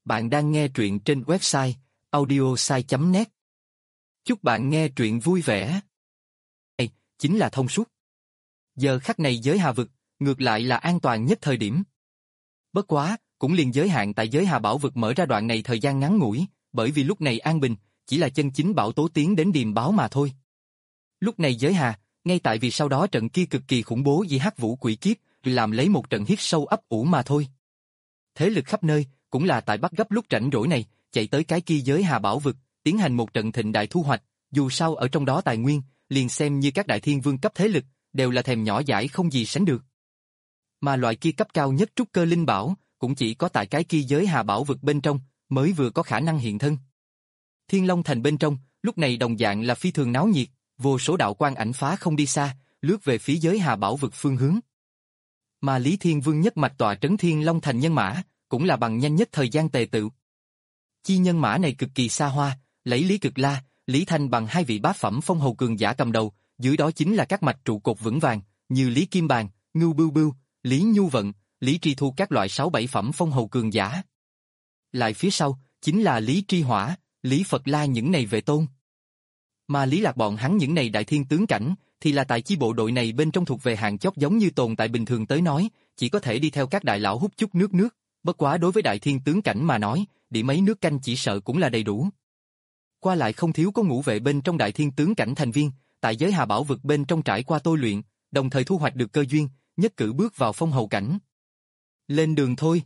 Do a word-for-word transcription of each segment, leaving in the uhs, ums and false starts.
Bạn đang nghe truyện trên website audiosai chấm net. Chúc bạn nghe truyện vui vẻ. Này, chính là thông suốt. Giờ khắc này giới hà vực, ngược lại là an toàn nhất thời điểm. Bất quá, cũng liền giới hạn tại giới hà bảo vực mở ra đoạn này thời gian ngắn ngủi, bởi vì lúc này an bình, chỉ là chân chính bảo tố tiến đến điềm báo mà thôi. Lúc này giới hà, ngay tại vì sau đó trận kia cực kỳ khủng bố vì hắc vũ quỷ kiếp, làm lấy một trận hít sâu ấp ủ mà thôi. Thế lực khắp nơi, cũng là tại bắt gấp lúc rảnh rỗi này, chạy tới cái kia giới hà bảo vực, tiến hành một trận thịnh đại thu hoạch, dù sao ở trong đó tài nguyên, liền xem như các đại thiên vương cấp thế lực, đều là thèm nhỏ dãi không gì sánh được. Mà loại kia cấp cao nhất trúc cơ linh bảo, cũng chỉ có tại cái kia giới hà bảo vực bên trong, mới vừa có khả năng hiện thân. Thiên Long Thành bên trong, lúc này đồng dạng là phi thường náo nhiệt, vô số đạo quan ảnh phá không đi xa, lướt về phía giới hà bảo vực phương hướng. Mà Lý Thiên Vương nhất mạch tọa trấn Thiên Long Thành nhân mã, cũng là bằng nhanh nhất thời gian tề tự. Chi nhân mã này cực kỳ xa hoa, lấy Lý Cực La, Lý Thanh bằng hai vị bát phẩm phong hầu cường giả cầm đầu, dưới đó chính là các mạch trụ cột vững vàng, như Lý Kim Bàn, Ngưu Bưu Bưu, Lý Nhu Vận, Lý Tri Thu các loại sáu bảy phẩm phong hầu cường giả. Lại phía sau, chính là Lý Tri Hỏa, Lý Phật La những này vệ tôn. Mà Lý Lạc bọn hắn những này đại thiên tướng cảnh, thì là tại chi bộ đội này bên trong thuộc về hạng chót, giống như tồn tại bình thường tới nói, chỉ có thể đi theo các đại lão hút chút nước nước, bất quá đối với đại thiên tướng cảnh mà nói, điểm mấy nước canh chỉ sợ cũng là đầy đủ. Qua lại không thiếu có ngũ vệ bên trong đại thiên tướng cảnh thành viên, tại giới hà bảo vực bên trong trải qua tôi luyện, đồng thời thu hoạch được cơ duyên, nhất cử bước vào phong hầu cảnh. Lên đường thôi.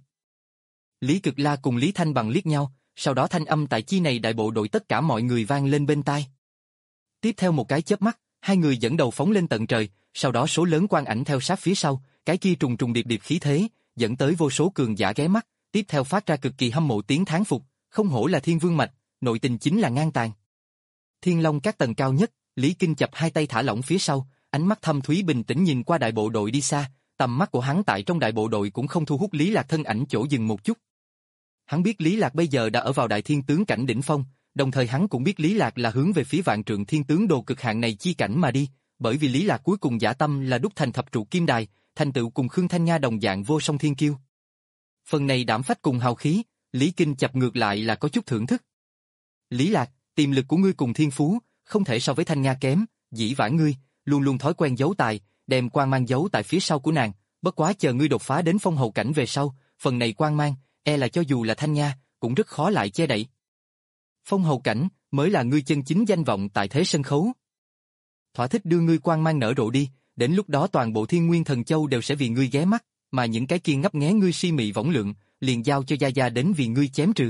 Lý Cực La cùng Lý Thanh bằng liếc nhau, sau đó thanh âm tại chi này đại bộ đội tất cả mọi người vang lên bên tai. Tiếp theo một cái chớp mắt, hai người dẫn đầu phóng lên tận trời, sau đó số lớn quang ảnh theo sát phía sau, cái kia trùng trùng điệp điệp khí thế, dẫn tới vô số cường giả ghé mắt, tiếp theo phát ra cực kỳ hâm mộ tiếng thán phục, không hổ là thiên vương mạch, nội tình chính là ngang tàn. Thiên Long các tầng cao nhất, Lý Kinh chập hai tay thả lỏng phía sau, ánh mắt thâm thúy bình tĩnh nhìn qua đại bộ đội đi xa, tầm mắt của hắn tại trong đại bộ đội cũng không thu hút Lý Lạc thân ảnh chỗ dừng một chút. Hắn biết Lý Lạc bây giờ đã ở vào đại thiên tướng cảnh đỉnh phong, đồng thời hắn cũng biết Lý Lạc là hướng về phía vạn trượng thiên tướng đồ cực hạn này chi cảnh mà đi, bởi vì Lý Lạc cuối cùng giả tâm là đúc thành thập trụ kim đài, thành tựu cùng Khương Thanh Nga đồng dạng vô song thiên kiêu. Phần này đảm phách cùng hào khí, Lý Kinh chập ngược lại là có chút thưởng thức. Lý Lạc, tiềm lực của ngươi cùng thiên phú, không thể so với Thanh Nga kém, dĩ vãng ngươi, luôn luôn thói quen giấu tài, đem quang mang giấu tại phía sau của nàng, bất quá chờ ngươi đột phá đến phong hầu cảnh về sau, phần này quang mang, e là cho dù là Thanh Nga, cũng rất khó lại che đậy. Phong hầu cảnh, mới là ngươi chân chính danh vọng tại thế sân khấu. Thỏa thích đưa ngươi quang mang nở rộ đi, đến lúc đó toàn bộ Thiên Nguyên Thần Châu đều sẽ vì ngươi ghé mắt, mà những cái kia ngấp nghé ngươi si mị võng lượng, liền giao cho Gia Gia đến vì ngươi chém trừ.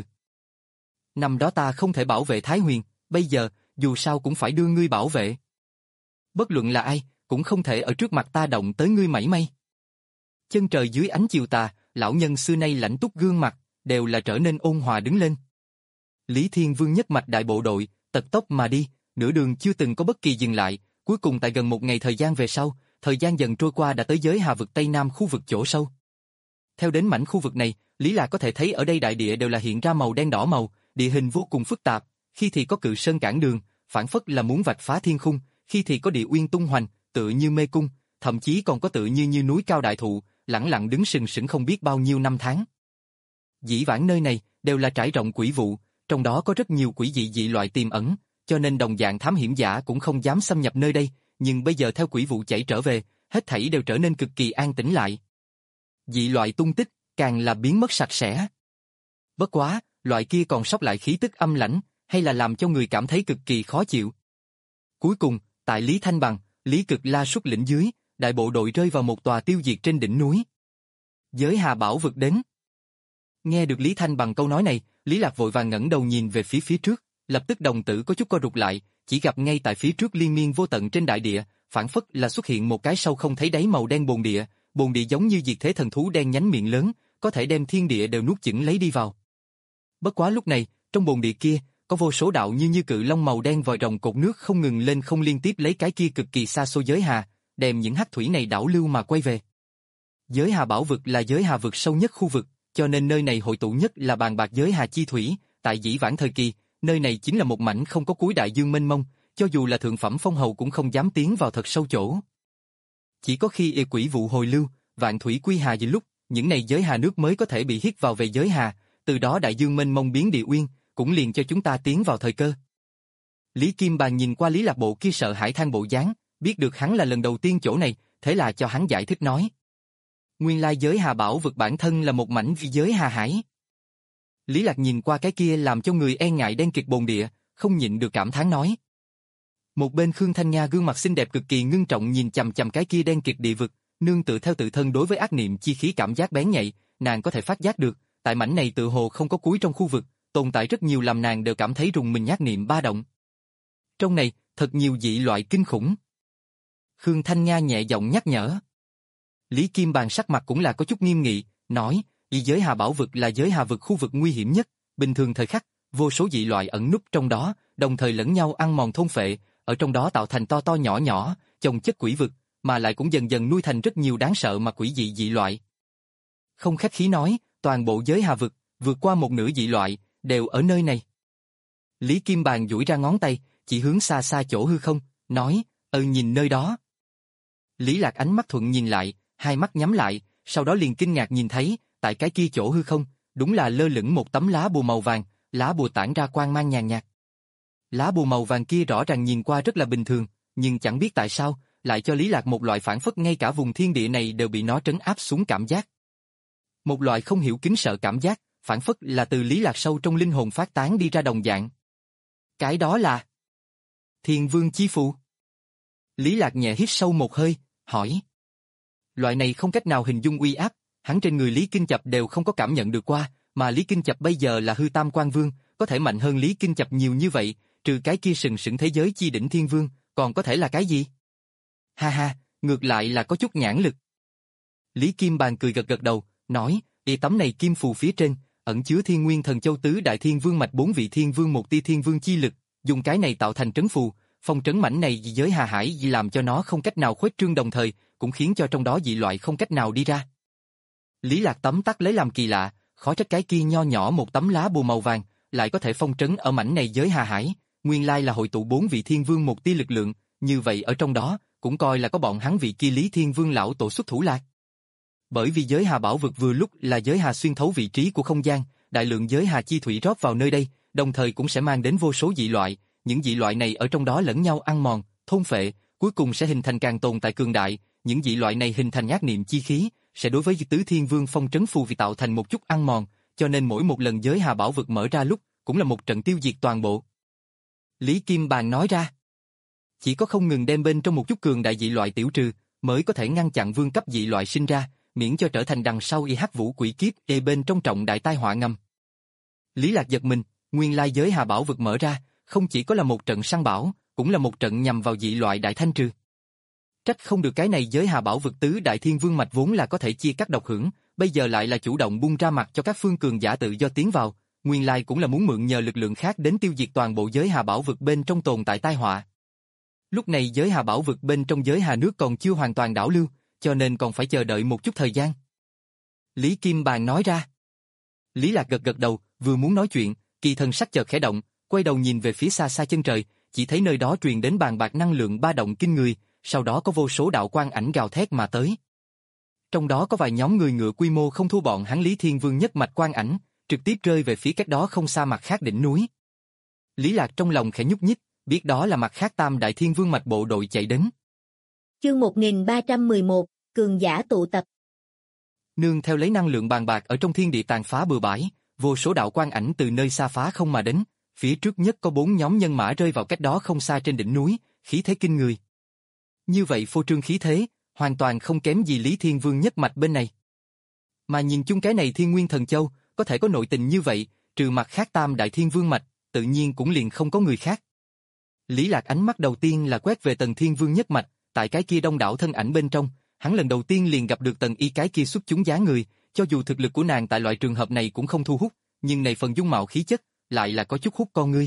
Năm đó ta không thể bảo vệ Thái Huyền, bây giờ, dù sao cũng phải đưa ngươi bảo vệ. Bất luận là ai, cũng không thể ở trước mặt ta động tới ngươi mảy may. Chân trời dưới ánh chiều tà, lão nhân xưa nay lãnh túc gương mặt, đều là trở nên ôn hòa đứng lên. Lý Thiên Vương nhất mạch đại bộ đội, tật tốc mà đi, nửa đường chưa từng có bất kỳ dừng lại, cuối cùng tại gần một ngày thời gian về sau, thời gian dần trôi qua đã tới giới hà vực Tây Nam khu vực chỗ sâu. Theo đến mảnh khu vực này, Lý Lạc có thể thấy ở đây đại địa đều là hiện ra màu đen đỏ màu, địa hình vô cùng phức tạp, khi thì có cự sơn cản đường, phảng phất là muốn vạch phá thiên khung, khi thì có địa uyên tung hoành, tựa như mê cung, thậm chí còn có tựa như như núi cao đại thụ, lẳng lặng đứng sừng sững không biết bao nhiêu năm tháng. Dĩ vãng nơi này đều là trải rộng quỷ vụ, trong đó có rất nhiều quỷ dị dị loại tiềm ẩn, cho nên đồng dạng thám hiểm giả cũng không dám xâm nhập nơi đây, nhưng bây giờ theo quỷ vụ chảy trở về, hết thảy đều trở nên cực kỳ an tĩnh lại. Dị loại tung tích càng là biến mất sạch sẽ. Bất quá, loại kia còn sót lại khí tức âm lãnh, hay là làm cho người cảm thấy cực kỳ khó chịu. Cuối cùng, tại Lý Thanh Bằng, Lý Cực La xuất lĩnh dưới, đại bộ đội rơi vào một tòa tiêu diệt trên đỉnh núi. Giới hà bảo vực đến. Nghe được Lý Thanh Bằng câu nói này, Lý Lạc vội vàng ngẩng đầu nhìn về phía phía trước, lập tức đồng tử có chút co rụt lại, chỉ gặp ngay tại phía trước liên miên vô tận trên đại địa, phảng phất là xuất hiện một cái sâu không thấy đáy màu đen bồn địa, bồn địa giống như diệt thế thần thú đen nhánh miệng lớn, có thể đem thiên địa đều nuốt chửng lấy đi vào. Bất quá lúc này, trong bồn địa kia, có vô số đạo như như cự long màu đen vòi rồng cột nước không ngừng lên không liên tiếp lấy cái kia cực kỳ xa xôi giới hà, đem những hắc thủy này đảo lưu mà quay về. Giới hà bảo vực là giới hà vực sâu nhất khu vực, cho nên nơi này hội tụ nhất là bàn bạc giới hà chi thủy, tại dĩ vãng thời kỳ, nơi này chính là một mảnh không có cuối đại dương mênh mông, cho dù là thượng phẩm phong hầu cũng không dám tiến vào thật sâu chỗ. Chỉ có khi y quỷ vụ hồi lưu, vạn thủy quy hà giữa lúc, những này giới hà nước mới có thể bị hít vào về giới hà, từ đó đại dương mênh mông biến địa uyên, cũng liền cho chúng ta tiến vào thời cơ. Lý Kim Bàn nhìn qua Lý Lạc bộ kia sợ hãi than bộ dáng, biết được hắn là lần đầu tiên chỗ này, thế là cho hắn giải thích nói. Nguyên lai giới hà bảo vực bản thân là một mảnh vi giới hà hải. Lý Lạc nhìn qua cái kia làm cho người e ngại đen kịt bồn địa, không nhịn được cảm thán nói. Một bên Khương Thanh Nga gương mặt xinh đẹp cực kỳ ngưng trọng nhìn chằm chằm cái kia đen kịt địa vực, nương tự theo tự thân đối với ác niệm chi khí cảm giác bén nhạy, nàng có thể phát giác được, tại mảnh này tự hồ không có cuối trong khu vực, tồn tại rất nhiều làm nàng đều cảm thấy rùng mình ác niệm ba động. Trong này, thật nhiều dị loại kinh khủng. Khương Thanh Nga nhẹ giọng nhắc nhở. Lý Kim Bàn sắc mặt cũng là có chút nghiêm nghị, nói, y giới hà bảo vực là giới hà vực khu vực nguy hiểm nhất, bình thường thời khắc, vô số dị loại ẩn núp trong đó, đồng thời lẫn nhau ăn mòn thôn phệ, ở trong đó tạo thành to to nhỏ nhỏ, chồng chất quỷ vực, mà lại cũng dần dần nuôi thành rất nhiều đáng sợ mà quỷ dị dị loại. Không khách khí nói, toàn bộ giới hà vực, vượt qua một nửa dị loại, đều ở nơi này. Lý Kim Bàn duỗi ra ngón tay, chỉ hướng xa xa chỗ hư không, nói, ừ nhìn nơi đó. Lý Lạc ánh mắt thuận nhìn lại, hai mắt nhắm lại, sau đó liền kinh ngạc nhìn thấy, tại cái kia chỗ hư không, đúng là lơ lửng một tấm lá bùa màu vàng, lá bùa tản ra quang mang nhàn nhạt. Lá bùa màu vàng kia rõ ràng nhìn qua rất là bình thường, nhưng chẳng biết tại sao, lại cho Lý Lạc một loại phản phất ngay cả vùng thiên địa này đều bị nó trấn áp xuống cảm giác. Một loại không hiểu kính sợ cảm giác, phản phất là từ Lý Lạc sâu trong linh hồn phát tán đi ra đồng dạng. Cái đó là Thiên Vương Chi Phù. Lý Lạc nhẹ hít sâu một hơi, hỏi. Loại này không cách nào hình dung uy áp, hắn trên người Lý Kinh Chập đều không có cảm nhận được qua, mà Lý Kinh Chập bây giờ là hư tam quan vương, có thể mạnh hơn Lý Kinh Chập nhiều như vậy, trừ cái kia sừng sững thế giới chi đỉnh thiên vương, còn có thể là cái gì? Ha ha, ngược lại là có chút nhãn lực. Lý Kim Bàn cười gật gật đầu, nói, y tấm này kim phù phía trên, ẩn chứa thiên nguyên thần châu tứ đại thiên vương mạch bốn vị thiên vương một tia thiên vương chi lực, dùng cái này tạo thành trấn phù, phong trấn mảnh này vì giới hà hải vì làm cho nó không cách nào khuếch trương đồng thời, cũng khiến cho trong đó dị loại không cách nào đi ra. Lý Lạc tấm tắc lấy làm kỳ lạ, khó trách cái kia nho nhỏ một tấm lá bùa màu vàng, lại có thể phong trấn ở mảnh này giới hà hải, nguyên lai là hội tụ bốn vị thiên vương một tia lực lượng, như vậy ở trong đó, cũng coi là có bọn hắn vị kia Lý Thiên Vương lão tổ xuất thủ lạc. Bởi vì giới hà bảo vực vừa lúc là giới hà xuyên thấu vị trí của không gian, đại lượng giới hà chi thủy rót vào nơi đây, đồng thời cũng sẽ mang đến vô số dị loại, những dị loại này ở trong đó lẫn nhau ăn mòn, thôn phệ, cuối cùng sẽ hình thành càng tồn tại cường đại, những dị loại này hình thành ác niệm chi khí, sẽ đối với tứ thiên vương phong trấn phù vì tạo thành một chút ăn mòn, cho nên mỗi một lần giới hà bảo vực mở ra lúc, cũng là một trận tiêu diệt toàn bộ. Lý Kim Bàn nói ra, chỉ có không ngừng đem bên trong một chút cường đại dị loại tiểu trừ, mới có thể ngăn chặn vương cấp dị loại sinh ra, miễn cho trở thành đằng sau y hắc vũ quỷ kiếp ê bên trong trọng đại tai họa ngầm. Lý Lạc giật mình, nguyên lai giới hà bảo vực mở ra, không chỉ có là một trận săn bảo, cũng là một trận nhằm vào dị loại đại thanh trừ. Trách không được cái này giới hà bảo vực tứ đại thiên vương mạch vốn là có thể chia cắt độc hưởng, bây giờ lại là chủ động bung ra mặt cho các phương cường giả tự do tiến vào, nguyên lai cũng là muốn mượn nhờ lực lượng khác đến tiêu diệt toàn bộ giới hà bảo vực bên trong tồn tại tai họa. Lúc này giới hà bảo vực bên trong giới hà nước còn chưa hoàn toàn đảo lưu, cho nên còn phải chờ đợi một chút thời gian. Lý Kim Bàn nói ra. Lý Lạc gật gật đầu, vừa muốn nói chuyện, kỳ thần sắc chợt khẽ động, quay đầu nhìn về phía xa xa chân trời, chỉ thấy nơi đó truyền đến bàn bạc năng lượng ba động kinh người, sau đó có vô số đạo quang ảnh gào thét mà tới. Trong đó có vài nhóm người ngựa quy mô không thua bọn hắn Lý Thiên Vương nhất mạch quang ảnh, trực tiếp rơi về phía cách đó không xa mặt khác đỉnh núi. Lý Lạc trong lòng khẽ nhúc nhích, biết đó là mặt khác Tam Đại Thiên Vương mạch bộ đội chạy đến. Chương một nghìn ba trăm mười một, cường giả tụ tập. Nương theo lấy năng lượng bàn bạc ở trong thiên địa tàn phá bừa bãi, vô số đạo quang ảnh từ nơi xa phá không mà đến, phía trước nhất có bốn nhóm nhân mã rơi vào cách đó không xa trên đỉnh núi, khí thế kinh người. Như vậy phô trương khí thế, hoàn toàn không kém gì Lý Thiên Vương nhất mạch bên này. Mà nhìn chung cái này Thiên Nguyên Thần Châu, có thể có nội tình như vậy, trừ mặt khác Tam Đại Thiên Vương mạch, tự nhiên cũng liền không có người khác. Lý Lạc ánh mắt đầu tiên là quét về Tần Thiên Vương nhất mạch, tại cái kia đông đảo thân ảnh bên trong, hắn lần đầu tiên liền gặp được Tần Y cái kia xuất chúng dáng người, cho dù thực lực của nàng tại loại trường hợp này cũng không thu hút, nhưng này phần dung mạo khí chất, lại là có chút hút con ngươi.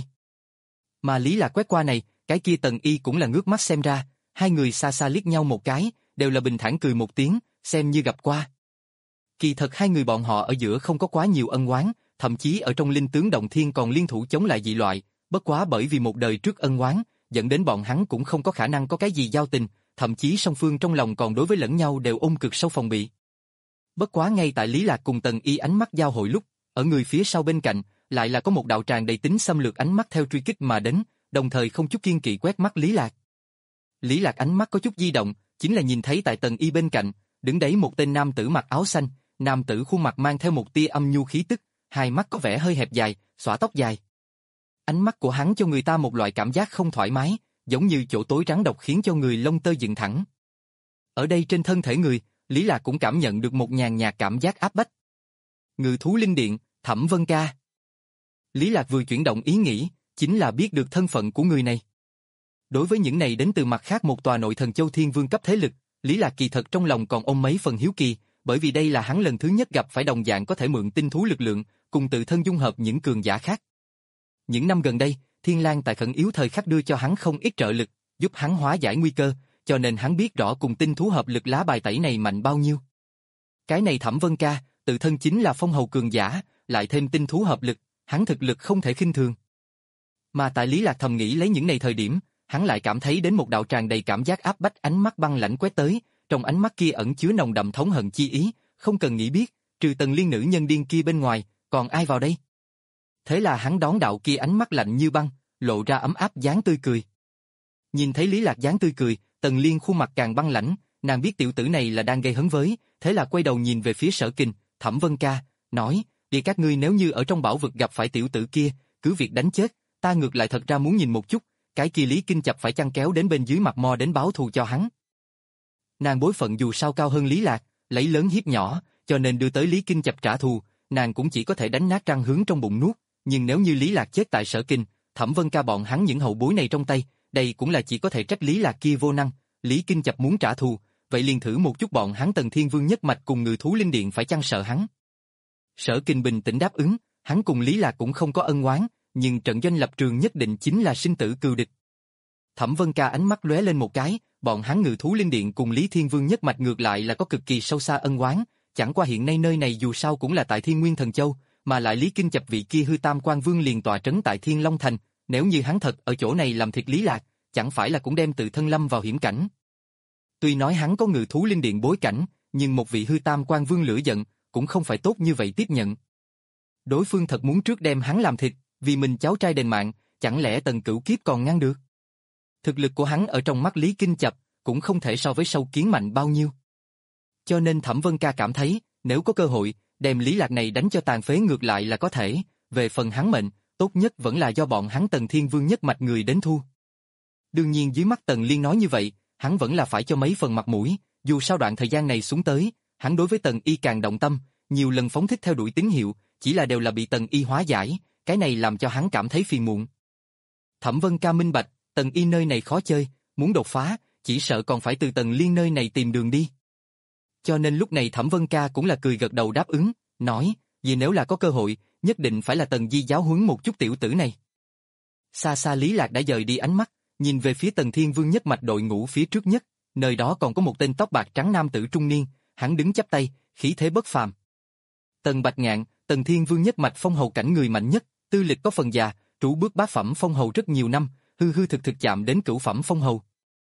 Mà Lý Lạc quét qua này, cái kia Tần Y cũng là ngước mắt xem ra, hai người xa xa liếc nhau một cái, đều là bình thản cười một tiếng, xem như gặp qua. Kỳ thật hai người bọn họ ở giữa không có quá nhiều ân oán, thậm chí ở trong linh tướng động thiên còn liên thủ chống lại dị loại, bất quá bởi vì một đời trước ân oán, dẫn đến bọn hắn cũng không có khả năng có cái gì giao tình, thậm chí song phương trong lòng còn đối với lẫn nhau đều ôm cực sâu phòng bị. Bất quá ngay tại Lý Lạc cùng Tần Y ánh mắt giao hội lúc, ở người phía sau bên cạnh, lại là có một đạo tràn đầy tính xâm lược ánh mắt theo truy kích mà đến, đồng thời không chút kiên kỵ quét mắt Lý Lạc. Lý Lạc ánh mắt có chút di động, chính là nhìn thấy tại Tần Y bên cạnh, đứng đấy một tên nam tử mặc áo xanh, nam tử khuôn mặt mang theo một tia âm nhu khí tức, hai mắt có vẻ hơi hẹp dài, xõa tóc dài. Ánh mắt của hắn cho người ta một loại cảm giác không thoải mái, giống như chỗ tối rắn độc khiến cho người lông tơ dựng thẳng. Ở đây trên thân thể người, Lý Lạc cũng cảm nhận được một nhàn nhạt cảm giác áp bách. Ngự thú linh điện, Thẩm Vân Ca. Lý Lạc vừa chuyển động ý nghĩ, chính là biết được thân phận của người này. Đối với những này đến từ mặt khác một tòa nội thần châu thiên vương cấp thế lực, Lý Lạc kỳ thật trong lòng còn ôm mấy phần hiếu kỳ, bởi vì đây là hắn lần thứ nhất gặp phải đồng dạng có thể mượn tinh thú lực lượng, cùng tự thân dung hợp những cường giả khác. Những năm gần đây, Thiên Lang tại khẩn yếu thời khắc đưa cho hắn không ít trợ lực, giúp hắn hóa giải nguy cơ, cho nên hắn biết rõ cùng tinh thú hợp lực lá bài tẩy này mạnh bao nhiêu. Cái này Thẩm Vân Ca, tự thân chính là phong hầu cường giả, lại thêm tinh thú hợp lực, hắn thực lực không thể khinh thường. Mà tại Lý Lạc thầm nghĩ lấy những này thời điểm, hắn lại cảm thấy đến một đạo tràn đầy cảm giác áp bách ánh mắt băng lãnh quét tới, trong ánh mắt kia ẩn chứa nồng đậm thống hận chi ý, không cần nghĩ biết, trừ Tần Liên nữ nhân điên kia bên ngoài, còn ai vào đây? Thế là hắn đón đạo kia ánh mắt lạnh như băng, lộ ra ấm áp dáng tươi cười. Nhìn thấy Lý Lạc dáng tươi cười, Tần Liên khuôn mặt càng băng lãnh, nàng biết tiểu tử này là đang gây hấn với, thế là quay đầu nhìn về phía Sở Kình, Thẩm Vân Ca, nói, đi các ngươi nếu như ở trong bảo vực gặp phải tiểu tử kia, cứ việc đánh chết, ta ngược lại thật ra muốn nhìn một chút, cái kia Lý Kinh Chập phải chăng kéo đến bên dưới mặt mo đến báo thù cho hắn. Nàng bối phận dù sao cao hơn Lý Lạc, lấy lớn hiếp nhỏ, cho nên đưa tới Lý Kinh Chập trả thù, nàng cũng chỉ có thể đánh nát răng hướng trong bụng nuốt, nhưng nếu như Lý Lạc chết tại Sở Kinh, Thẩm Vân Ca bọn hắn những hậu bối này trong tay, đây cũng là chỉ có thể trách Lý Lạc kia vô năng, Lý Kinh Chập muốn trả thù, vậy liền thử một chút bọn hắn Tần Thiên Vương nhất mạch cùng Ngự thú linh điện phải chăng sợ hắn. Sở Kinh bình tĩnh đáp ứng, hắn cùng Lý Lạc cũng không có ân oán, nhưng trận doanh lập trường nhất định chính là sinh tử cừu địch. Thẩm Vân Ca ánh mắt lóe lên một cái, bọn hắn Ngự thú linh điện cùng Lý Thiên Vương nhất mạch ngược lại là có cực kỳ sâu xa ân oán, chẳng qua hiện nay nơi này dù sao cũng là tại Thiên Nguyên Thần Châu, mà lại Lý Kinh Chập vị kia hư tam quan vương liền tọa trấn tại Thiên Long Thành, nếu như hắn thật ở chỗ này làm thịt Lý Lạc, chẳng phải là cũng đem tự thân lâm vào hiểm cảnh. Tuy nói hắn có Ngự thú linh điện bối cảnh, nhưng một vị hư tam quan vương lửa giận, cũng không phải tốt như vậy tiếp nhận. Đối phương thật muốn trước đem hắn làm thịt, vì mình cháu trai đền mạng, chẳng lẽ Tần Cửu Kiếp còn ngăn được? Thực lực của hắn ở trong mắt Lý Kinh Chập, cũng không thể so với sâu kiến mạnh bao nhiêu. Cho nên Thẩm Vân Ca cảm thấy, nếu có cơ hội, đem Lý Lạc này đánh cho tàn phế ngược lại là có thể, về phần hắn mệnh, tốt nhất vẫn là do bọn hắn Tần Thiên Vương nhất mạch người đến thu. Đương nhiên dưới mắt Tần Liên nói như vậy, hắn vẫn là phải cho mấy phần mặt mũi, dù sao đoạn thời gian này xuống tới, hắn đối với Tần Y càng động tâm, nhiều lần phóng thích theo đuổi tín hiệu, chỉ là đều là bị Tần Y hóa giải, cái này làm cho hắn cảm thấy phiền muộn. Thẩm Vân Ca minh bạch, Tần Y nơi này khó chơi, muốn đột phá, chỉ sợ còn phải từ Tần Liên nơi này tìm đường đi. Cho nên lúc này Thẩm Vân Ca cũng là cười gật đầu đáp ứng, nói, vì nếu là có cơ hội, nhất định phải là Tần Di giáo huấn một chút tiểu tử này. Xa xa Lý Lạc đã dời đi ánh mắt, nhìn về phía Tần Thiên Vương nhất mạch đội ngũ phía trước nhất, nơi đó còn có một tên tóc bạc trắng nam tử trung niên, hắn đứng chắp tay, khí thế bất phàm. Tần Bạch Ngạn, Tần Thiên Vương nhất mạch phong hầu cảnh người mạnh nhất, tư lịch có phần già, trú bước bát phẩm phong hầu rất nhiều năm, hư hư thực thực chạm đến cửu phẩm phong hầu.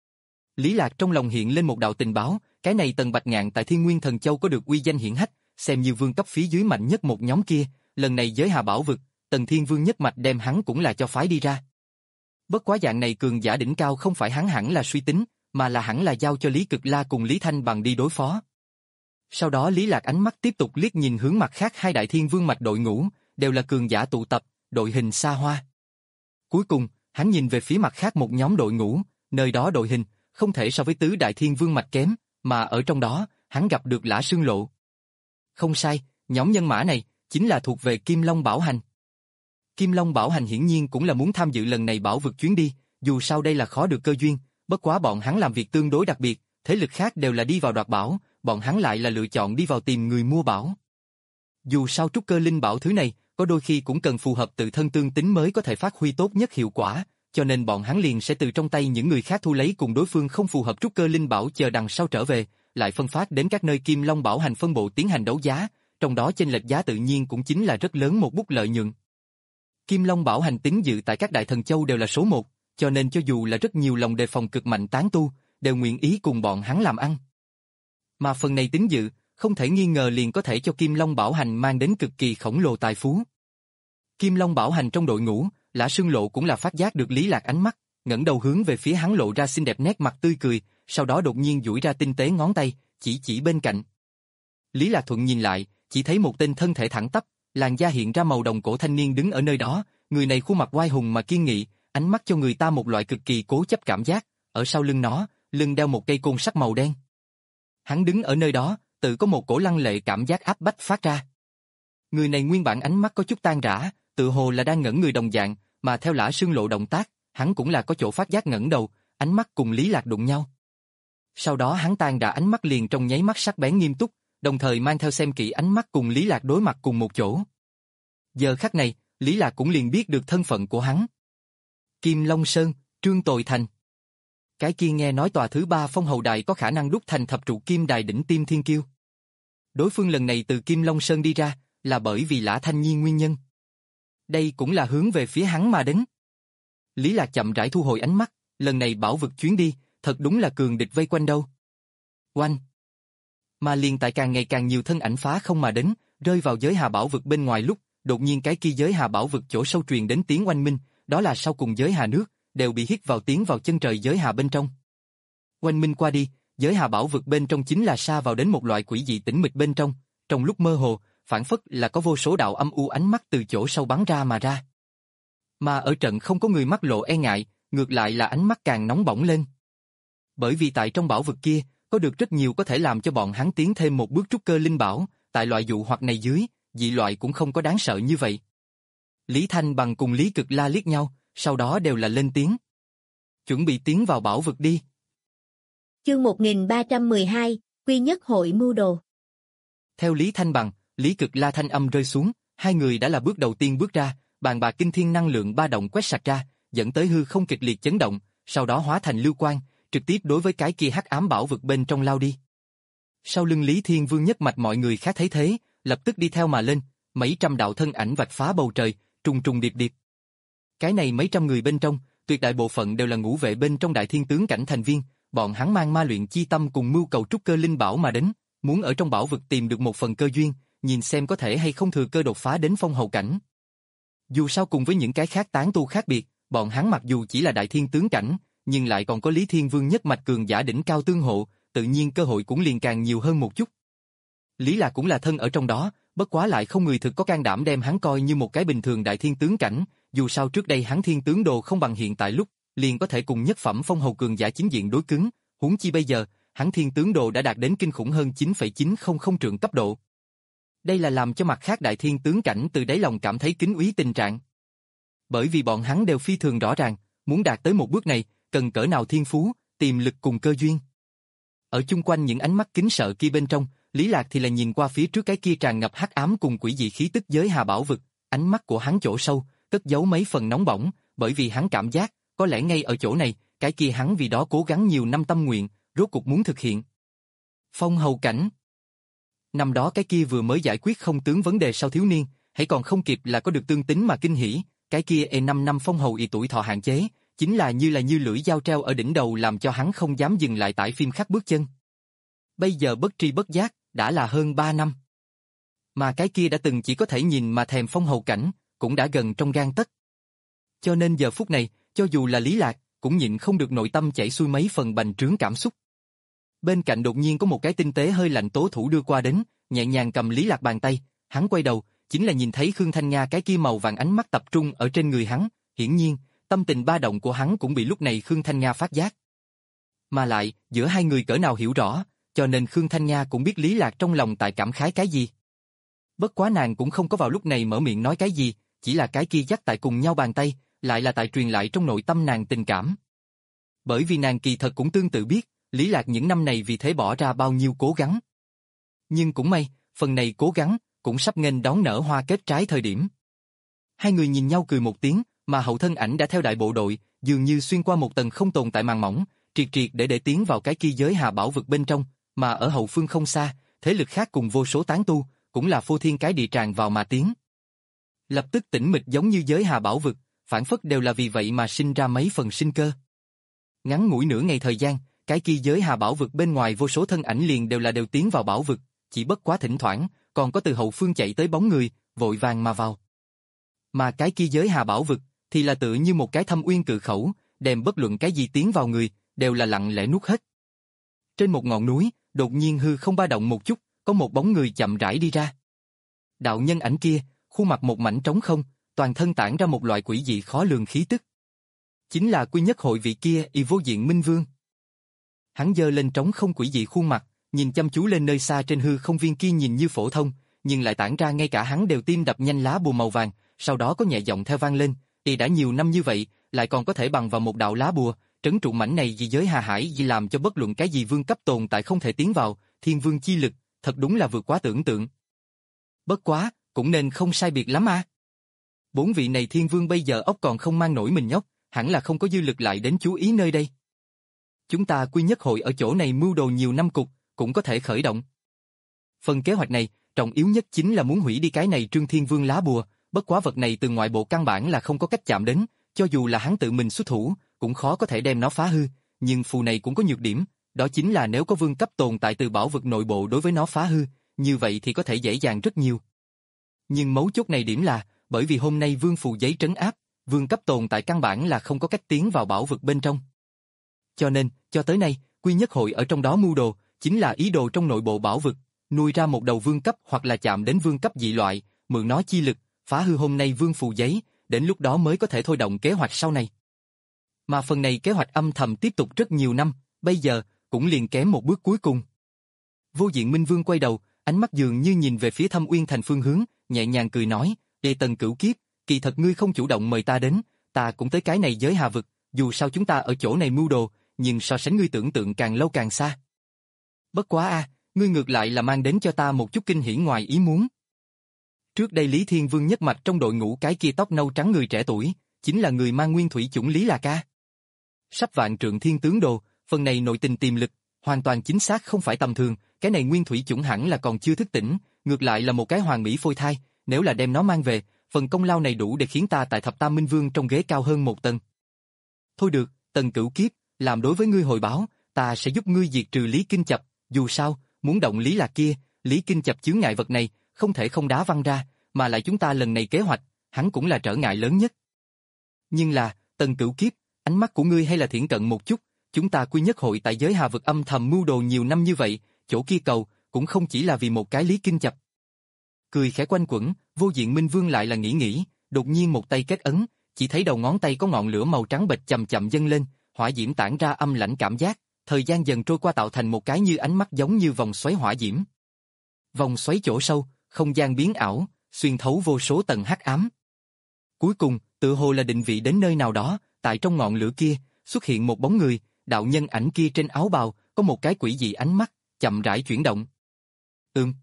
Lý Lạc trong lòng hiện lên một đạo tình báo, cái này Tần Bạch Ngạn tại Thiên Nguyên Thần Châu có được uy danh hiển hách, xem như vương cấp phía dưới mạnh nhất một nhóm kia, lần này giới Hà Bảo vực, Tần Thiên Vương nhất mạch đem hắn cũng là cho phái đi ra. Bất quá dạng này cường giả đỉnh cao không phải hắn hẳn là suy tính, mà là hẳn là giao cho Lý Cực La cùng Lý Thanh Bằng đi đối phó. Sau đó Lý Lạc ánh mắt tiếp tục liếc nhìn hướng mặt khác hai đại thiên vương mạch đội ngũ, đều là cường giả tụ tập, đội hình xa hoa. Cuối cùng, hắn nhìn về phía mặt khác một nhóm đội ngũ, nơi đó đội hình, không thể so với tứ đại thiên vương mạch kém, mà ở trong đó, hắn gặp được Lã Sương Lộ. Không sai, nhóm nhân mã này, chính là thuộc về Kim Long Bảo Hành. Kim Long Bảo Hành hiển nhiên cũng là muốn tham dự lần này bảo vực chuyến đi, dù sao đây là khó được cơ duyên, bất quá bọn hắn làm việc tương đối đặc biệt, thế lực khác đều là đi vào đoạt bảo, bọn hắn lại là lựa chọn đi vào tìm người mua bảo. Dù sao trúc cơ linh bảo thứ này, có đôi khi cũng cần phù hợp tự thân tương tính mới có thể phát huy tốt nhất hiệu quả, cho nên bọn hắn liền sẽ từ trong tay những người khác thu lấy cùng đối phương không phù hợp trúc cơ linh bảo chờ đằng sau trở về, lại phân phát đến các nơi Kim Long Bảo Hành phân bộ tiến hành đấu giá, trong đó chênh lệch giá tự nhiên cũng chính là rất lớn một bút lợi nhuận. Kim Long Bảo Hành tín dự tại các đại thần châu đều là số một, cho nên cho dù là rất nhiều lòng đề phòng cực mạnh tán tu, đều nguyện ý cùng bọn hắn làm ăn. Mà phần này tín dự, không thể nghi ngờ liền có thể cho Kim Long Bảo Hành mang đến cực kỳ khổng lồ tài phú. Kim Long Bảo Hành trong đội ngũ, Lã Sương Lộ cũng là phát giác được Lý Lạc ánh mắt, ngẩng đầu hướng về phía hắn lộ ra xinh đẹp nét mặt tươi cười, sau đó đột nhiên duỗi ra tinh tế ngón tay, chỉ chỉ bên cạnh. Lý Lạc Thuận nhìn lại, chỉ thấy một tên thân thể thẳng tắp, làn da hiện ra màu đồng cổ thanh niên đứng ở nơi đó, người này khuôn mặt oai hùng mà kiên nghị, ánh mắt cho người ta một loại cực kỳ cố chấp cảm giác, ở sau lưng nó, lưng đeo một cây côn sắt màu đen. Hắn đứng ở nơi đó, tự có một cổ lăng lệ cảm giác áp bách phát ra. Người này nguyên bản ánh mắt có chút tan rã, tự hồ là đang ngẩn người đồng dạng, mà theo Lã Sương Lộ động tác, hắn cũng là có chỗ phát giác ngẩng đầu, ánh mắt cùng Lý Lạc đụng nhau. Sau đó hắn tan rã ánh mắt liền trong nháy mắt sắc bén nghiêm túc, đồng thời mang theo xem kỹ ánh mắt cùng Lý Lạc đối mặt cùng một chỗ. Giờ khắc này, Lý Lạc cũng liền biết được thân phận của hắn. Kim Long Sơn, Trương Tồi Thành. Cái kia nghe nói tòa thứ ba phong hầu đài có khả năng đúc thành thập trụ kim đài đỉnh tim thiên kiêu. Đối phương lần này từ Kim Long Sơn đi ra, là bởi vì Lã Thanh Nhi nguyên nhân. Đây cũng là hướng về phía hắn mà đến. Lý Lạc chậm rãi thu hồi ánh mắt, lần này bảo vực chuyến đi, thật đúng là cường địch vây quanh đâu. Oanh! Mà liền tại càng ngày càng nhiều thân ảnh phá không mà đến, rơi vào giới hà bảo vực bên ngoài lúc, đột nhiên cái kia giới hà bảo vực chỗ sâu truyền đến tiếng oanh minh, đó là sau cùng giới hà nước, đều bị hít vào tiến vào chân trời giới hà bên trong. Oanh minh qua đi, giới hà bảo vực bên trong chính là sa vào đến một loại quỷ dị tĩnh mịch bên trong, trong lúc mơ hồ, phản phất là có vô số đạo âm u ánh mắt từ chỗ sâu bắn ra mà ra. Mà ở trận không có người mắc lộ e ngại, ngược lại là ánh mắt càng nóng bỏng lên. Bởi vì tại trong bảo vực kia, có được rất nhiều có thể làm cho bọn hắn tiến thêm một bước trúc cơ linh bảo, tại loại dụ hoặc này dưới, dị loại cũng không có đáng sợ như vậy. Lý Thanh Bằng cùng Lý Cực La liếc nhau, sau đó đều là lên tiếng. Chuẩn bị tiến vào bảo vực đi. Chương một nghìn ba trăm mười hai, Quy Nhất Hội mưu đồ. Theo Lý Thanh Bằng, Lý Cực La thanh âm rơi xuống, hai người đã là bước đầu tiên bước ra, bàn bạc kinh thiên năng lượng ba động quét sạch ra, dẫn tới hư không kịch liệt chấn động, sau đó hóa thành lưu quang, trực tiếp đối với cái kia hắc ám bảo vực bên trong lao đi. Sau lưng Lý Thiên Vương nhất mạch mọi người khác thấy thế, lập tức đi theo mà lên, mấy trăm đạo thân ảnh vạch phá bầu trời, trùng trùng điệp điệp. Cái này mấy trăm người bên trong, tuyệt đại bộ phận đều là ngũ vệ bên trong đại thiên tướng cảnh thành viên, bọn hắn mang ma luyện chi tâm cùng mưu cầu trúc cơ linh bảo mà đến, muốn ở trong bảo vực tìm được một phần cơ duyên, nhìn xem có thể hay không thừa cơ đột phá đến phong hầu cảnh. Dù sao cùng với những cái khác tán tu khác biệt, bọn hắn mặc dù chỉ là đại thiên tướng cảnh, nhưng lại còn có Lý Thiên Vương nhất mạch cường giả đỉnh cao tương hộ, tự nhiên cơ hội cũng liền càng nhiều hơn một chút. Lý Lạc cũng là thân ở trong đó, bất quá lại không người thực có can đảm đem hắn coi như một cái bình thường đại thiên tướng cảnh, dù sao trước đây hắn thiên tướng đồ không bằng hiện tại lúc, liền có thể cùng nhất phẩm phong hầu cường giả chính diện đối cứng, huống chi bây giờ, hắn thiên tướng đồ đã đạt đến kinh khủng hơn chín phẩy chín không không trượng cấp độ. Đây là làm cho mặt khác đại thiên tướng cảnh từ đáy lòng cảm thấy kính úy tình trạng. Bởi vì bọn hắn đều phi thường rõ ràng, muốn đạt tới một bước này, cần cỡ nào thiên phú, tiềm lực cùng cơ duyên. Ở chung quanh những ánh mắt kính sợ kia bên trong, Lý Lạc thì là nhìn qua phía trước cái kia tràn ngập hắc ám cùng quỷ dị khí tức giới hà bảo vực, ánh mắt của hắn chỗ sâu, cất giấu mấy phần nóng bỏng, bởi vì hắn cảm giác, có lẽ ngay ở chỗ này, cái kia hắn vì đó cố gắng nhiều năm tâm nguyện, rốt cuộc muốn thực hiện. Phong hầu cảnh. Năm đó cái kia vừa mới giải quyết không tướng vấn đề sau thiếu niên, hãy còn không kịp là có được tương tính mà kinh hỉ, cái kia e năm năm phong hầu y tuổi thọ hạn chế, chính là như là như lưỡi dao treo ở đỉnh đầu làm cho hắn không dám dừng lại tải phim khắc bước chân. Bây giờ bất tri bất giác, đã là hơn ba năm. Mà cái kia đã từng chỉ có thể nhìn mà thèm phong hầu cảnh, cũng đã gần trong gang tấc. Cho nên giờ phút này, cho dù là Lý Lạc, cũng nhịn không được nội tâm chảy xuôi mấy phần bành trướng cảm xúc. Bên cạnh đột nhiên có một cái tinh tế hơi lạnh tố thủ đưa qua đến, nhẹ nhàng cầm Lý Lạc bàn tay, hắn quay đầu, chính là nhìn thấy Khương Thanh Nga cái kia màu vàng ánh mắt tập trung ở trên người hắn, hiển nhiên, tâm tình ba động của hắn cũng bị lúc này Khương Thanh Nga phát giác. Mà lại, giữa hai người cỡ nào hiểu rõ, cho nên Khương Thanh Nga cũng biết Lý Lạc trong lòng tại cảm khái cái gì. Bất quá nàng cũng không có vào lúc này mở miệng nói cái gì, chỉ là cái kia dắt tại cùng nhau bàn tay, lại là tại truyền lại trong nội tâm nàng tình cảm. Bởi vì nàng kỳ thật cũng tương tự biết, Lý Lạc những năm này vì thế bỏ ra bao nhiêu cố gắng. Nhưng cũng may, phần này cố gắng, cũng sắp nghênh đón nở hoa kết trái thời điểm. Hai người nhìn nhau cười một tiếng, mà hậu thân ảnh đã theo đại bộ đội, dường như xuyên qua một tầng không tồn tại màn mỏng, triệt triệt để để tiến vào cái kia giới hà bảo vực bên trong, mà ở hậu phương không xa, thế lực khác cùng vô số tán tu, cũng là phô thiên cái địa tràn vào mà tiến. Lập tức tĩnh mịch giống như giới hà bảo vực, phản phất đều là vì vậy mà sinh ra mấy phần sinh cơ. Ngắn ngủi nửa ngày thời gian, cái kia giới hà bảo vực bên ngoài vô số thân ảnh liền đều là đều tiến vào bảo vực, chỉ bất quá thỉnh thoảng, còn có từ hậu phương chạy tới bóng người, vội vàng mà vào. Mà cái kia giới hà bảo vực, thì là tự như một cái thâm uyên cự khẩu, đem bất luận cái gì tiến vào người, đều là lặng lẽ nuốt hết. Trên một ngọn núi, đột nhiên hư không ba động một chút, có một bóng người chậm rãi đi ra. Đạo nhân ảnh kia, khuôn mặt một mảnh trống không, toàn thân tản ra một loại quỷ dị khó lường khí tức. Chính là quy nhất hội vị kia y vô diện minh vương. Hắn giơ lên trống không quỷ dị khuôn mặt, nhìn chăm chú lên nơi xa trên hư không viên kia nhìn như phổ thông, nhưng lại tản ra ngay cả hắn đều tim đập nhanh lá bùa màu vàng, sau đó có nhẹ giọng theo vang lên, y đã nhiều năm như vậy, lại còn có thể bằng vào một đạo lá bùa, trấn trụ mảnh này vì giới hà hải vì làm cho bất luận cái gì vương cấp tồn tại không thể tiến vào, thiên vương chi lực, thật đúng là vượt quá tưởng tượng. Bất quá, cũng nên không sai biệt lắm à. Bốn vị này thiên vương bây giờ ốc còn không mang nổi mình nhóc, hẳn là không có dư lực lại đến chú ý nơi đây. Chúng ta quy nhất hội ở chỗ này mưu đồ nhiều năm cục, cũng có thể khởi động. Phần kế hoạch này, trọng yếu nhất chính là muốn hủy đi cái này Trương Thiên Vương lá bùa, bất quá vật này từ ngoại bộ căn bản là không có cách chạm đến, cho dù là hắn tự mình xuất thủ, cũng khó có thể đem nó phá hư, nhưng phù này cũng có nhược điểm, đó chính là nếu có vương cấp tồn tại từ bảo vực nội bộ đối với nó phá hư, như vậy thì có thể dễ dàng rất nhiều. Nhưng mấu chốt này điểm là, bởi vì hôm nay vương phù giấy trấn áp, vương cấp tồn tại căn bản là không có cách tiến vào bảo vực bên trong. Cho nên, cho tới nay, quy nhất hội ở trong đó mưu đồ, chính là ý đồ trong nội bộ bảo vực, nuôi ra một đầu vương cấp hoặc là chạm đến vương cấp dị loại, mượn nó chi lực, phá hư hôm nay vương phù giấy, đến lúc đó mới có thể thôi động kế hoạch sau này. Mà phần này kế hoạch âm thầm tiếp tục rất nhiều năm, bây giờ, cũng liền kém một bước cuối cùng. Vô diện Minh Vương quay đầu, ánh mắt dường như nhìn về phía Thâm Uyên Thành phương hướng, nhẹ nhàng cười nói, Ê Tần Cửu Kiếp, kỳ thật ngươi không chủ động mời ta đến, ta cũng tới cái này giới hà vực, dù sao chúng ta ở chỗ này mưu đồ, nhưng so sánh ngươi tưởng tượng càng lâu càng xa. Bất quá a, ngươi ngược lại là mang đến cho ta một chút kinh hỉ ngoài ý muốn. Trước đây Lý Thiên Vương nhất mạch trong đội ngũ cái kia tóc nâu trắng người trẻ tuổi, chính là người mang nguyên thủy chủng Lý Là Ca. Sắp vạn trượng thiên tướng đồ, phần này nội tình tiềm lực, hoàn toàn chính xác không phải tầm thường, cái này nguyên thủy chủng hẳn là còn chưa thức tỉnh, ngược lại là một cái hoàng mỹ phôi thai, nếu là đem nó mang về, phần công lao này đủ để khiến ta tại Thập Tam Minh Vương trong ghế cao hơn một tầng. Thôi được, Tần Cửu Kiếp, làm đối với ngươi hồi báo, ta sẽ giúp ngươi diệt trừ Lý Kinh Chập, dù sao, muốn động Lý Lạc kia, Lý Kinh Chập chướng ngại vật này, không thể không đá văng ra, mà lại chúng ta lần này kế hoạch, hắn cũng là trở ngại lớn nhất. Nhưng là, Tần Cửu Kiếp, ánh mắt của ngươi hay là thiển cận một chút, chúng ta quy nhất hội tại giới hà vực âm thầm mưu đồ nhiều năm như vậy, chỗ kia cầu, cũng không chỉ là vì một cái Lý Kinh Chập. Cười khẽ quanh quẩn, Vô diện Minh Vương lại là nghĩ nghĩ, đột nhiên một tay kết ấn, chỉ thấy đầu ngón tay có ngọn lửa màu trắng bệch chậm chậm dâng lên, hỏa diễm tản ra âm lãnh cảm giác, thời gian dần trôi qua tạo thành một cái như ánh mắt giống như vòng xoáy hỏa diễm. Vòng xoáy chỗ sâu, không gian biến ảo, xuyên thấu vô số tầng hắc ám. Cuối cùng, tự hồ là định vị đến nơi nào đó, tại trong ngọn lửa kia, xuất hiện một bóng người, đạo nhân ảnh kia trên áo bào, có một cái quỷ dị ánh mắt, chậm rãi chuyển động. Ừm.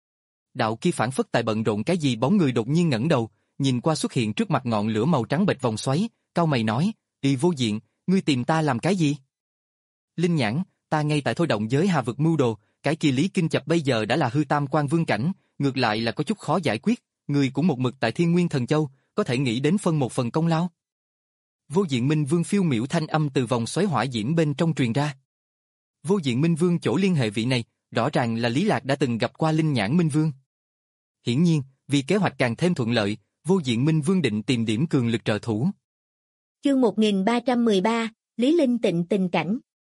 Đạo kia phản phất tại bận rộn cái gì bóng người đột nhiên ngẩng đầu, nhìn qua xuất hiện trước mặt ngọn lửa màu trắng bệch vòng xoáy, cau mày nói, Y Vô Diện, ngươi tìm ta làm cái gì? Linh Nhãn, ta ngay tại thôi động giới hà vực mưu đồ, cái kia Lý Kinh Chập bây giờ đã là hư tam quan vương cảnh, ngược lại là có chút khó giải quyết, người cũng một mực tại Thiên Nguyên Thần Châu, có thể nghĩ đến phân một phần công lao. Vô diện Minh Vương phiêu miểu thanh âm từ vòng xoáy hỏa diễm bên trong truyền ra. Vô diện Minh Vương chỗ liên hệ vị này, rõ ràng là Lý Lạc đã từng gặp qua Linh Nhãn Minh Vương. Hiển nhiên, vì kế hoạch càng thêm thuận lợi, Vô diện Minh Vương định tìm điểm cường lực trợ thủ. Chương một nghìn ba trăm mười ba, Lý Linh tịnh tình cảnh.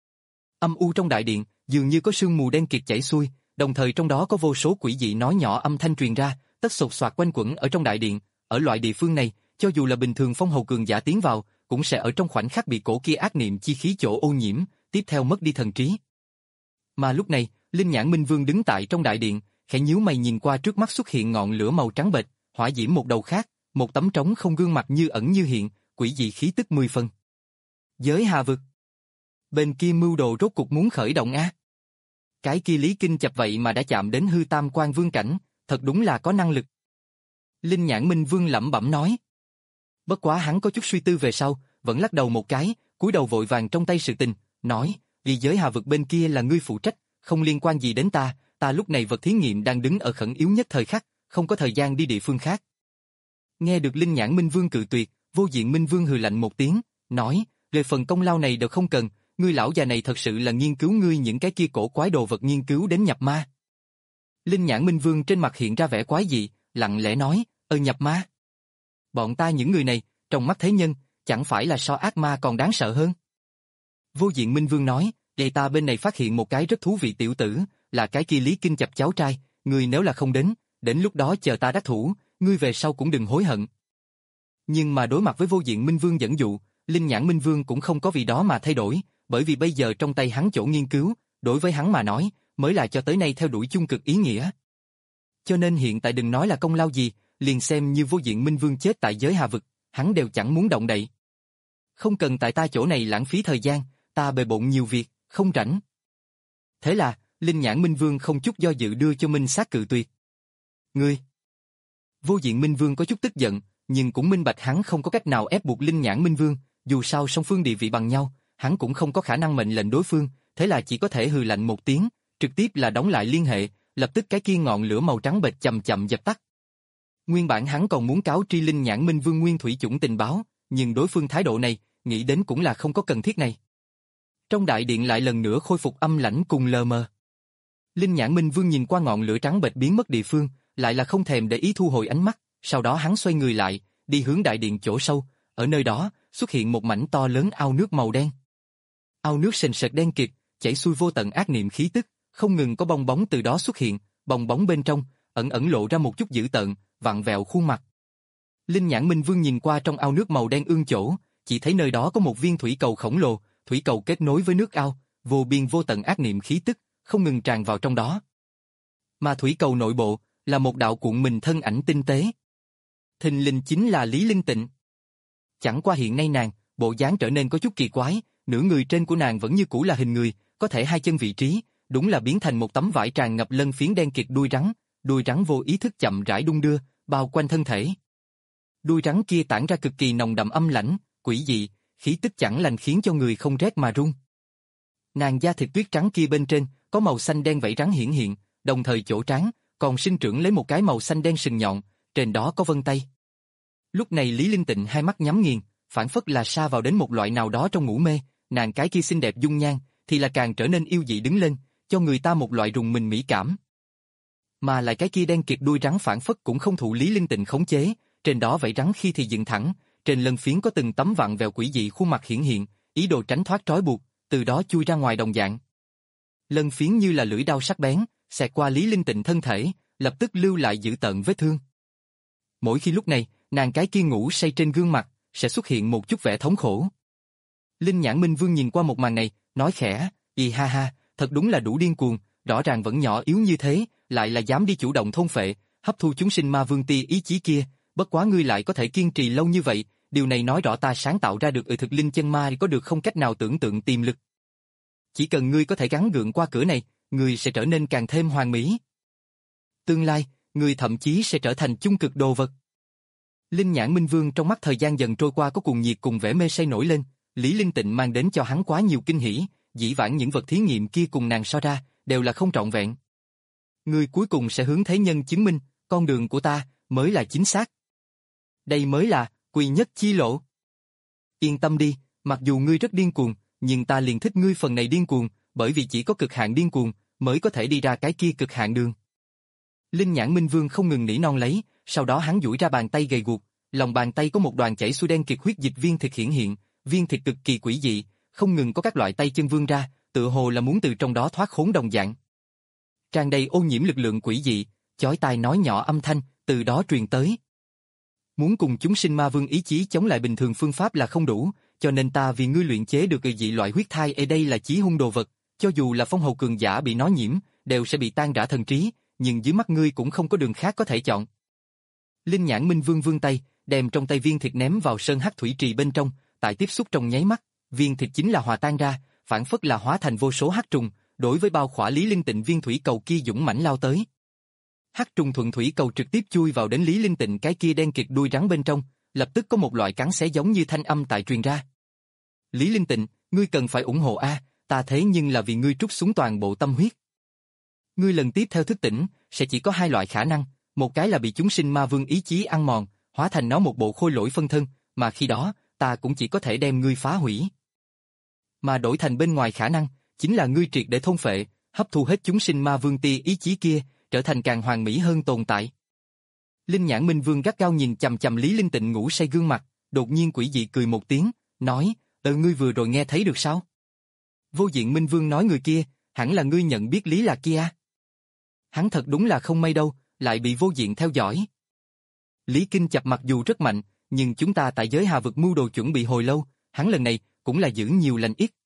Âm u trong đại điện, dường như có sương mù đen kịt chảy xuôi, đồng thời trong đó có vô số quỷ dị nói nhỏ âm thanh truyền ra, tất sột soạt quanh quẩn ở trong đại điện. Ở loại địa phương này, cho dù là bình thường phong hầu cường giả tiến vào, cũng sẽ ở trong khoảnh khắc bị cổ kia ác niệm chi khí chỗ ô nhiễm, tiếp theo mất đi thần trí. Mà lúc này, Linh Nhãn Minh Vương đứng tại trong đại điện, khẽ nhíu mày nhìn qua trước mắt xuất hiện ngọn lửa màu trắng bệch, hỏa diễm một đầu khác, một tấm trống không gương mặt như ẩn như hiện, quỷ dị khí tức mười phần. Giới hà vực. Bên kia mưu đồ rốt cục muốn khởi động a. Cái kia Lý Kinh Chập vậy mà đã chạm đến hư tam quan vương cảnh, thật đúng là có năng lực. Linh Nhãn Minh Vương lẩm bẩm nói. Bất quá hắn có chút suy tư về sau, vẫn lắc đầu một cái, cúi đầu vội vàng trong tay sự tình, nói, vì giới hà vực bên kia là ngươi phụ trách, không liên quan gì đến ta, ta lúc này vật thí nghiệm đang đứng ở khẩn yếu nhất thời khắc, không có thời gian đi địa phương khác. Nghe được Linh Nhãn Minh Vương cự tuyệt, Vô diện Minh Vương hừ lạnh một tiếng, nói, về phần công lao này đều không cần, ngươi lão già này thật sự là nghiên cứu ngươi những cái kia cổ quái đồ vật nghiên cứu đến nhập ma. Linh Nhãn Minh Vương trên mặt hiện ra vẻ quái dị, lặng lẽ nói, ơ nhập ma. Bọn ta những người này, trong mắt thế nhân, chẳng phải là so ác ma còn đáng sợ hơn. Vô Diện Minh Vương nói, vậy ta bên này phát hiện một cái rất thú vị tiểu tử, là cái kia Lý Kinh Chập cháu trai, ngươi nếu là không đến, đến lúc đó chờ ta đắc thủ, ngươi về sau cũng đừng hối hận. Nhưng mà đối mặt với Vô Diện Minh Vương dẫn dụ, Linh Nhãn Minh Vương cũng không có vì đó mà thay đổi, bởi vì bây giờ trong tay hắn chỗ nghiên cứu, đối với hắn mà nói, mới là cho tới nay theo đuổi chung cực ý nghĩa. Cho nên hiện tại đừng nói là công lao gì, liền xem như Vô Diện Minh Vương chết tại giới Hà Vực, hắn đều chẳng muốn động đậy. Không cần tại ta chỗ này lãng phí thời gian, ta bề bộn nhiều việc, không rảnh. Thế là, Linh Nhãn Minh Vương không chút do dự đưa cho Minh Sát cự tuyệt. Ngươi! Vô Diện Minh Vương có chút tức giận, nhưng cũng minh bạch hắn không có cách nào ép buộc Linh Nhãn Minh Vương, dù sao song phương địa vị bằng nhau, hắn cũng không có khả năng mệnh lệnh đối phương, thế là chỉ có thể hừ lạnh một tiếng, trực tiếp là đóng lại liên hệ, lập tức cái kia ngọn lửa màu trắng bệch chậm chậm dập tắt. Nguyên bản hắn còn muốn cáo tri Linh Nhãn Minh Vương nguyên thủy chủng tình báo, nhưng đối phương thái độ này, nghĩ đến cũng là không có cần thiết này. Trong đại điện lại lần nữa khôi phục âm lãnh cùng lờ mờ. Linh Nhãn Minh Vương nhìn qua ngọn lửa trắng bệch biến mất địa phương, lại là không thèm để ý thu hồi ánh mắt, sau đó hắn xoay người lại, đi hướng đại điện chỗ sâu, ở nơi đó, xuất hiện một mảnh to lớn ao nước màu đen. Ao nước sền sệt đen kịt, chảy xuôi vô tận ác niệm khí tức, không ngừng có bong bóng từ đó xuất hiện, bong bóng bên trong, ẩn ẩn lộ ra một chút dữ tợn, vặn vẹo khuôn mặt. Linh Nhãn Minh Vương nhìn qua trong ao nước màu đen ương chỗ, chỉ thấy nơi đó có một viên thủy cầu khổng lồ, thủy cầu kết nối với nước ao, vô biên vô tận ác niệm khí tức, không ngừng tràn vào trong đó. Mà thủy cầu nội bộ, là một đạo cuộn mình thân ảnh tinh tế. Thình lình chính là Lý Linh Tịnh. Chẳng qua hiện nay nàng, bộ dáng trở nên có chút kỳ quái, nửa người trên của nàng vẫn như cũ là hình người, có thể hai chân vị trí, đúng là biến thành một tấm vải tràn ngập lân phiến đen kịt đuôi rắn, đuôi rắn vô ý thức chậm rãi đung đưa, bao quanh thân thể. Đuôi rắn kia tản ra cực kỳ nồng đậm âm lãnh, quỷ dị, khí tức chẳng lành khiến cho người không rét mà run. Nàng da thịt tuyết trắng kia bên trên, có màu xanh đen vảy rắn hiển hiện, đồng thời chỗ trán, còn sinh trưởng lấy một cái màu xanh đen sừng nhọn, trên đó có vân tay. Lúc này Lý Linh Tịnh hai mắt nhắm nghiền, phản phất là sa vào đến một loại nào đó trong ngủ mê, nàng cái kia xinh đẹp dung nhan, thì là càng trở nên yêu dị đứng lên, cho người ta một loại rùng mình mỹ cảm. Mà lại cái kia đen kịt đuôi rắn phản phất cũng không thụ Lý Linh Tịnh khống chế, trên đó vảy rắn khi thì dựng thẳng, trên lân phiến có từng tấm vặn vẹo quỷ dị khuôn mặt hiển hiện, ý đồ tránh thoát trói buộc, từ đó chui ra ngoài đồng dạng. Lân phiến như là lưỡi đao sắc bén, xẹt qua Lý Linh Tịnh thân thể, lập tức lưu lại dữ tợn vết thương. Mỗi khi lúc này, nàng cái kia ngủ say trên gương mặt, sẽ xuất hiện một chút vẻ thống khổ. Linh Nhãn Minh Vương nhìn qua một màn này, nói khẽ, y ha ha, thật đúng là đủ điên cuồng, rõ ràng vẫn nhỏ yếu như thế, lại là dám đi chủ động thôn phệ, hấp thu chúng sinh ma vương tia ý chí kia, bất quá ngươi lại có thể kiên trì lâu như vậy, điều này nói rõ ta sáng tạo ra được ừ thực linh chân ma có được không cách nào tưởng tượng tiềm lực. Chỉ cần ngươi có thể gắng gượng qua cửa này, ngươi sẽ trở nên càng thêm hoàn mỹ. Tương lai, ngươi thậm chí sẽ trở thành chung cực đồ vật. Linh Nhãn Minh Vương trong mắt thời gian dần trôi qua có cuồng nhiệt cùng vẻ mê say nổi lên, Lý Linh Tịnh mang đến cho hắn quá nhiều kinh hỉ, dĩ vãng những vật thí nghiệm kia cùng nàng so ra, đều là không trọn vẹn. Ngươi cuối cùng sẽ hướng thế nhân chứng minh, con đường của ta mới là chính xác. Đây mới là quy nhất chi lộ. Yên tâm đi, mặc dù ngươi rất điên cuồng, nhưng ta liền thích ngươi phần này điên cuồng, bởi vì chỉ có cực hạn điên cuồng mới có thể đi ra cái kia cực hạn đường. Linh Nhãn Minh Vương không ngừng nỉ non lấy, sau đó hắn duỗi ra bàn tay gầy guộc, lòng bàn tay có một đoàn chảy xuôi đen kịt huyết dịch viên thịt hiển hiện, viên thịt cực kỳ quỷ dị, không ngừng có các loại tay chân vươn ra, tựa hồ là muốn từ trong đó thoát khốn đồng dạng. Tràn đầy ô nhiễm lực lượng quỷ dị, chói tai nói nhỏ âm thanh từ đó truyền tới. Muốn cùng chúng sinh ma vương ý chí chống lại bình thường phương pháp là không đủ, cho nên ta vì ngươi luyện chế được dị loại huyết thai ở đây là chí hung đồ vật, cho dù là phong hầu cường giả bị nó nhiễm, đều sẽ bị tan rã thần trí, nhưng dưới mắt ngươi cũng không có đường khác có thể chọn. Linh Nhãn Minh Vương vươn tay, đem trong tay viên thịt ném vào sơn hắc thủy trì bên trong, tại tiếp xúc trong nháy mắt, viên thịt chính là hòa tan ra, phản phất là hóa thành vô số hắc trùng, đối với bao khỏa Lý Linh Tịnh viên thủy cầu kia dũng mãnh lao tới. Hắc trùng thuận thủy cầu trực tiếp chui vào đến Lý Linh Tịnh cái kia đen kịt đuôi rắn bên trong, lập tức có một loại cắn xé giống như thanh âm tại truyền ra. Lý Linh Tịnh, ngươi cần phải ủng hộ a, ta thế nhưng là vì ngươi trút xuống toàn bộ tâm huyết. Ngươi lần tiếp theo thức tỉnh, sẽ chỉ có hai loại khả năng, một cái là bị chúng sinh ma vương ý chí ăn mòn, hóa thành nó một bộ khôi lỗi phân thân, mà khi đó, ta cũng chỉ có thể đem ngươi phá hủy. Mà đổi thành bên ngoài khả năng, chính là ngươi triệt để thôn phệ, hấp thu hết chúng sinh ma vương tia ý chí kia, trở thành càng hoàn mỹ hơn tồn tại. Linh Nhãn Minh Vương gắt gao nhìn chằm chằm Lý Linh Tịnh ngủ say gương mặt, đột nhiên quỷ dị cười một tiếng, nói, ờ ngươi vừa rồi nghe thấy được sao? Vô Diện Minh Vương nói người kia, hẳn là ngươi nhận biết Lý Lạc kia. Hắn thật đúng là không may đâu, lại bị Vô Diện theo dõi. Lý Kinh Chập mặc dù rất mạnh, nhưng chúng ta tại giới Hà vực mưu đồ chuẩn bị hồi lâu, hắn lần này cũng là giữ nhiều lành ít.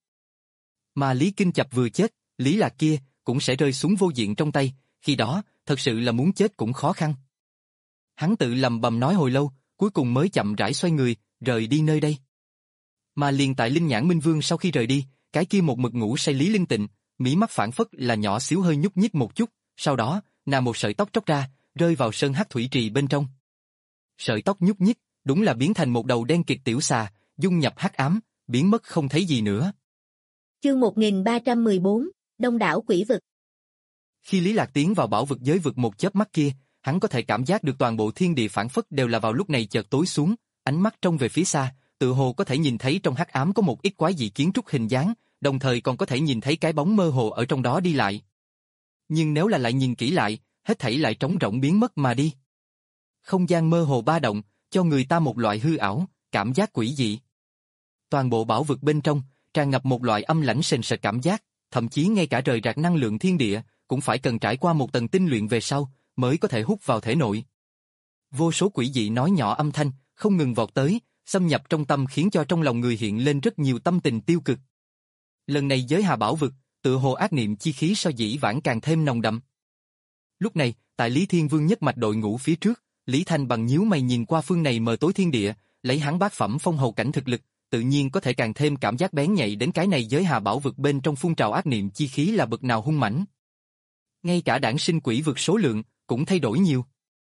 Mà Lý Kinh Chập vừa chết, Lý Lạc kia cũng sẽ rơi xuống Vô Diện trong tay, khi đó, thật sự là muốn chết cũng khó khăn. Hắn tự lầm bầm nói hồi lâu, cuối cùng mới chậm rãi xoay người, rời đi nơi đây. Mà liền tại Linh Nhãn Minh Vương sau khi rời đi, cái kia một mực ngủ say Lý Linh Tịnh, mí mắt phản phất là nhỏ xíu hơi nhúc nhích một chút, sau đó, nàng một sợi tóc tróc ra, rơi vào sơn hắc thủy trì bên trong. Sợi tóc nhúc nhích, đúng là biến thành một đầu đen kịt tiểu xà, dung nhập hắc ám, biến mất không thấy gì nữa. Chương một nghìn ba trăm mười bốn, Đông đảo quỷ vực. Khi Lý Lạc tiến vào bảo vực giới vực một chớp mắt kia, hắn có thể cảm giác được toàn bộ thiên địa phản phất đều là vào lúc này chợt tối xuống, ánh mắt trông về phía xa, tự hồ có thể nhìn thấy trong hắc ám có một ít quái dị kiến trúc hình dáng, đồng thời còn có thể nhìn thấy cái bóng mơ hồ ở trong đó đi lại. Nhưng nếu là lại nhìn kỹ lại, hết thảy lại trống rỗng biến mất mà đi. Không gian mơ hồ ba động, cho người ta một loại hư ảo, cảm giác quỷ dị. Toàn bộ bảo vực bên trong, tràn ngập một loại âm lãnh sền sệt cảm giác, thậm chí ngay cả rời rạc năng lượng thiên địa, cũng phải cần trải qua một tầng tinh luyện về sau, mới có thể hút vào thể nội. Vô số quỷ dị nói nhỏ âm thanh, không ngừng vọt tới, xâm nhập trong tâm khiến cho trong lòng người hiện lên rất nhiều tâm tình tiêu cực. Lần này giới Hà bảo vực, tự hồ ác niệm chi khí so dĩ vãng càng thêm nồng đậm. Lúc này, tại Lý Thiên Vương nhất mạch đội ngũ phía trước, Lý Thanh bằng nhíu mày nhìn qua phương này mờ tối thiên địa, lấy hắn bát phẩm phong hầu cảnh thực lực, tự nhiên có thể càng thêm cảm giác bén nhạy đến cái này giới Hà bảo vực bên trong phun trào ác niệm chi khí là bậc nào hung mãnh. Ngay cả đản sinh quỷ vực số lượng cũng thay đổi nhiều.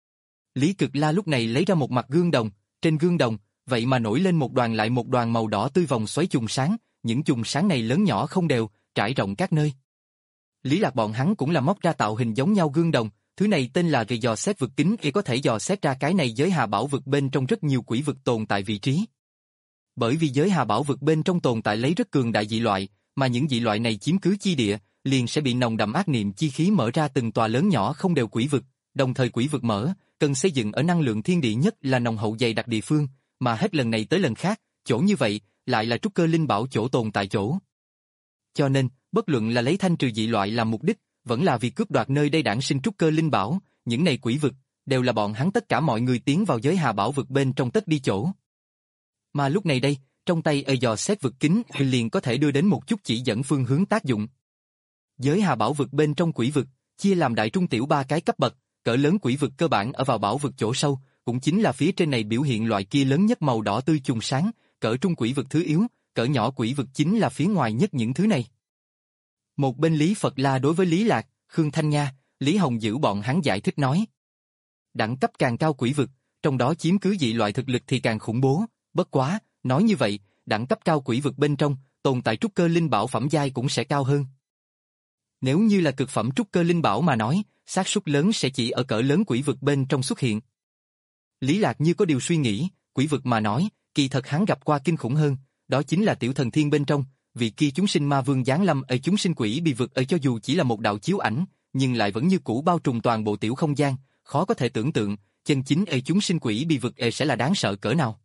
Lý Cực La lúc này lấy ra một mặt gương đồng, trên gương đồng, vậy mà nổi lên một đoàn lại một đoàn màu đỏ tươi vòng xoáy chùm sáng, những chùm sáng này lớn nhỏ không đều, trải rộng các nơi. Lý Lạc bọn hắn cũng là móc ra tạo hình giống nhau gương đồng, thứ này tên là gậy dò xét vực kính để có thể dò xét ra cái này giới Hà bảo vực bên trong rất nhiều quỷ vực tồn tại vị trí. Bởi vì giới Hà bảo vực bên trong tồn tại lấy rất cường đại dị loại, mà những dị loại này chiếm cứ chi địa, liền sẽ bị nồng đậm ác niệm chi khí mở ra từng tòa lớn nhỏ không đều quỷ vực, đồng thời quỷ vực mở, cần xây dựng ở năng lượng thiên địa nhất là nồng hậu dày đặc địa phương, mà hết lần này tới lần khác, chỗ như vậy, lại là trúc cơ linh bảo chỗ tồn tại chỗ. Cho nên, bất luận là lấy thanh trừ dị loại làm mục đích, vẫn là vì cướp đoạt nơi đây đản sinh trúc cơ linh bảo, những này quỷ vực, đều là bọn hắn tất cả mọi người tiến vào giới Hà bảo vực bên trong tất đi chỗ. Mà lúc này đây, trong tay ở dò xét vực kính liền có thể đưa đến một chút chỉ dẫn phương hướng tác dụng. Giới Hà bảo vực bên trong quỷ vực, chia làm đại trung tiểu ba cái cấp bậc, cỡ lớn quỷ vực cơ bản ở vào bảo vực chỗ sâu, cũng chính là phía trên này biểu hiện loại kia lớn nhất màu đỏ tươi chùm sáng, cỡ trung quỷ vực thứ yếu, cỡ nhỏ quỷ vực chính là phía ngoài nhất những thứ này. Một bên Lý Phật La đối với Lý Lạc, Khương Thanh Nha, Lý Hồng Dữ bọn hắn giải thích nói. Đẳng cấp càng cao quỷ vực, trong đó chiếm cứ dị loại thực lực thì càng khủng bố, bất quá, nói như vậy, đẳng cấp cao quỷ vực bên trong, tồn tại trúc cơ linh bảo phẩm giai cũng sẽ cao hơn. Nếu như là cực phẩm trúc cơ linh bảo mà nói, xác suất lớn sẽ chỉ ở cỡ lớn quỷ vực bên trong xuất hiện. Lý Lạc như có điều suy nghĩ, quỷ vực mà nói, kỳ thật hắn gặp qua kinh khủng hơn, đó chính là tiểu thần thiên bên trong, vị kia chúng sinh ma vương giáng lâm ở chúng sinh quỷ bị vực ở cho dù chỉ là một đạo chiếu ảnh, nhưng lại vẫn như cũ bao trùm toàn bộ tiểu không gian, khó có thể tưởng tượng, chân chính ở chúng sinh quỷ bị vực e sẽ là đáng sợ cỡ nào.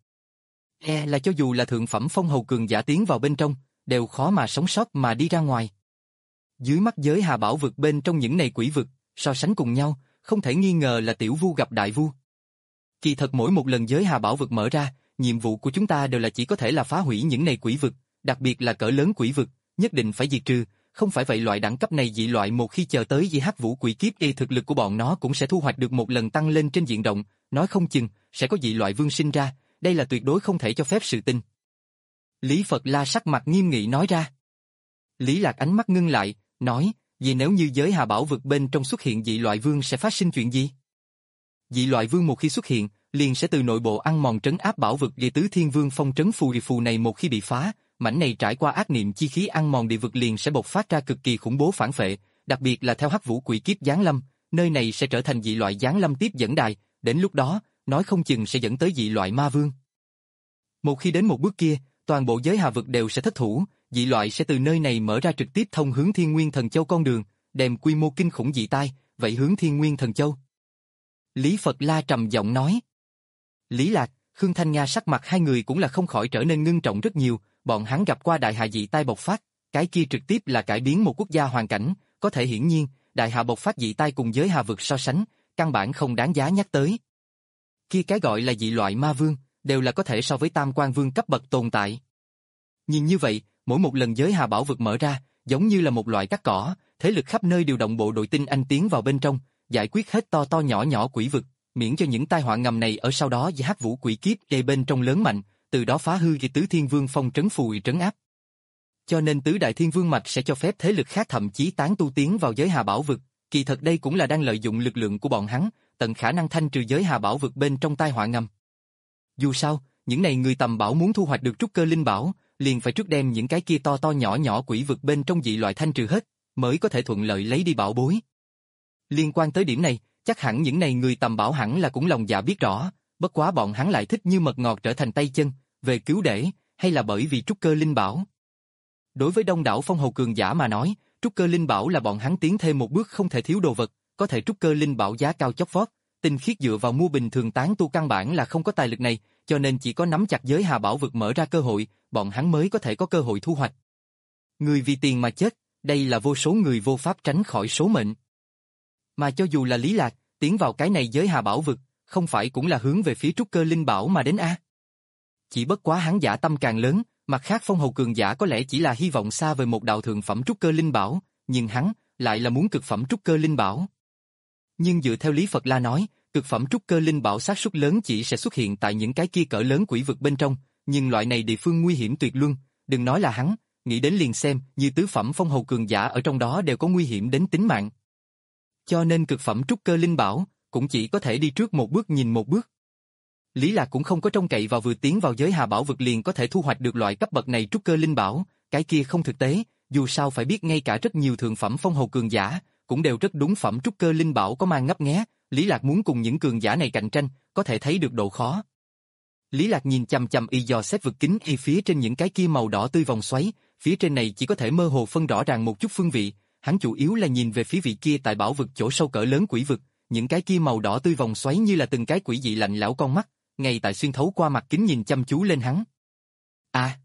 E là cho dù là thượng phẩm phong hầu cường giả tiến vào bên trong, đều khó mà sống sót mà đi ra ngoài. Dưới mắt giới Hà bảo vực bên trong những này quỷ vực, so sánh cùng nhau, không thể nghi ngờ là tiểu vu gặp đại vu. Kỳ thật mỗi một lần giới Hà bảo vực mở ra, nhiệm vụ của chúng ta đều là chỉ có thể là phá hủy những này quỷ vực, đặc biệt là cỡ lớn quỷ vực, nhất định phải diệt trừ, không phải vậy loại đẳng cấp này dị loại một khi chờ tới di hắc vũ quỷ kiếp y thực lực của bọn nó cũng sẽ thu hoạch được một lần tăng lên trên diện rộng, nói không chừng sẽ có dị loại vương sinh ra, đây là tuyệt đối không thể cho phép sự tình. Lý Phật La sắc mặt nghiêm nghị nói ra. Lý Lạc ánh mắt ngưng lại, nói, vì nếu như giới Hà bảo vực bên trong xuất hiện dị loại vương sẽ phát sinh chuyện gì? Dị loại vương một khi xuất hiện, liền sẽ từ nội bộ ăn mòn trấn áp bảo vực gây tứ thiên vương phong trấn phù phù này một khi bị phá, mảnh này trải qua ác niệm chi khí ăn mòn địa vực liền sẽ bộc phát ra cực kỳ khủng bố phản phệ, đặc biệt là theo hắc vũ quỷ kiếp giáng lâm, nơi này sẽ trở thành dị loại giáng lâm tiếp dẫn đài, đến lúc đó, nói không chừng sẽ dẫn tới dị loại ma vương. Một khi đến một bước kia, toàn bộ giới Hà vực đều sẽ thất thủ, dị loại sẽ từ nơi này mở ra trực tiếp thông hướng Thiên Nguyên Thần Châu con đường, đem quy mô kinh khủng dị tai, vậy hướng Thiên Nguyên Thần Châu. Lý Phật La trầm giọng nói. Lý Lạc, Khương Thanh Nga sắc mặt hai người cũng là không khỏi trở nên ngưng trọng rất nhiều, bọn hắn gặp qua đại hạ dị tai bộc phát, cái kia trực tiếp là cải biến một quốc gia hoàn cảnh, có thể hiển nhiên, đại hạ bộc phát dị tai cùng giới hà vực so sánh, căn bản không đáng giá nhắc tới. Kia cái gọi là dị loại ma vương, đều là có thể so với tam quan vương cấp bậc tồn tại. Nhìn như vậy, mỗi một lần giới hà bảo vực mở ra, giống như là một loại cắt cỏ, thế lực khắp nơi điều động bộ đội tinh anh tiến vào bên trong, giải quyết hết to to nhỏ nhỏ quỷ vực, miễn cho những tai họa ngầm này ở sau đó do hắc vũ quỷ kiếp gây bên trong lớn mạnh, từ đó phá hư tứ thiên vương phong trấn phù trấn áp. Cho nên tứ đại thiên vương mạch sẽ cho phép thế lực khác thậm chí tán tu tiến vào giới hà bảo vực, kỳ thật đây cũng là đang lợi dụng lực lượng của bọn hắn, tận khả năng thanh trừ giới hà bảo vực bên trong tai họa ngầm. Dù sao, những này người tầm bảo muốn thu hoạch được trúc cơ linh bảo, liền phải trước đem những cái kia to to nhỏ nhỏ quỷ vực bên trong dị loại thanh trừ hết, mới có thể thuận lợi lấy đi bảo bối. Liên quan tới điểm này, chắc hẳn những này người tầm bảo hẳn là cũng lòng dạ biết rõ, bất quá bọn hắn lại thích như mật ngọt trở thành tay chân, về cứu để, hay là bởi vì trúc cơ linh bảo. Đối với đông đảo phong hầu cường giả mà nói, trúc cơ linh bảo là bọn hắn tiến thêm một bước không thể thiếu đồ vật, có thể trúc cơ linh bảo giá cao chót vót, tinh khiết dựa vào mua bình thường tán tu căn bản là không có tài lực này, cho nên chỉ có nắm chặt giới hà bảo vực mở ra cơ hội, bọn hắn mới có thể có cơ hội thu hoạch. Người vì tiền mà chết, đây là vô số người vô pháp tránh khỏi số mệnh. Mà cho dù là Lý Lạc, tiến vào cái này giới hà bảo vực, không phải cũng là hướng về phía trúc cơ linh bảo mà đến a? Chỉ bất quá hắn giả tâm càng lớn, mặt khác phong hầu cường giả có lẽ chỉ là hy vọng xa về một đạo thượng phẩm trúc cơ linh bảo, nhưng hắn lại là muốn cực phẩm trúc cơ linh bảo. Nhưng dựa theo Lý Phật La nói, cực phẩm trúc cơ linh bảo xác suất lớn chỉ sẽ xuất hiện tại những cái kia cỡ lớn quỷ vực bên trong, nhưng loại này địa phương nguy hiểm tuyệt luân, đừng nói là hắn, nghĩ đến liền xem, như tứ phẩm phong hầu cường giả ở trong đó đều có nguy hiểm đến tính mạng. Cho nên cực phẩm trúc cơ linh bảo cũng chỉ có thể đi trước một bước nhìn một bước. Lý Lạc cũng không có trông cậy vào vừa tiến vào giới hà bảo vực liền có thể thu hoạch được loại cấp bậc này trúc cơ linh bảo, cái kia không thực tế, dù sao phải biết ngay cả rất nhiều thượng phẩm phong hầu cường giả cũng đều rất đúng phẩm trúc cơ linh bảo có mang ngấp nghé, Lý Lạc muốn cùng những cường giả này cạnh tranh, có thể thấy được độ khó. Lý Lạc nhìn chằm chằm y dò xét vực kính y phía trên những cái kia màu đỏ tươi vòng xoáy, phía trên này chỉ có thể mơ hồ phân rõ ràng một chút phương vị, hắn chủ yếu là nhìn về phía vị kia tại bảo vực chỗ sâu cỡ lớn quỷ vực, những cái kia màu đỏ tươi vòng xoáy như là từng cái quỷ dị lạnh lẽo con mắt, ngay tại xuyên thấu qua mặt kính nhìn chăm chú lên hắn. À!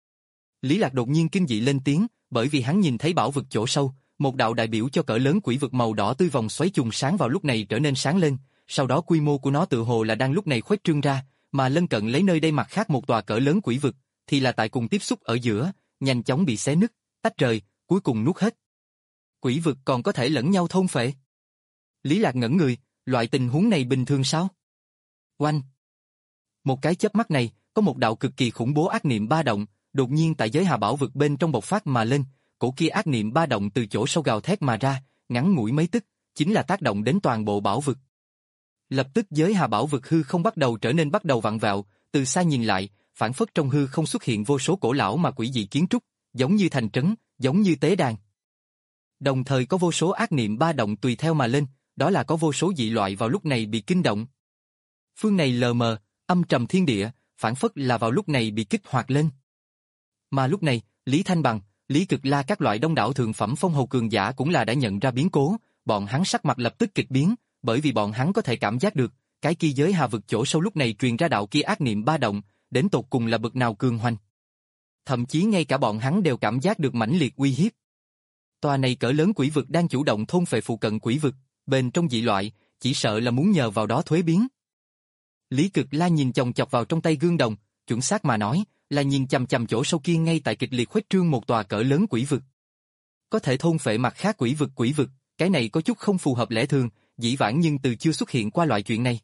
Lý Lạc đột nhiên kinh dị lên tiếng, bởi vì hắn nhìn thấy bảo vực chỗ sâu, một đạo đại biểu cho cỡ lớn quỷ vực màu đỏ tươi vòng xoáy trùng sáng vào lúc này trở nên sáng lên, sau đó quy mô của nó tự hồ là đang lúc này khuếch trương ra, mà lân cận lấy nơi đây mặt khác một tòa cỡ lớn quỷ vực, thì là tại cùng tiếp xúc ở giữa, nhanh chóng bị xé nứt, tách rời, cuối cùng nuốt hết. Quỷ vực còn có thể lẫn nhau thôn phệ. Lý Lạc ngẩn người, loại tình huống này bình thường sao? Oanh! Một cái chớp mắt này, có một đạo cực kỳ khủng bố ác niệm ba động, đột nhiên tại giới hà bảo vực bên trong bộc phát mà lên, cổ kia ác niệm ba động từ chỗ sâu gào thét mà ra, ngắn ngủi mấy tức, chính là tác động đến toàn bộ bảo vực. Lập tức giới hà bảo vực hư không bắt đầu trở nên bắt đầu vặn vẹo, từ xa nhìn lại, phản phất trong hư không xuất hiện vô số cổ lão mà quỷ dị kiến trúc, giống như thành trấn, giống như tế đàn. Đồng thời có vô số ác niệm ba động tùy theo mà lên, đó là có vô số dị loại vào lúc này bị kinh động. Phương này lờ mờ, âm trầm thiên địa, phản phất là vào lúc này bị kích hoạt lên. Mà lúc này, Lý Thanh Bằng, Lý Cực La các loại đông đảo thượng phẩm phong hầu cường giả cũng là đã nhận ra biến cố, bọn hắn sắc mặt lập tức kịch biến, bởi vì bọn hắn có thể cảm giác được, cái kia giới hà vực chỗ sâu lúc này truyền ra đạo kia ác niệm ba động, đến tột cùng là bậc nào cường hoành. Thậm chí ngay cả bọn hắn đều cảm giác được mãnh liệt uy hiếp. Tòa này cỡ lớn quỷ vực đang chủ động thôn phệ phụ cận quỷ vực, bên trong dị loại, chỉ sợ là muốn nhờ vào đó thuế biến. Lý Cực La nhìn chòng chọc vào trong tay gương đồng, chuẩn xác mà nói, là nhìn chằm chằm chỗ sâu kia ngay tại kịch liệt khuếch trương một tòa cỡ lớn quỷ vực. Có thể thôn phệ mặt khác quỷ vực quỷ vực, cái này có chút không phù hợp lẽ thường, dĩ vãng nhưng từ chưa xuất hiện qua loại chuyện này.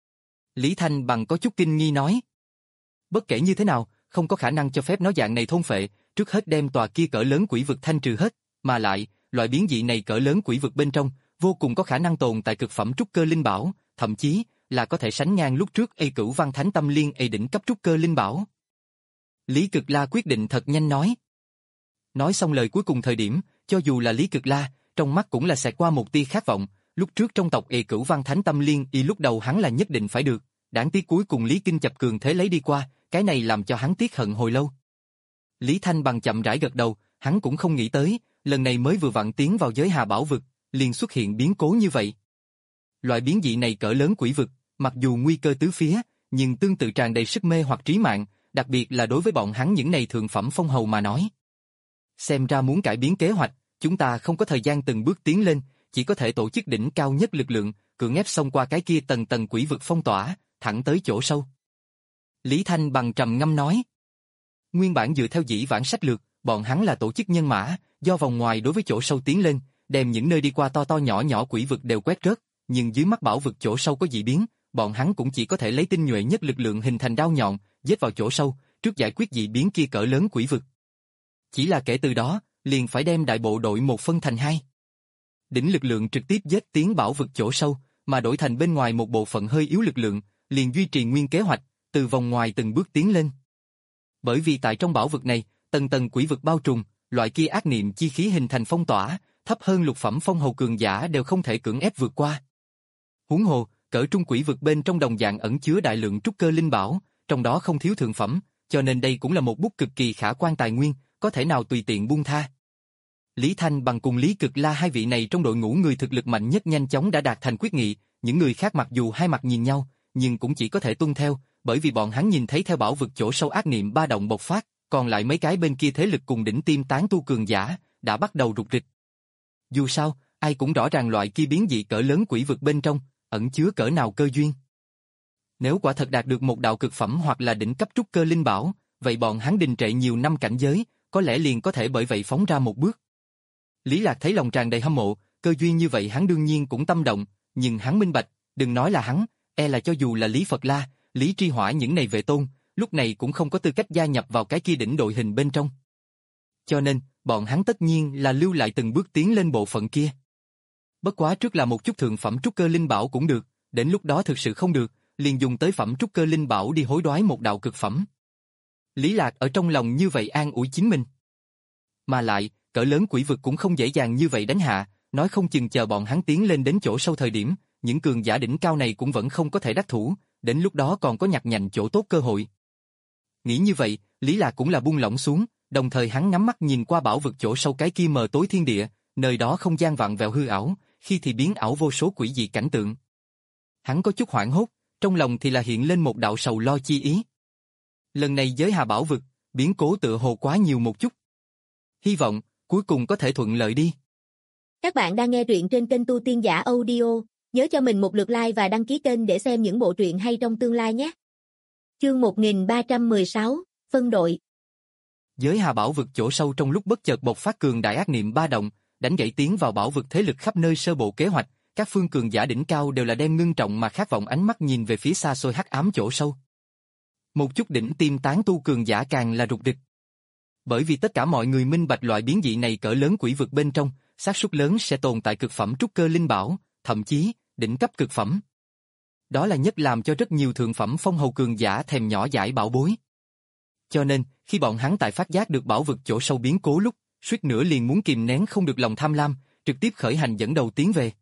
Lý Thanh Bằng có chút kinh nghi nói. Bất kể như thế nào, không có khả năng cho phép nó dạng này thôn phệ, trước hết đem tòa kia cỡ lớn quỷ vực thanh trừ hết, mà lại, loại biến dị này cỡ lớn quỷ vực bên trong, vô cùng có khả năng tồn tại cực phẩm trúc cơ linh bảo, thậm chí là có thể sánh ngang lúc trước A Cửu Văn Thánh Tâm Liên A đỉnh cấp trúc cơ linh bảo. Lý Cực La quyết định thật nhanh nói. Nói xong lời cuối cùng thời điểm, cho dù là Lý Cực La, trong mắt cũng là xẹt qua một tia khát vọng, lúc trước trong tộc A Cửu Văn Thánh Tâm Liên y lúc đầu hắn là nhất định phải được, đáng tiếc cuối cùng Lý Kinh Chập cường thế lấy đi qua, cái này làm cho hắn tiếc hận hồi lâu. Lý Thanh Bằng chậm rãi gật đầu, hắn cũng không nghĩ tới, lần này mới vừa vặn tiến vào giới hà bảo vực, liền xuất hiện biến cố như vậy. Loại biến dị này cỡ lớn quỷ vực, mặc dù nguy cơ tứ phía, nhưng tương tự tràn đầy sức mê hoặc trí mạng, đặc biệt là đối với bọn hắn những này thượng phẩm phong hầu mà nói. Xem ra muốn cải biến kế hoạch, chúng ta không có thời gian từng bước tiến lên, chỉ có thể tổ chức đỉnh cao nhất lực lượng, cưỡng ép xông qua cái kia tầng tầng quỷ vực phong tỏa, thẳng tới chỗ sâu. Lý Thanh bằng trầm ngâm nói. Nguyên bản dựa theo dĩ vãng sách lược, bọn hắn là tổ chức nhân mã, do vòng ngoài đối với chỗ sâu tiến lên, đem những nơi đi qua to to nhỏ nhỏ quỷ vực đều quét rớt, nhưng dưới mắt bảo vực chỗ sâu có dị biến, bọn hắn cũng chỉ có thể lấy tinh nhuệ nhất lực lượng hình thành đao nhọn, giết vào chỗ sâu, trước giải quyết dị biến kia cỡ lớn quỷ vực. Chỉ là kể từ đó, liền phải đem đại bộ đội một phân thành hai. Đỉnh lực lượng trực tiếp giết tiến bảo vực chỗ sâu, mà đổi thành bên ngoài một bộ phận hơi yếu lực lượng, liền duy trì nguyên kế hoạch, từ vòng ngoài từng bước tiến lên. Bởi vì tại trong bảo vực này, tầng tầng quỷ vực bao trùm, loại kia ác niệm chi khí hình thành phong tỏa, thấp hơn lục phẩm phong hầu cường giả đều không thể cưỡng ép vượt qua. Huống hồ, cỡ trung quỷ vực bên trong đồng dạng ẩn chứa đại lượng trúc cơ linh bảo, trong đó không thiếu thượng phẩm, cho nên đây cũng là một bút cực kỳ khả quan tài nguyên, có thể nào tùy tiện buông tha. Lý Thanh bằng cùng Lý Cực La hai vị này trong đội ngũ người thực lực mạnh nhất nhanh chóng đã đạt thành quyết nghị, những người khác mặc dù hai mặt nhìn nhau, nhưng cũng chỉ có thể tuân theo, bởi vì bọn hắn nhìn thấy theo bảo vực chỗ sâu ác niệm ba động bộc phát, còn lại mấy cái bên kia thế lực cùng đỉnh tiêm tán tu cường giả, đã bắt đầu rục rịch. Dù sao, ai cũng rõ ràng loại kia biến dị cỡ lớn quỷ vực bên trong, ẩn chứa cỡ nào cơ duyên. Nếu quả thật đạt được một đạo cực phẩm hoặc là đỉnh cấp trúc cơ linh bảo, vậy bọn hắn đình trệ nhiều năm cảnh giới, có lẽ liền có thể bởi vậy phóng ra một bước. Lý Lạc thấy lòng tràn đầy hâm mộ, cơ duyên như vậy hắn đương nhiên cũng tâm động, nhưng hắn minh bạch, đừng nói là hắn, e là cho dù là Lý Phật La, Lý Tri Hỏa những này vệ tôn, lúc này cũng không có tư cách gia nhập vào cái kia đỉnh đội hình bên trong. Cho nên, bọn hắn tất nhiên là lưu lại từng bước tiến lên bộ phận kia. Bất quá trước là một chút thượng phẩm trúc cơ linh bảo cũng được, đến lúc đó thực sự không được, liền dùng tới phẩm trúc cơ linh bảo đi hối đoái một đạo cực phẩm. Lý Lạc ở trong lòng như vậy an ủi chính mình. Mà lại, cỡ lớn quỷ vực cũng không dễ dàng như vậy đánh hạ, nói không chừng chờ bọn hắn tiến lên đến chỗ sâu thời điểm, những cường giả đỉnh cao này cũng vẫn không có thể đắc thủ, đến lúc đó còn có nhặt nhạnh chỗ tốt cơ hội. Nghĩ như vậy, Lý Lạc cũng là buông lỏng xuống, đồng thời hắn ngắm mắt nhìn qua bảo vực chỗ sâu cái kia mờ tối thiên địa, nơi đó không gian vặn vẹo hư ảo, khi thì biến ảo vô số quỷ dị cảnh tượng. Hắn có chút hoảng hốt, trong lòng thì là hiện lên một đạo sầu lo chi ý. Lần này giới hà bảo vực, biến cố tựa hồ quá nhiều một chút. Hy vọng, cuối cùng có thể thuận lợi đi. Các bạn đang nghe truyện trên kênh Tu Tiên Giả Audio, nhớ cho mình một lượt like và đăng ký kênh để xem những bộ truyện hay trong tương lai nhé. Chương một nghìn ba trăm mười sáu, phân đội. Giới hà bảo vực chỗ sâu trong lúc bất chợt bộc phát cường đại ác niệm ba động, đánh gãy tiến vào bảo vực thế lực khắp nơi sơ bộ kế hoạch, các phương cường giả đỉnh cao đều là đem ngưng trọng mà khát vọng ánh mắt nhìn về phía xa xôi hắc ám chỗ sâu. Một chút đỉnh tiêm tán tu cường giả càng là rục rịch. Bởi vì tất cả mọi người minh bạch loại biến dị này cỡ lớn quỷ vực bên trong, xác suất lớn sẽ tồn tại cực phẩm trúc cơ linh bảo, thậm chí đỉnh cấp cực phẩm. Đó là nhất làm cho rất nhiều thượng phẩm phong hầu cường giả thèm nhỏ dãi bảo bối. Cho nên, khi bọn hắn tại phát giác được bảo vực chỗ sâu biến cố lúc, suýt nữa liền muốn kìm nén không được lòng tham lam, trực tiếp khởi hành dẫn đầu tiến về.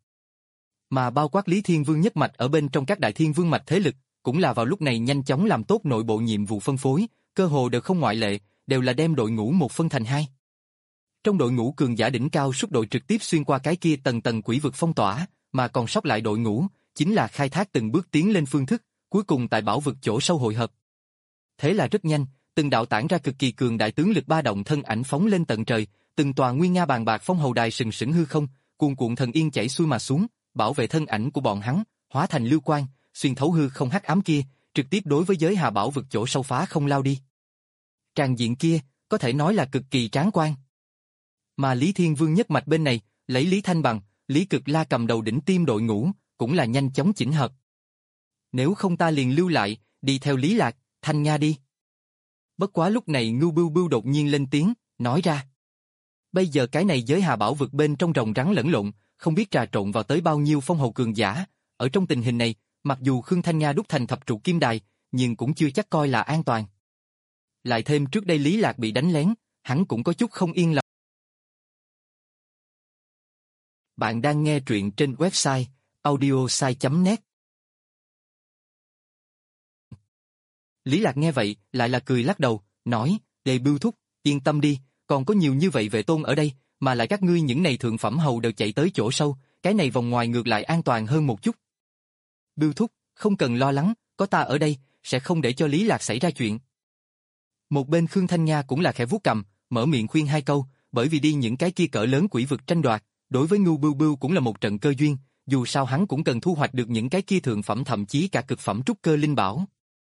Mà bao quát Lý Thiên Vương nhất mạch ở bên trong các đại thiên vương mạch thế lực, cũng là vào lúc này nhanh chóng làm tốt nội bộ nhiệm vụ phân phối, cơ hồ đều không ngoại lệ, đều là đem đội ngũ một phân thành hai. Trong đội ngũ cường giả đỉnh cao xuất đội trực tiếp xuyên qua cái kia tầng tầng quỷ vực phong tỏa, mà còn sót lại đội ngũ, chính là khai thác từng bước tiến lên phương thức, cuối cùng tại bảo vực chỗ sâu hội hợp. Thế là rất nhanh, từng đạo tản ra cực kỳ cường đại tướng lực ba động thân ảnh phóng lên tận trời, từng tòa nguy nga bàn bạc phong hầu đài sừng sững hư không, cuồn cuộn thần yên chảy xuôi mà xuống, bảo vệ thân ảnh của bọn hắn, hóa thành lưu quang, xuyên thấu hư không hắc ám kia, trực tiếp đối với giới hà bảo vực chỗ sâu phá không lao đi. Tràng diện kia, có thể nói là cực kỳ tráng quan. Mà Lý Thiên Vương nhất mạch bên này, lấy Lý Thanh Bằng, Lý Cực La cầm đầu đỉnh tiêm đội ngũ, cũng là nhanh chóng chỉnh hợp. Nếu không ta liền lưu lại, đi theo Lý Lạc, Thanh Nga đi. Bất quá lúc này Ngưu Bưu Bưu đột nhiên lên tiếng, nói ra. Bây giờ cái này giới hà bảo vực bên trong rồng rắn lẫn lộn, không biết trà trộn vào tới bao nhiêu phong hầu cường giả. Ở trong tình hình này, mặc dù Khương Thanh Nga đúc thành thập trụ kim đài, nhưng cũng chưa chắc coi là an toàn. Lại thêm trước đây Lý Lạc bị đánh lén, hắn cũng có chút không yên lòng. Bạn đang nghe truyện trên website audiosai chấm net. Lý Lạc nghe vậy, lại là cười lắc đầu, nói, Đề Bưu thúc, yên tâm đi, còn có nhiều như vậy vệ tôn ở đây, mà lại các ngươi những này thượng phẩm hầu đều chạy tới chỗ sâu, cái này vòng ngoài ngược lại an toàn hơn một chút. Bưu thúc, không cần lo lắng, có ta ở đây, sẽ không để cho Lý Lạc xảy ra chuyện. Một bên Khương Thanh Nha cũng là khẽ vuốt cầm, mở miệng khuyên hai câu, bởi vì đi những cái kia cỡ lớn quỷ vực tranh đoạt, đối với Ngưu Bưu Bưu cũng là một trận cơ duyên, dù sao hắn cũng cần thu hoạch được những cái kia thượng phẩm thậm chí cả cực phẩm trúc cơ linh bảo.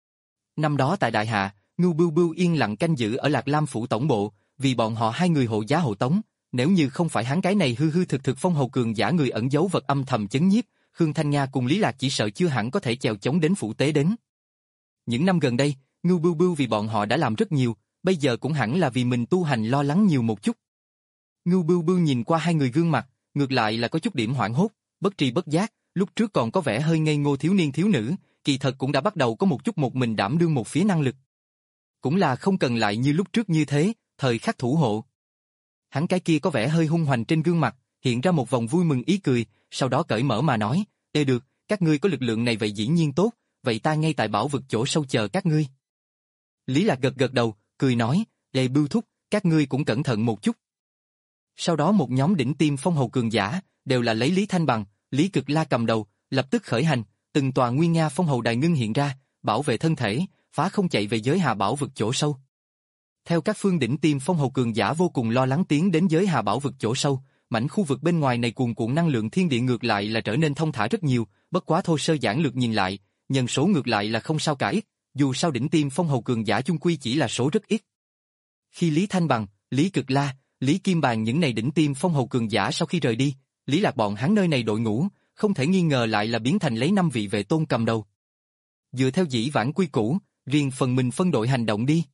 Năm đó tại Đại Hạ, Ngưu Bưu Bưu yên lặng canh giữ ở Lạc Lam phủ tổng bộ, vì bọn họ hai người hộ giá hộ tống, nếu như không phải hắn cái này hư hư thực thực phong hầu cường giả người ẩn giấu vật âm thầm chấn nhiếp, Khương Thanh Nha cùng Lý Lạc chỉ sợ chưa hẳn có thể chèo chống đến phủ tế đến. Những năm gần đây, Ngưu Bưu Bưu vì bọn họ đã làm rất nhiều, bây giờ cũng hẳn là vì mình tu hành lo lắng nhiều một chút. Ngưu Bưu Bưu nhìn qua hai người gương mặt, ngược lại là có chút điểm hoảng hốt, bất tri bất giác, lúc trước còn có vẻ hơi ngây ngô thiếu niên thiếu nữ, kỳ thật cũng đã bắt đầu có một chút một mình đảm đương một phía năng lực. Cũng là không cần lại như lúc trước như thế, thời khắc thủ hộ. Hắn cái kia có vẻ hơi hung hoành trên gương mặt, hiện ra một vòng vui mừng ý cười, sau đó cởi mở mà nói, ê được, các ngươi có lực lượng này vậy dĩ nhiên tốt, vậy ta ngay tại bảo vực chỗ sâu chờ các ngươi. Lý Lạc gật gật đầu, cười nói, ê Bưu thúc, các ngươi cũng cẩn thận một chút. Sau đó một nhóm đỉnh tiêm phong hầu cường giả, đều là lấy Lý Thanh Bằng, Lý Cực La cầm đầu, lập tức khởi hành, từng tòa nguy nga phong hầu đài ngưng hiện ra, bảo vệ thân thể, phá không chạy về giới Hà Bảo vực chỗ sâu. Theo các phương đỉnh tiêm phong hầu cường giả vô cùng lo lắng tiến đến giới Hà Bảo vực chỗ sâu, mảnh khu vực bên ngoài này cuồn cuộn năng lượng thiên địa ngược lại là trở nên thông thả rất nhiều, bất quá thô sơ giản lược nhìn lại, nhân số ngược lại là không sao cả ít, dù sao đỉnh tiêm phong hầu cường giả chung quy chỉ là số rất ít. Khi Lý Thanh Bằng, Lý Cực La, Lý Kim Bàn những này đỉnh tiêm phong hầu cường giả sau khi rời đi, Lý Lạc bọn hắn nơi này đội ngũ, không thể nghi ngờ lại là biến thành lấy năm vị vệ tôn cầm đầu. Dựa theo dĩ vãng quy củ, riêng phần mình phân đội hành động đi.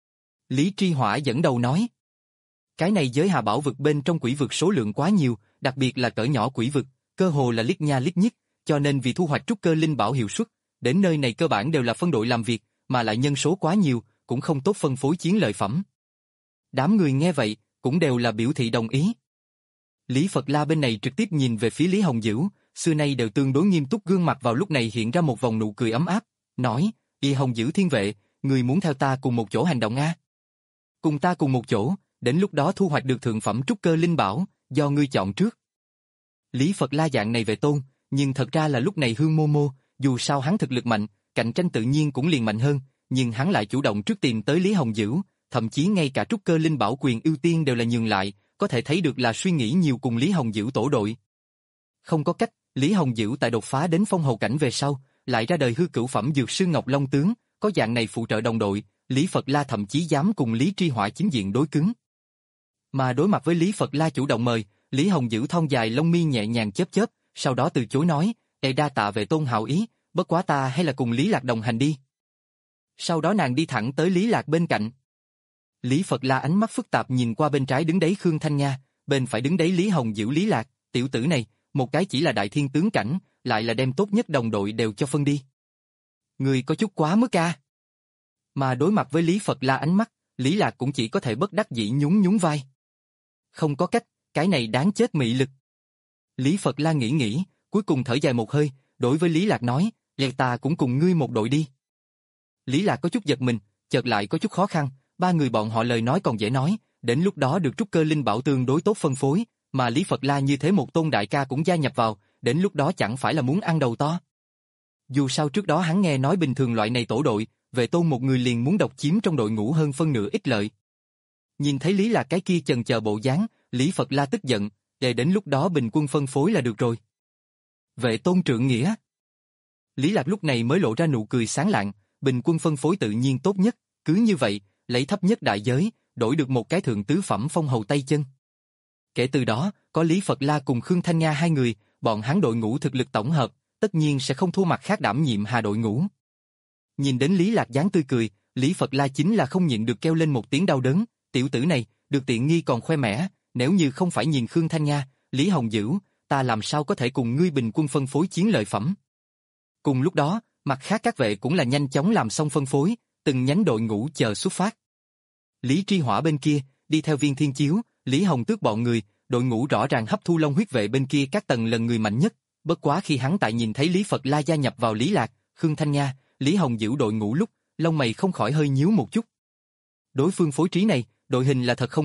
Lý Tri Hỏa dẫn đầu nói. Cái này giới Hà Bảo vực bên trong quỷ vực số lượng quá nhiều, đặc biệt là cỡ nhỏ quỷ vực, cơ hồ là lít nha lít nhít, cho nên vì thu hoạch trúc cơ linh bảo hiệu suất, đến nơi này cơ bản đều là phân đội làm việc, mà lại nhân số quá nhiều, cũng không tốt phân phối chiến lợi phẩm. Đám người nghe vậy, cũng đều là biểu thị đồng ý. Lý Phật La bên này trực tiếp nhìn về phía Lý Hồng Dữ, xưa nay đều tương đối nghiêm túc gương mặt vào lúc này hiện ra một vòng nụ cười ấm áp, nói, Y Hồng Dữ thiên vệ, người muốn theo ta cùng một chỗ hành động a? Cùng ta cùng một chỗ, đến lúc đó thu hoạch được thượng phẩm trúc cơ linh bảo, do ngươi chọn trước. Lý Phật La dạng này về tôn, nhưng thật ra là lúc này Hương Mô Mô, dù sao hắn thực lực mạnh, cạnh tranh tự nhiên cũng liền mạnh hơn, nhưng hắn lại chủ động trước tìm tới Lý Hồng Dữ, thậm chí ngay cả trúc cơ linh bảo quyền ưu tiên đều là nhường lại, có thể thấy được là suy nghĩ nhiều cùng Lý Hồng Dữ tổ đội. Không có cách, Lý Hồng Dữ tại đột phá đến phong hầu cảnh về sau, lại ra đời hư cửu phẩm dược sư Ngọc Long tướng, có dạng này phụ trợ đồng đội, Lý Phật La thậm chí dám cùng Lý Tri Hỏa chính diện đối cứng. Mà đối mặt với Lý Phật La chủ động mời, Lý Hồng Dữ thon dài lông mi nhẹ nhàng chớp chớp, sau đó từ chối nói, "Ê đa tạ về tôn hảo ý, bất quá ta hay là cùng Lý Lạc đồng hành đi." Sau đó nàng đi thẳng tới Lý Lạc bên cạnh. Lý Phật La ánh mắt phức tạp nhìn qua bên trái đứng đấy Khương Thanh Nha, bên phải đứng đấy Lý Hồng Dữ Lý Lạc, tiểu tử này, một cái chỉ là đại thiên tướng cảnh, lại là đem tốt nhất đồng đội đều cho phân đi. Người có chút quá mức a. Mà đối mặt với Lý Phật La ánh mắt, Lý Lạc cũng chỉ có thể bất đắc dĩ nhún nhún vai. Không có cách, cái này đáng chết mị lực. Lý Phật La nghĩ nghĩ, cuối cùng thở dài một hơi, đối với Lý Lạc nói, "Vậy ta cũng cùng ngươi một đội đi." Lý Lạc có chút giật mình, chợt lại có chút khó khăn, ba người bọn họ lời nói còn dễ nói, đến lúc đó được trúc cơ linh bảo tương đối tốt phân phối, mà Lý Phật La như thế một tôn đại ca cũng gia nhập vào, đến lúc đó chẳng phải là muốn ăn đầu to. Dù sao trước đó hắn nghe nói bình thường loại này tổ đội, về tôn một người liền muốn độc chiếm trong đội ngũ hơn phân nửa ích lợi. Nhìn thấy Lý Lạc cái kia chần chờ bộ dáng, Lý Phật La tức giận, để đến lúc đó bình quân phân phối là được rồi. Vệ tôn trượng nghĩa. Lý Lạc lúc này mới lộ ra nụ cười sáng lạng, bình quân phân phối tự nhiên tốt nhất, cứ như vậy, lấy thấp nhất đại giới, đổi được một cái thượng tứ phẩm phong hầu tay chân. Kể từ đó, có Lý Phật La cùng Khương Thanh Nha hai người, bọn hắn đội ngũ thực lực tổng hợp, tất nhiên sẽ không thua mặt khác đảm nhiệm hà đội ngũ. Nhìn đến Lý Lạc dáng tươi cười, Lý Phật La chính là không nhịn được kêu lên một tiếng đau đớn, tiểu tử này, được tiện nghi còn khoe mẽ, nếu như không phải nhìn Khương Thanh Nha, Lý Hồng Dữ, ta làm sao có thể cùng ngươi bình quân phân phối chiến lợi phẩm. Cùng lúc đó, mặt khác các vệ cũng là nhanh chóng làm xong phân phối, từng nhánh đội ngũ chờ xuất phát. Lý Tri Hỏa bên kia, đi theo Viên Thiên Chiếu, Lý Hồng Tước bọn người, đội ngũ rõ ràng hấp thu Long huyết vệ bên kia các tầng lần người mạnh nhất, bất quá khi hắn tại nhìn thấy Lý Phật La gia nhập vào Lý Lạc, Khương Thanh Nha, Lý Hồng Dữ đội ngũ lúc, lông mày không khỏi hơi nhíu một chút. Đối phương phối trí này, đội hình là thật không yếu,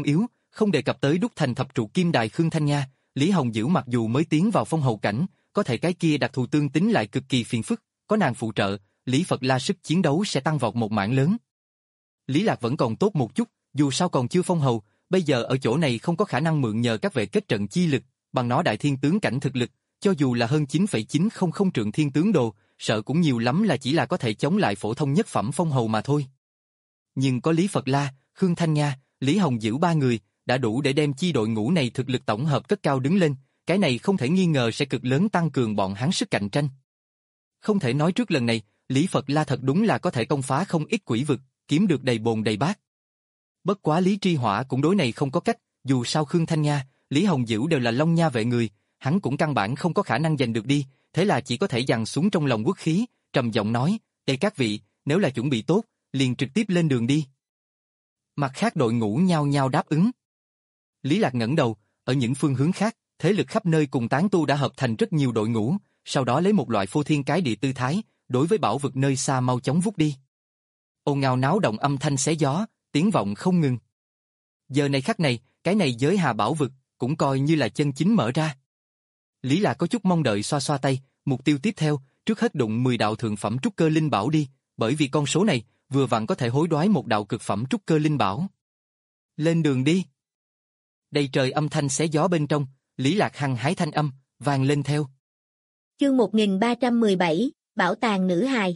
không đề cập tới đúc thành thập trụ kim đài Khương Thanh Nga, Lý Hồng Dữ mặc dù mới tiến vào phong hầu cảnh, có thể cái kia đặc thù tương tính lại cực kỳ phiền phức, có nàng phụ trợ, Lý Phật La sức chiến đấu sẽ tăng vọt một mảng lớn. Lý Lạc vẫn còn tốt một chút, dù sao còn chưa phong hầu, bây giờ ở chỗ này không có khả năng mượn nhờ các vệ kết trận chi lực, bằng nó đại thiên tướng cảnh thực lực, cho dù là hơn chín phẩy chín không không trượng thiên tướng đồ, sợ cũng nhiều lắm là chỉ là có thể chống lại phổ thông nhất phẩm phong hầu mà thôi. Nhưng có Lý Phật La, Khương Thanh Nga, Lý Hồng Dữ ba người, đã đủ để đem chi đội ngũ này thực lực tổng hợp cất cao đứng lên, cái này không thể nghi ngờ sẽ cực lớn tăng cường bọn hắn sức cạnh tranh. Không thể nói trước lần này, Lý Phật La thật đúng là có thể công phá không ít quỷ vực, kiếm được đầy bồn đầy bát. Bất quá Lý Tri Hỏa cũng đối này không có cách, dù sao Khương Thanh Nga, Lý Hồng Dữ đều là Long Nha vệ người, hắn cũng căn bản không có khả năng giành được đi, thế là chỉ có thể giằng xuống trong lòng quốc khí, trầm giọng nói, "Ê các vị, nếu là chuẩn bị tốt, liền trực tiếp lên đường đi." Mặt khác đội ngũ nhao nhao đáp ứng. Lý Lạc ngẩng đầu, ở những phương hướng khác, thế lực khắp nơi cùng tán tu đã hợp thành rất nhiều đội ngũ, sau đó lấy một loại phô thiên cái địa tư thái, đối với bảo vực nơi xa mau chóng vút đi. Ồn ào náo động âm thanh xé gió, tiếng vọng không ngừng. Giờ này khắc này, cái này giới hà bảo vực, cũng coi như là chân chính mở ra. Lý Lạc có chút mong đợi xoa xoa tay, mục tiêu tiếp theo, trước hết đụng mười đạo thượng phẩm trúc cơ linh bảo đi, bởi vì con số này, vừa vặn có thể hối đoái một đạo cực phẩm trúc cơ linh bảo. Lên đường đi. Đầy trời âm thanh xé gió bên trong, Lý Lạc hăng hái thanh âm, vang lên theo. Chương một nghìn ba trăm mười bảy, Bảo tàng nữ hài.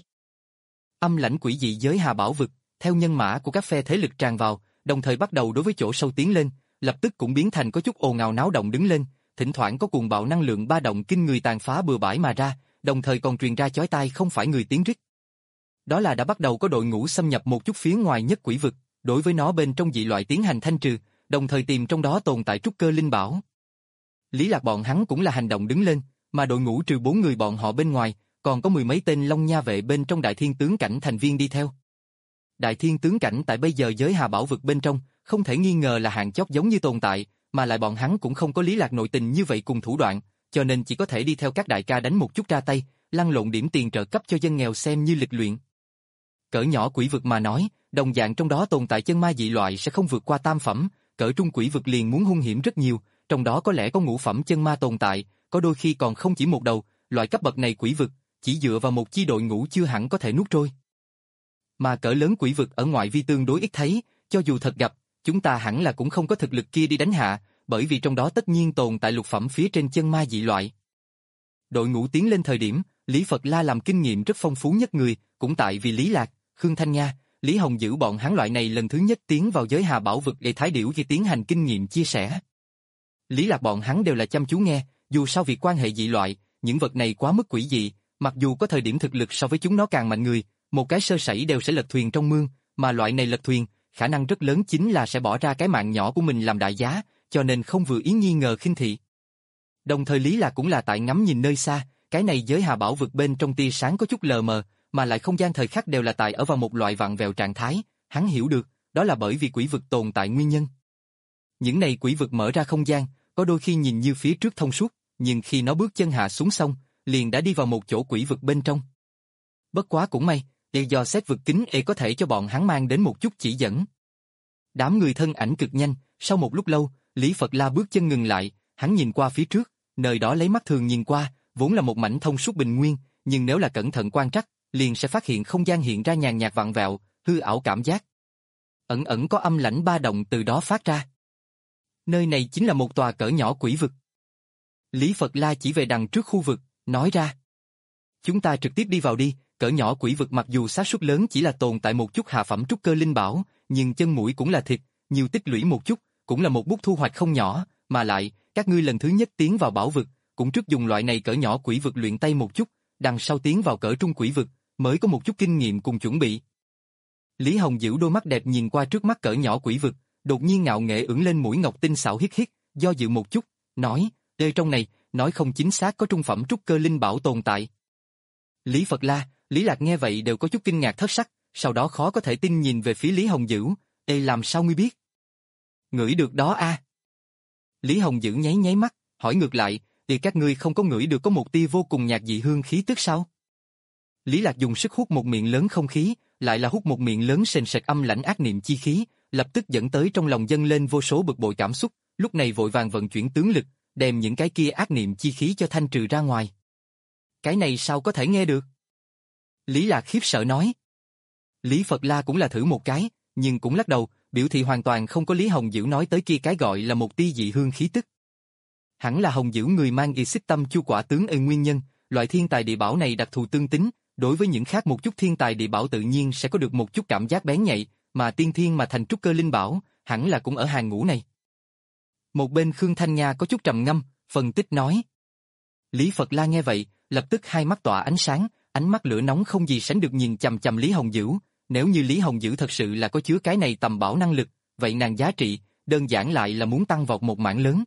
Âm lãnh quỷ dị giới hà bảo vực, theo nhân mã của các phe thế lực tràn vào, đồng thời bắt đầu đối với chỗ sâu tiến lên, lập tức cũng biến thành có chút ồn ào náo động đứng lên, thỉnh thoảng có cuồng bạo năng lượng ba động kinh người tàn phá bừa bãi mà ra, đồng thời còn truyền ra chói tai không phải người tiếng rít. Đó là đã bắt đầu có đội ngũ xâm nhập một chút phía ngoài nhất quỷ vực, đối với nó bên trong dị loại tiến hành thanh trừ, đồng thời tìm trong đó tồn tại trúc cơ linh bảo. Lý Lạc bọn hắn cũng là hành động đứng lên, mà đội ngũ trừ bốn người bọn họ bên ngoài, còn có mười mấy tên Long Nha vệ bên trong đại thiên tướng cảnh thành viên đi theo. Đại thiên tướng cảnh tại bây giờ giới hà bảo vực bên trong, không thể nghi ngờ là hạng chót giống như tồn tại, mà lại bọn hắn cũng không có Lý Lạc nội tình như vậy cùng thủ đoạn, cho nên chỉ có thể đi theo các đại ca đánh một chút ra tay, lăn lộn điểm tiền trợ cấp cho dân nghèo xem như lịch luyện. Cỡ nhỏ quỷ vực mà nói, đồng dạng trong đó tồn tại chân ma dị loại sẽ không vượt qua tam phẩm, cỡ trung quỷ vực liền muốn hung hiểm rất nhiều, trong đó có lẽ có ngũ phẩm chân ma tồn tại, có đôi khi còn không chỉ một đầu, loại cấp bậc này quỷ vực, chỉ dựa vào một chi đội ngũ chưa hẳn có thể nuốt trôi. Mà cỡ lớn quỷ vực ở ngoại vi tương đối ít thấy, cho dù thật gặp, chúng ta hẳn là cũng không có thực lực kia đi đánh hạ, bởi vì trong đó tất nhiên tồn tại lục phẩm phía trên chân ma dị loại. Đội ngũ tiến lên thời điểm, Lý Phật La làm kinh nghiệm rất phong phú nhất người, cũng tại vì Lý Lạc, Khương Thanh Nga, Lý Hồng Dữ bọn hắn loại này lần thứ nhất tiến vào giới hà bảo vực để thái điểu khi tiến hành kinh nghiệm chia sẻ. Lý Lạc bọn hắn đều là chăm chú nghe, dù sao việc quan hệ dị loại, những vật này quá mức quỷ dị, mặc dù có thời điểm thực lực so với chúng nó càng mạnh người, một cái sơ sẩy đều sẽ lật thuyền trong mương, mà loại này lật thuyền, khả năng rất lớn chính là sẽ bỏ ra cái mạng nhỏ của mình làm đại giá, cho nên không vừa ý nghi ngờ khinh thị. Đồng thời Lý Lạc cũng là tại ngắm nhìn nơi xa, cái này giới hà bảo vực bên trong tia sáng có chút lờ mờ, mà lại không gian thời khắc đều là tại ở vào một loại vặn vẹo trạng thái, hắn hiểu được, đó là bởi vì quỷ vực tồn tại nguyên nhân. Những này quỷ vực mở ra không gian, có đôi khi nhìn như phía trước thông suốt, nhưng khi nó bước chân hạ xuống sông, liền đã đi vào một chỗ quỷ vực bên trong. Bất quá cũng may, để do xét vực kính e có thể cho bọn hắn mang đến một chút chỉ dẫn. Đám người thân ảnh cực nhanh, sau một lúc lâu, Lý Phật La bước chân ngừng lại, hắn nhìn qua phía trước, nơi đó lấy mắt thường nhìn qua, vốn là một mảnh thông suốt bình nguyên, nhưng nếu là cẩn thận quan trắc, liền sẽ phát hiện không gian hiện ra nhàn nhạt vặn vẹo, hư ảo cảm giác. Ẩn ẩn có âm lãnh ba động từ đó phát ra. Nơi này chính là một tòa cỡ nhỏ quỷ vực. Lý Phật La chỉ về đằng trước khu vực, nói ra. Chúng ta trực tiếp đi vào đi, cỡ nhỏ quỷ vực mặc dù xác suất lớn chỉ là tồn tại một chút hạ phẩm trúc cơ linh bảo, nhưng chân mũi cũng là thịt, nhiều tích lũy một chút, cũng là một bút thu hoạch không nhỏ, mà lại, các ngươi lần thứ nhất tiến vào bảo vực, cũng trước dùng loại này cỡ nhỏ quỷ vực luyện tay một chút, đằng sau tiến vào cỡ trung quỷ vực, mới có một chút kinh nghiệm cùng chuẩn bị. Lý Hồng Dữ đôi mắt đẹp nhìn qua trước mắt cỡ nhỏ quỷ vực, đột nhiên ngạo nghễ ưỡn lên mũi ngọc tinh xảo hít hít, do dự một chút, nói, "Đây trong này, nói không chính xác có trung phẩm trúc cơ linh bảo tồn tại." Lý Phật La, Lý Lạc nghe vậy đều có chút kinh ngạc thất sắc, sau đó khó có thể tin nhìn về phía Lý Hồng Dữ, "Ê làm sao ngươi biết?" "Ngửi được đó a." Lý Hồng Dữ nháy nháy mắt, hỏi ngược lại, "Thì các ngươi không có ngửi được có một tia vô cùng nhạt dị hương khí tức sao?" Lý Lạc dùng sức hút một miệng lớn không khí, lại là hút một miệng lớn sền sệt âm lãnh ác niệm chi khí, lập tức dẫn tới trong lòng dâng lên vô số bực bội cảm xúc, lúc này vội vàng vận chuyển tướng lực, đem những cái kia ác niệm chi khí cho thanh trừ ra ngoài. Cái này sao có thể nghe được? Lý Lạc khiếp sợ nói. Lý Phật La cũng là thử một cái, nhưng cũng lắc đầu, biểu thị hoàn toàn không có Lý Hồng Dữ nói tới kia cái gọi là một tia dị hương khí tức. Hẳn là Hồng Dữ người mang y xích tâm chu quả tướng ê nguyên nhân, loại thiên tài địa bảo này đặc thù tương tính, đối với những khác một chút thiên tài địa bảo tự nhiên sẽ có được một chút cảm giác bén nhạy, mà tiên thiên mà thành trúc cơ linh bảo, hẳn là cũng ở hàng ngũ này. Một bên Khương Thanh Nga có chút trầm ngâm, phân tích nói. Lý Phật La nghe vậy, lập tức hai mắt tỏa ánh sáng, ánh mắt lửa nóng không gì sánh được nhìn chằm chằm Lý Hồng Dữ. Nếu như Lý Hồng Dữ thật sự là có chứa cái này tầm bảo năng lực, vậy nàng giá trị, đơn giản lại là muốn tăng vọt một mảng lớn.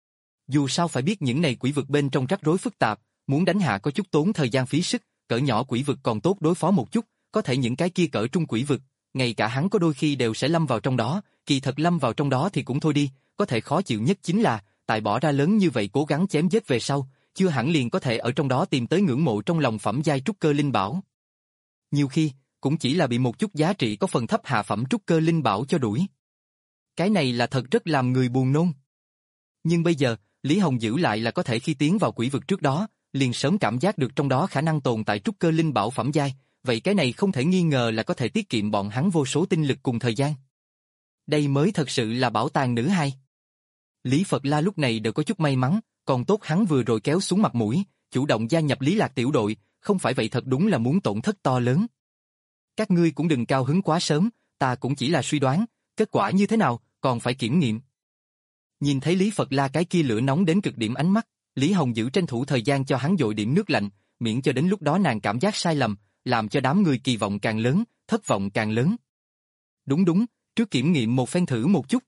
Dù sao phải biết những này quỷ vực bên trong rắc rối phức tạp, muốn đánh hạ có chút tốn thời gian phí sức, cỡ nhỏ quỷ vực còn tốt đối phó một chút, có thể những cái kia cỡ trung quỷ vực, ngay cả hắn có đôi khi đều sẽ lâm vào trong đó, kỳ thật lâm vào trong đó thì cũng thôi đi, có thể khó chịu nhất chính là, tại bỏ ra lớn như vậy cố gắng chém giết về sau, chưa hẳn liền có thể ở trong đó tìm tới ngưỡng mộ trong lòng phẩm giai trúc cơ linh bảo. Nhiều khi, cũng chỉ là bị một chút giá trị có phần thấp hạ phẩm trúc cơ linh bảo cho đuổi. Cái này là thật rất làm người buồn nôn. Nhưng bây giờ, Lý Hồng Dữ lại là có thể khi tiến vào quỷ vực trước đó, liền sớm cảm giác được trong đó khả năng tồn tại trúc cơ linh bảo phẩm giai, vậy cái này không thể nghi ngờ là có thể tiết kiệm bọn hắn vô số tinh lực cùng thời gian. Đây mới thật sự là bảo tàng nữ hai. Lý Phật La lúc này đều có chút may mắn, còn tốt hắn vừa rồi kéo xuống mặt mũi, chủ động gia nhập Lý Lạc tiểu đội, không phải vậy thật đúng là muốn tổn thất to lớn. Các ngươi cũng đừng cao hứng quá sớm, ta cũng chỉ là suy đoán, kết quả như thế nào, còn phải kiểm nghiệm. Nhìn thấy Lý Phật La cái kia lửa nóng đến cực điểm ánh mắt, Lý Hồng Dữ tranh thủ thời gian cho hắn dội điểm nước lạnh, miễn cho đến lúc đó nàng cảm giác sai lầm, làm cho đám người kỳ vọng càng lớn, thất vọng càng lớn. Đúng đúng, trước kiểm nghiệm một phen thử một chút.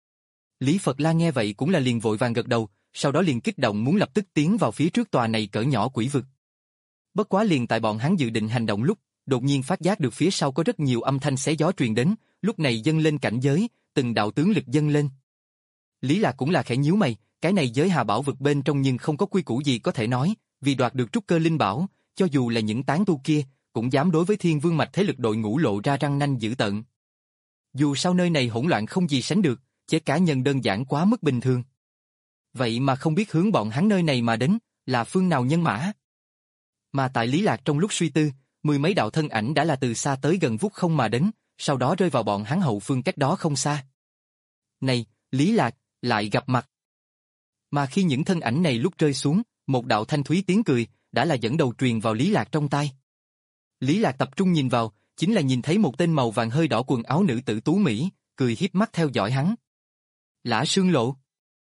Lý Phật La nghe vậy cũng là liền vội vàng gật đầu, sau đó liền kích động muốn lập tức tiến vào phía trước tòa này cỡ nhỏ quỷ vực. Bất quá liền tại bọn hắn dự định hành động lúc, đột nhiên phát giác được phía sau có rất nhiều âm thanh xé gió truyền đến, lúc này dâng lên cảnh giới, từng đạo tướng lực dâng lên. Lý Lạc cũng là khẽ nhíu mày, cái này giới hà bảo vực bên trong nhưng không có quy củ gì có thể nói, vì đoạt được trúc cơ linh bảo, cho dù là những tán tu kia, cũng dám đối với Thiên Vương mạch thế lực đội ngũ lộ ra răng nanh dữ tợn. Dù sao nơi này hỗn loạn không gì sánh được, chế cá nhân đơn giản quá mức bình thường. Vậy mà không biết hướng bọn hắn nơi này mà đến, là phương nào nhân mã. Mà tại Lý Lạc trong lúc suy tư, mười mấy đạo thân ảnh đã là từ xa tới gần vút không mà đến, sau đó rơi vào bọn hắn hậu phương cách đó không xa. Này, Lý Lạc, lại gặp mặt. Mà khi những thân ảnh này lúc rơi xuống, một đạo thanh thúy tiếng cười, đã là dẫn đầu truyền vào Lý Lạc trong tai. Lý Lạc tập trung nhìn vào, chính là nhìn thấy một tên màu vàng hơi đỏ quần áo nữ tử tú Mỹ, cười hiếp mắt theo dõi hắn. Lã Sương Lộ.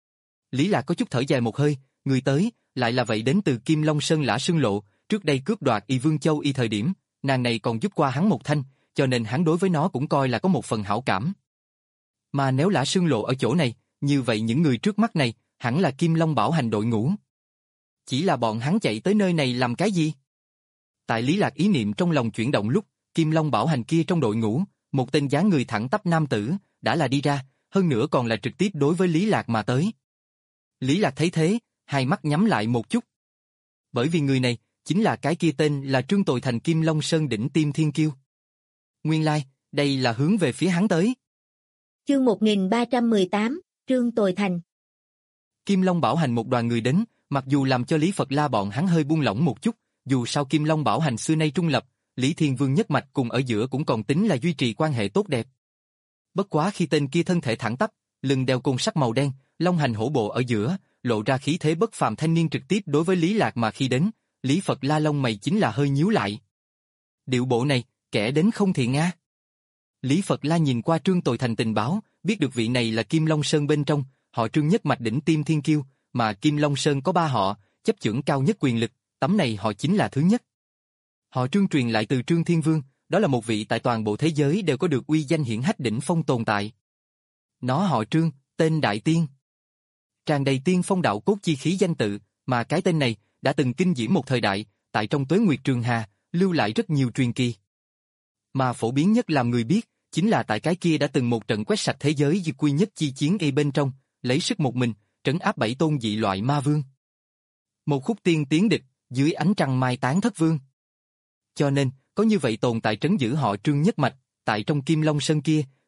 Lý Lạc có chút thở dài một hơi, người tới, lại là vậy đến từ Kim Long Sơn Lã Sương Lộ, trước đây cướp đoạt Y Vương Châu Y thời điểm, nàng này còn giúp qua hắn một thanh, cho nên hắn đối với nó cũng coi là có một phần hảo cảm. Mà nếu Lã Sương Lộ ở chỗ này, như vậy những người trước mắt này, hẳn là Kim Long Bảo Hành đội ngũ. Chỉ là bọn hắn chạy tới nơi này làm cái gì? Tại Lý Lạc ý niệm trong lòng chuyển động lúc, Kim Long Bảo Hành kia trong đội ngũ, một tên dáng người thẳng tắp nam tử, đã là đi ra, hơn nữa còn là trực tiếp đối với Lý Lạc mà tới. Lý Lạc thấy thế, hai mắt nhắm lại một chút. Bởi vì người này, chính là cái kia tên là Trương Tồi Thành Kim Long Sơn đỉnh Tim Thiên Kiêu. Nguyên lai, like, đây là hướng về phía hắn tới. Chương một nghìn ba trăm mười tám, Trương Tồi Thành. Kim Long Bảo Hành một đoàn người đến, mặc dù làm cho Lý Phật La bọn hắn hơi buông lỏng một chút, dù sao Kim Long Bảo Hành xưa nay trung lập, Lý Thiên Vương nhất mạch cùng ở giữa cũng còn tính là duy trì quan hệ tốt đẹp. Bất quá khi tên kia thân thể thẳng tắp, lưng đeo côn sắt màu đen, long hành hổ bộ ở giữa, lộ ra khí thế bất phàm thanh niên trực tiếp đối với Lý Lạc mà khi đến, Lý Phật La lông mày chính là hơi nhíu lại. Điệu bộ này, kẻ đến không thiện nga. Lý Phật La nhìn qua Trương Tồi Thành tình báo, biết được vị này là Kim Long Sơn bên trong, họ Trương nhất mạch đỉnh Tim Thiên Kiêu, mà Kim Long Sơn có ba họ, chấp chưởng cao nhất quyền lực, tấm này họ chính là thứ nhất. Họ Trương truyền lại từ Trương Thiên Vương, đó là một vị tại toàn bộ thế giới đều có được uy danh hiển hách đỉnh phong tồn tại. Nó họ Trương, tên Đại Tiên. Tràn đầy tiên phong đạo cốt chi khí danh tự, mà cái tên này đã từng kinh diễm một thời đại, tại trong Tuế Nguyệt Trường Hà, lưu lại rất nhiều truyền kỳ. Mà phổ biến nhất làm người biết, chính là tại cái kia đã từng một trận quét sạch thế giới diệt quy nhất chi chiến y bên trong, lấy sức một mình, trấn áp bảy tôn dị loại ma vương. Một khúc tiên tiến địch, dưới ánh trăng mai tán thất vương. Cho nên, có như vậy tồn tại trấn giữ họ Trương nhất mạch, tại trong Kim Long Sơn kia,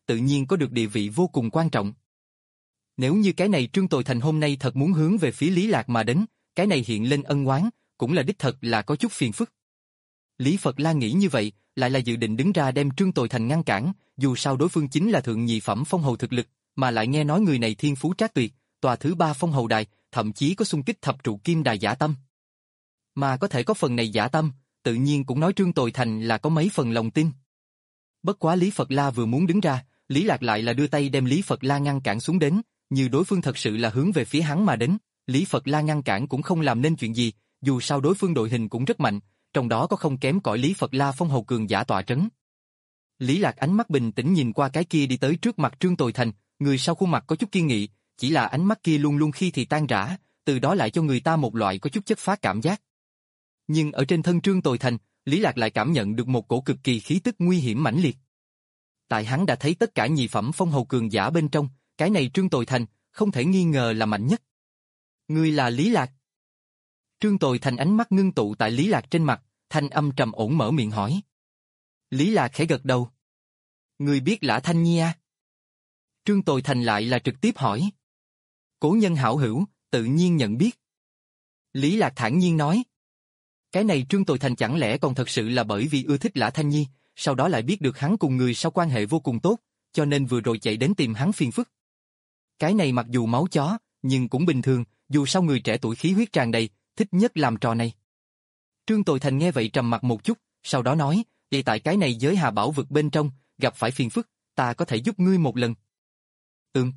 tự nhiên có được địa vị vô cùng quan trọng. Nếu như cái này Trương Tồi Thành hôm nay thật muốn hướng về phía Lý Lạc mà đến, cái này hiện lên ân oán, cũng là đích thật là có chút phiền phức. Lý Phật La nghĩ như vậy, lại là dự định đứng ra đem Trương Tồi Thành ngăn cản, dù sao đối phương chính là thượng nhị phẩm phong hầu thực lực, mà lại nghe nói người này thiên phú trác tuyệt, tòa thứ ba phong hầu đài, thậm chí có xung kích thập trụ kim đài giả tâm. Mà có thể có phần này giả tâm, tự nhiên cũng nói Trương Tồi Thành là có mấy phần lòng tin. Bất quá Lý Phật La vừa muốn đứng ra, Lý Lạc lại là đưa tay đem Lý Phật La ngăn cản xuống đến, như đối phương thật sự là hướng về phía hắn mà đến, Lý Phật La ngăn cản cũng không làm nên chuyện gì, dù sao đối phương đội hình cũng rất mạnh, trong đó có không kém cỏi Lý Phật La phong hầu cường giả tọa trấn. Lý Lạc ánh mắt bình tĩnh nhìn qua cái kia đi tới trước mặt Trương Tồi Thành, người sau khuôn mặt có chút kiên nghị, chỉ là ánh mắt kia luôn luôn khi thì tan rã, từ đó lại cho người ta một loại có chút chất phác cảm giác. Nhưng ở trên thân Trương Tồi Thành, Lý Lạc lại cảm nhận được một cổ cực kỳ khí tức nguy hiểm mãnh liệt. Tại hắn đã thấy tất cả nhị phẩm phong hầu cường giả bên trong, cái này Trương Tồi Thành, không thể nghi ngờ là mạnh nhất. Ngươi là Lý Lạc. Trương Tồi Thành ánh mắt ngưng tụ tại Lý Lạc trên mặt, thanh âm trầm ổn mở miệng hỏi. Lý Lạc khẽ gật đầu. Ngươi biết Lã Thanh Nhi à? Trương Tồi Thành lại là trực tiếp hỏi. Cố nhân hảo hữu, tự nhiên nhận biết. Lý Lạc thản nhiên nói. Cái này Trương Tồi Thành chẳng lẽ còn thật sự là bởi vì ưa thích Lã Thanh Nhi, sau đó lại biết được hắn cùng người sau quan hệ vô cùng tốt, cho nên vừa rồi chạy đến tìm hắn phiền phức. Cái này mặc dù máu chó, nhưng cũng bình thường, dù sao người trẻ tuổi khí huyết tràn đầy, thích nhất làm trò này. Trương Tồi Thành nghe vậy trầm mặt một chút, sau đó nói, vậy tại cái này giới Hà Bảo vực bên trong, gặp phải phiền phức, ta có thể giúp ngươi một lần. Ừm.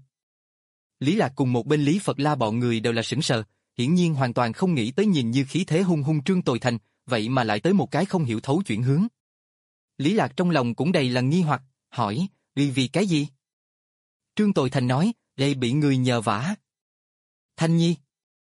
Lý Lạc cùng một bên Lý Phật La bọn người đều là sững sờ, hiển nhiên hoàn toàn không nghĩ tới nhìn như khí thế hung hung Trương Tồi Thành, vậy mà lại tới một cái không hiểu thấu chuyển hướng. Lý Lạc trong lòng cũng đầy là nghi hoặc, hỏi, vì vì cái gì? Trương Tồi Thành nói, đây bị người nhờ vả. Thanh Nhi.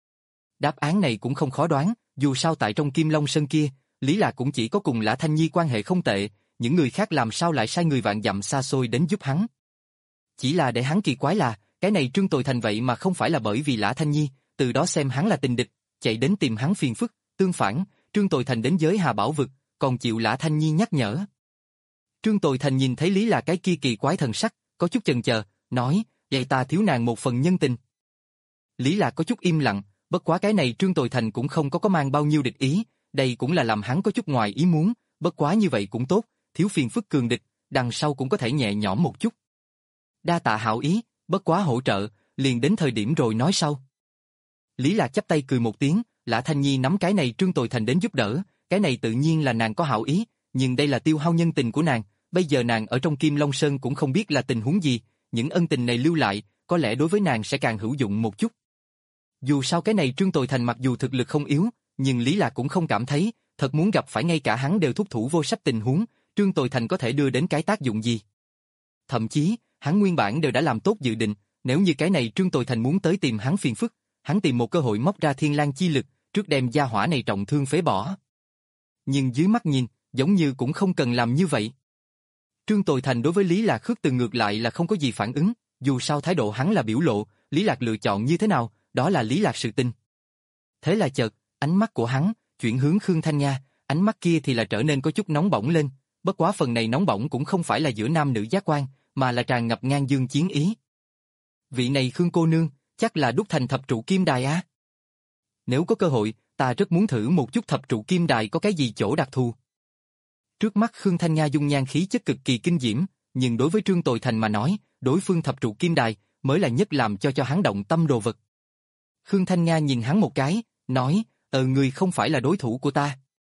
Đáp án này cũng không khó đoán, dù sao tại trong Kim Long Sơn kia, Lý Lạc cũng chỉ có cùng Lã Thanh Nhi quan hệ không tệ, những người khác làm sao lại sai người vạn dặm xa xôi đến giúp hắn. Chỉ là để hắn kỳ quái là, cái này Trương Tồi Thành vậy mà không phải là bởi vì Lã Thanh Nhi, từ đó xem hắn là tình địch, chạy đến tìm hắn phiền phức, tương phản, Trương Tồi Thành đến giới Hà Bảo vực, còn chịu Lã Thanh Nhi nhắc nhở. Trương Tồi Thành nhìn thấy Lý Lạc cái kia kỳ quái thần sắc, có chút chần chờ, nói, vậy ta thiếu nàng một phần nhân tình. Lý Lạc có chút im lặng, bất quá cái này Trương Tồi Thành cũng không có có mang bao nhiêu địch ý, đây cũng là làm hắn có chút ngoài ý muốn, bất quá như vậy cũng tốt, thiếu phiền phức cường địch, đằng sau cũng có thể nhẹ nhõm một chút. Đa tạ hảo ý, bất quá hỗ trợ, liền đến thời điểm rồi nói sau. Lý Lạc chắp tay cười một tiếng, Lã Thanh Nhi nắm cái này Trương Tồi Thành đến giúp đỡ, cái này tự nhiên là nàng có hảo ý, nhưng đây là tiêu hao nhân tình của nàng, bây giờ nàng ở trong Kim Long Sơn cũng không biết là tình huống gì, những ân tình này lưu lại, có lẽ đối với nàng sẽ càng hữu dụng một chút. Dù sao cái này Trương Tồi Thành mặc dù thực lực không yếu, nhưng Lý Lạc cũng không cảm thấy, thật muốn gặp phải ngay cả hắn đều thúc thủ vô sách tình huống, Trương Tồi Thành có thể đưa đến cái tác dụng gì. Thậm chí, hắn nguyên bản đều đã làm tốt dự định, nếu như cái này Trương Tồi Thành muốn tới tìm hắn phiền phức, hắn tìm một cơ hội móc ra thiên lang chi lực, trước đem gia hỏa này trọng thương phế bỏ. Nhưng dưới mắt nhìn, giống như cũng không cần làm như vậy. Trương Tồi Thành đối với Lý Lạc khước từ ngược lại là không có gì phản ứng, dù sao thái độ hắn là biểu lộ, Lý Lạc lựa chọn như thế nào, đó là Lý Lạc sự tình. Thế là chợt, ánh mắt của hắn chuyển hướng Khương Thanh Nha, ánh mắt kia thì là trở nên có chút nóng bỏng lên, bất quá phần này nóng bỏng cũng không phải là giữa nam nữ giác quan, mà là tràn ngập ngang dương chiến ý. Vị này Khương cô nương, chắc là đúc thành thập trụ kim đài á. Nếu có cơ hội, ta rất muốn thử một chút thập trụ kim đài có cái gì chỗ đặc thù. Trước mắt Khương Thanh Nha dung nhan khí chất cực kỳ kinh diễm, nhưng đối với Trương Tồi Thành mà nói, đối phương thập trụ kim đài mới là nhất làm cho cho hắn động tâm đồ vật. Khương Thanh Nha nhìn hắn một cái, nói, ờ người không phải là đối thủ của ta.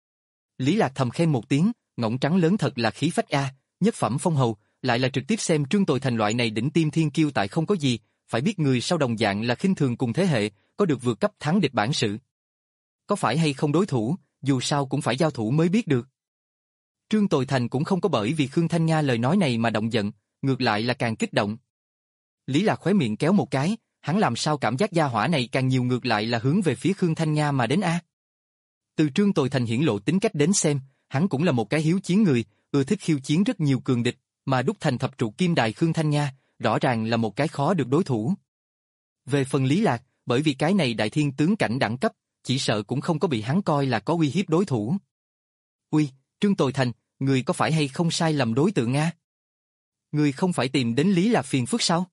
Lý Lạc thầm khen một tiếng, ngỗng trắng lớn thật là khí phách a, nhất phẩm phong hầu, lại là trực tiếp xem Trương Tồi Thành loại này đỉnh tiêm thiên kiêu tại không có gì, phải biết người sau đồng dạng là khinh thường cùng thế hệ, có được vượt cấp thắng địch bản sự. Có phải hay không đối thủ, dù sao cũng phải giao thủ mới biết được. Trương Tồi Thành cũng không có bởi vì Khương Thanh Nha lời nói này mà động giận, ngược lại là càng kích động. Lý Lạc khóe miệng kéo một cái, hắn làm sao cảm giác gia hỏa này càng nhiều ngược lại là hướng về phía Khương Thanh Nha mà đến a. Từ Trương Tồi Thành hiển lộ tính cách đến xem, hắn cũng là một cái hiếu chiến người, ưa thích khiêu chiến rất nhiều cường địch, mà đúc thành thập trụ kim đài Khương Thanh Nha, rõ ràng là một cái khó được đối thủ. Về phần Lý Lạc, bởi vì cái này đại thiên tướng cảnh đẳng cấp, chỉ sợ cũng không có bị hắn coi là có uy hiếp đối thủ. Uy, Trương Tồi Thành, người có phải hay không sai lầm đối tượng a? ngươi không phải tìm đến Lý Lạc phiền phức sao?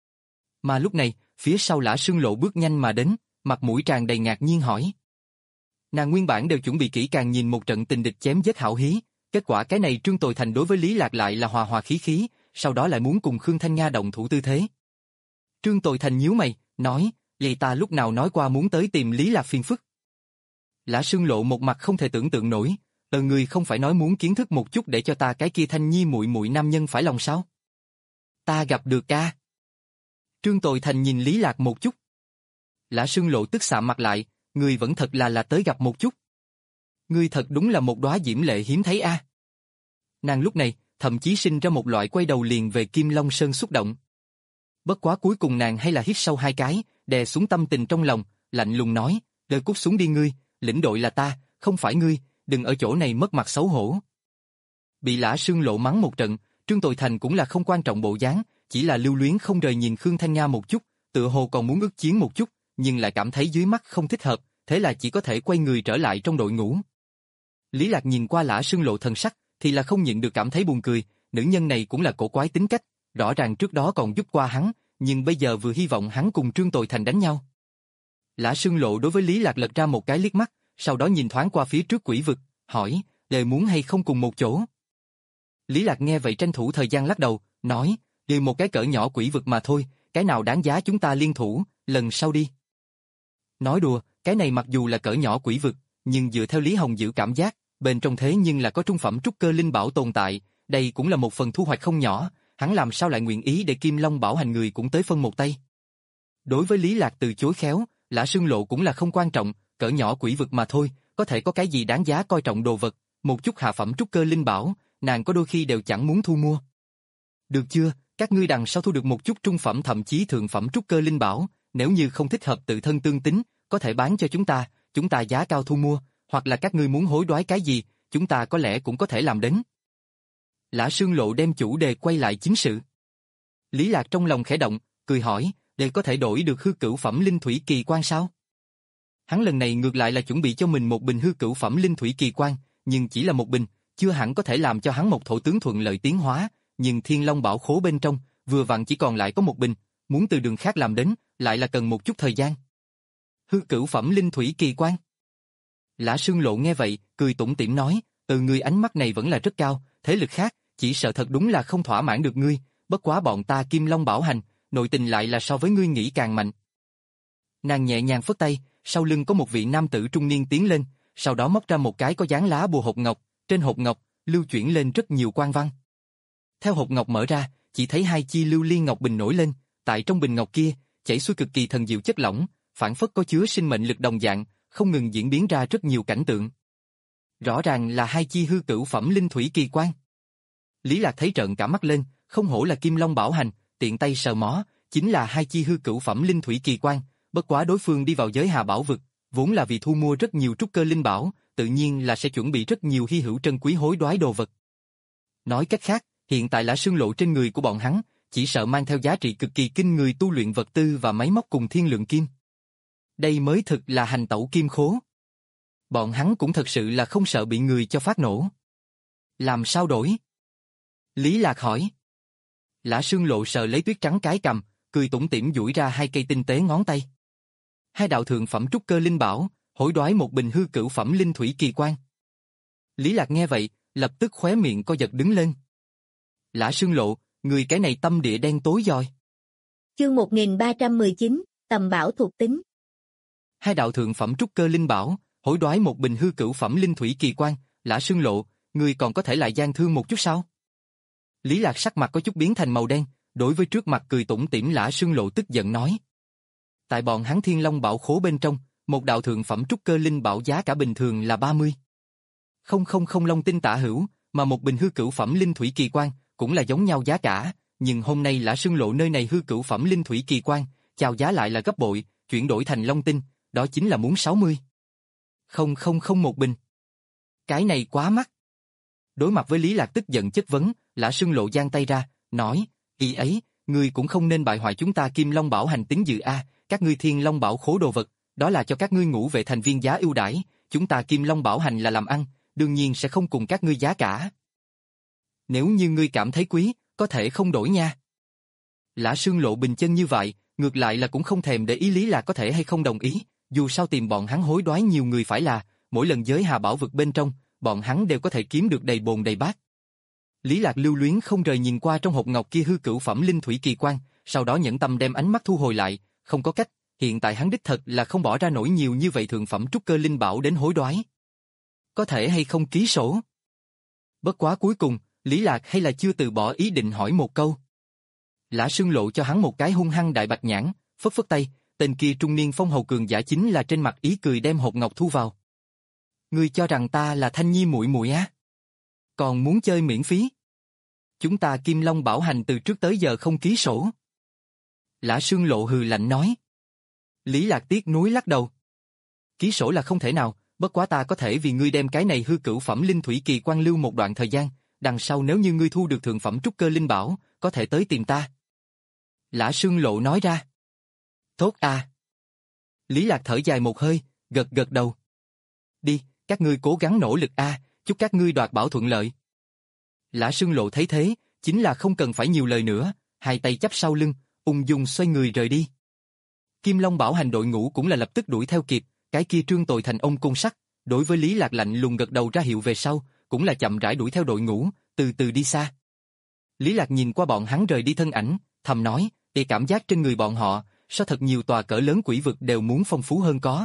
Mà lúc này, phía sau Lã Sương Lộ bước nhanh mà đến, mặt mũi tràn đầy ngạc nhiên hỏi. Nàng nguyên bản đều chuẩn bị kỹ càng nhìn một trận tình địch chém giết hảo hí, kết quả cái này Trương Tồi Thành đối với Lý Lạc lại là hòa hòa khí khí, sau đó lại muốn cùng Khương Thanh Nga động thủ tư thế. Trương Tồi Thành nhíu mày, nói, vậy ta lúc nào nói qua muốn tới tìm Lý Lạc phiền phức? Lã Sương Lộ một mặt không thể tưởng tượng nổi, ờ người không phải nói muốn kiến thức một chút để cho ta cái kia Thanh Nhi muội muội nam nhân phải lòng sao? Ta gặp được ca. Trương Tồi Thành nhìn Lý Lạc một chút. Lã Sương Lộ tức sạm mặt lại, người vẫn thật là là tới gặp một chút. Ngươi thật đúng là một đóa diễm lệ hiếm thấy a. Nàng lúc này, thậm chí sinh ra một loại quay đầu liền về Kim Long Sơn xúc động. Bất quá cuối cùng nàng hay là hít sâu hai cái, đè xuống tâm tình trong lòng, lạnh lùng nói, "Đời cút xuống đi ngươi, lĩnh đội là ta, không phải ngươi, đừng ở chỗ này mất mặt xấu hổ." Bị Lã Sương Lộ mắng một trận, Trương Tồi Thành cũng là không quan trọng bộ dáng, chỉ là lưu luyến không rời nhìn Khương Thanh Nga một chút, tựa hồ còn muốn ức chiến một chút, nhưng lại cảm thấy dưới mắt không thích hợp, thế là chỉ có thể quay người trở lại trong đội ngũ. Lý Lạc nhìn qua Lã Sương Lộ thần sắc, thì là không nhịn được cảm thấy buồn cười, nữ nhân này cũng là cổ quái tính cách, rõ ràng trước đó còn giúp qua hắn, nhưng bây giờ vừa hy vọng hắn cùng Trương Tồi Thành đánh nhau. Lã Sương Lộ đối với Lý Lạc lật ra một cái liếc mắt, sau đó nhìn thoáng qua phía trước quỷ vực, hỏi, "Đều muốn hay không cùng một chỗ?" Lý Lạc nghe vậy tranh thủ thời gian lắc đầu, nói, "Đều một cái cỡ nhỏ quỷ vực mà thôi, cái nào đáng giá chúng ta liên thủ, lần sau đi." Nói đùa, cái này mặc dù là cỡ nhỏ quỷ vực, nhưng dựa theo Lý Hồng Dữ cảm giác, bên trong thế nhưng là có trung phẩm trúc cơ linh bảo tồn tại, đây cũng là một phần thu hoạch không nhỏ, hắn làm sao lại nguyện ý để Kim Long Bảo hành người cũng tới phân một tay. Đối với Lý Lạc từ chối khéo, Lã Sương Lộ cũng là không quan trọng, cỡ nhỏ quỷ vực mà thôi, có thể có cái gì đáng giá coi trọng đồ vật, một chút hạ phẩm trúc cơ linh bảo, nàng có đôi khi đều chẳng muốn thu mua. Được chưa, các ngươi đằng sau thu được một chút trung phẩm thậm chí thượng phẩm trúc cơ linh bảo, nếu như không thích hợp tự thân tương tính, có thể bán cho chúng ta, chúng ta giá cao thu mua, hoặc là các ngươi muốn hối đoái cái gì, chúng ta có lẽ cũng có thể làm đến. Lã Sương Lộ đem chủ đề quay lại chính sự. Lý Lạc trong lòng khẽ động, cười hỏi, để có thể đổi được hư cửu phẩm linh thủy kỳ quan sao? Hắn lần này ngược lại là chuẩn bị cho mình một bình hư cửu phẩm linh thủy kỳ quan, nhưng chỉ là một bình, chưa hẳn có thể làm cho hắn một thổ tướng thuận lợi tiến hóa, nhưng Thiên Long Bảo khố bên trong, vừa vặn chỉ còn lại có một bình, muốn từ đường khác làm đến, lại là cần một chút thời gian. Hư cửu phẩm linh thủy kỳ quan. Lã Sương Lộ nghe vậy, cười tủm tỉm nói, "Ừ, ngươi ánh mắt này vẫn là rất cao, thế lực khác, chỉ sợ thật đúng là không thỏa mãn được ngươi, bất quá bọn ta Kim Long Bảo hành, nội tình lại là so với ngươi nghĩ càng mạnh." Nàng nhẹ nhàng phất tay, sau lưng có một vị nam tử trung niên tiến lên, sau đó móc ra một cái có dán lá bùa hộp ngọc, trên hộp ngọc lưu chuyển lên rất nhiều quan văn. Theo hộp ngọc mở ra, chỉ thấy hai chi lưu ly ngọc bình nổi lên, tại trong bình ngọc kia, chảy xuôi cực kỳ thần diệu chất lỏng, phản phất có chứa sinh mệnh lực đồng dạng, không ngừng diễn biến ra rất nhiều cảnh tượng. Rõ ràng là hai chi hư cửu phẩm linh thủy kỳ quan. Lý Lạc thấy trợn cả mắt lên, không hổ là Kim Long Bảo hành, tiện tay sờ mó, chính là hai chi hư cửu phẩm linh thủy kỳ quan, bất quá đối phương đi vào giới Hà Bảo vực, vốn là vì thu mua rất nhiều trúc cơ linh bảo, tự nhiên là sẽ chuẩn bị rất nhiều hy hữu trân quý hối đoái đồ vật. Nói cách khác, hiện tại Lã Sương Lộ trên người của bọn hắn, chỉ sợ mang theo giá trị cực kỳ kinh người tu luyện vật tư và máy móc cùng thiên lượng kim. Đây mới thực là hành tẩu kim khố. Bọn hắn cũng thật sự là không sợ bị người cho phát nổ. Làm sao đổi? Lý Lạc hỏi. Lã Sương Lộ sờ lấy tuyết trắng cái cằm, cười tủm tỉm duỗi ra hai cây tinh tế ngón tay. Hai đạo thượng phẩm trúc cơ linh bảo, hối đoái một bình hư cửu phẩm linh thủy kỳ quan. Lý Lạc nghe vậy, lập tức khóe miệng co giật đứng lên. Lã Sương Lộ, người cái này tâm địa đen tối rồi. Chương một nghìn ba trăm mười chín, tầm bảo thuộc tính. Hai đạo thượng phẩm trúc cơ linh bảo, hối đoái một bình hư cửu phẩm linh thủy kỳ quan, Lã Sương Lộ, người còn có thể lại gian thương một chút sao? Lý Lạc sắc mặt có chút biến thành màu đen, đối với trước mặt cười tủm tỉm Lã Sương Lộ tức giận nói. Tại bọn hắn Thiên Long Bảo khố bên trong, một đạo thượng phẩm trúc cơ linh bảo giá cả bình thường là ba mươi. Không không không long tinh tả hữu, mà một bình hư cửu phẩm linh thủy kỳ quan, cũng là giống nhau giá cả, nhưng hôm nay Lã Sương Lộ nơi này hư cửu phẩm linh thủy kỳ quan, chào giá lại là gấp bội, chuyển đổi thành long tinh, đó chính là muốn sáu mươi. Không không không một bình. Cái này quá mắc. Đối mặt với Lý Lạc tức giận chất vấn, Lã Sương Lộ giang tay ra, nói, ý ấy, ngươi cũng không nên bại hoại chúng ta Kim Long Bảo hành tính dự a, các ngươi Thiên Long Bảo khố đồ vật, đó là cho các ngươi ngũ vệ thành viên giá ưu đãi, chúng ta Kim Long Bảo hành là làm ăn, đương nhiên sẽ không cùng các ngươi giá cả. Nếu như ngươi cảm thấy quý, có thể không đổi nha. Lã Sương Lộ bình chân như vậy, ngược lại là cũng không thèm để ý Lý Lạc có thể hay không đồng ý, dù sao tìm bọn hắn hối đoái nhiều người phải là, mỗi lần giới hà bảo vực bên trong, bọn hắn đều có thể kiếm được đầy bồn đầy bát. Lý Lạc lưu luyến không rời nhìn qua trong hộp ngọc kia hư cửu phẩm linh thủy kỳ quan, sau đó nhẫn tâm đem ánh mắt thu hồi lại, không có cách, hiện tại hắn đích thật là không bỏ ra nổi nhiều như vậy thượng phẩm trúc cơ linh bảo đến hối đoái. Có thể hay không ký sổ? Bất quá cuối cùng, Lý Lạc hay là chưa từ bỏ ý định hỏi một câu. Lã Sương Lộ cho hắn một cái hung hăng đại bạch nhãn, phất phất tay, tên kia trung niên phong hầu cường giả chính là trên mặt ý cười đem hộp ngọc thu vào. Ngươi cho rằng ta là Thanh Nhi muội muội á? Còn muốn chơi miễn phí? Chúng ta Kim Long Bảo Hành từ trước tới giờ không ký sổ. Lã Sương Lộ hừ lạnh nói. Lý Lạc tiếc nuối lắc đầu. Ký sổ là không thể nào, bất quá ta có thể vì ngươi đem cái này hư cửu phẩm linh thủy kỳ quan lưu một đoạn thời gian, đằng sau nếu như ngươi thu được thượng phẩm trúc cơ linh bảo, có thể tới tìm ta. Lã Sương Lộ nói ra. Tốt à. Lý Lạc thở dài một hơi, gật gật đầu. Đi, các ngươi cố gắng nỗ lực a, chúc các ngươi đoạt bảo thuận lợi. Lã Sương Lộ thấy thế, chính là không cần phải nhiều lời nữa, hai tay chắp sau lưng, ung dung xoay người rời đi. Kim Long Bảo Hành đội ngũ cũng là lập tức đuổi theo kịp, cái kia trương tội thành ông côn sắt, đối với Lý Lạc lạnh lùng gật đầu ra hiệu về sau, cũng là chậm rãi đuổi theo đội ngũ, từ từ đi xa. Lý Lạc nhìn qua bọn hắn rời đi thân ảnh, thầm nói, để cảm giác trên người bọn họ, so thật nhiều tòa cỡ lớn quỷ vực đều muốn phong phú hơn có.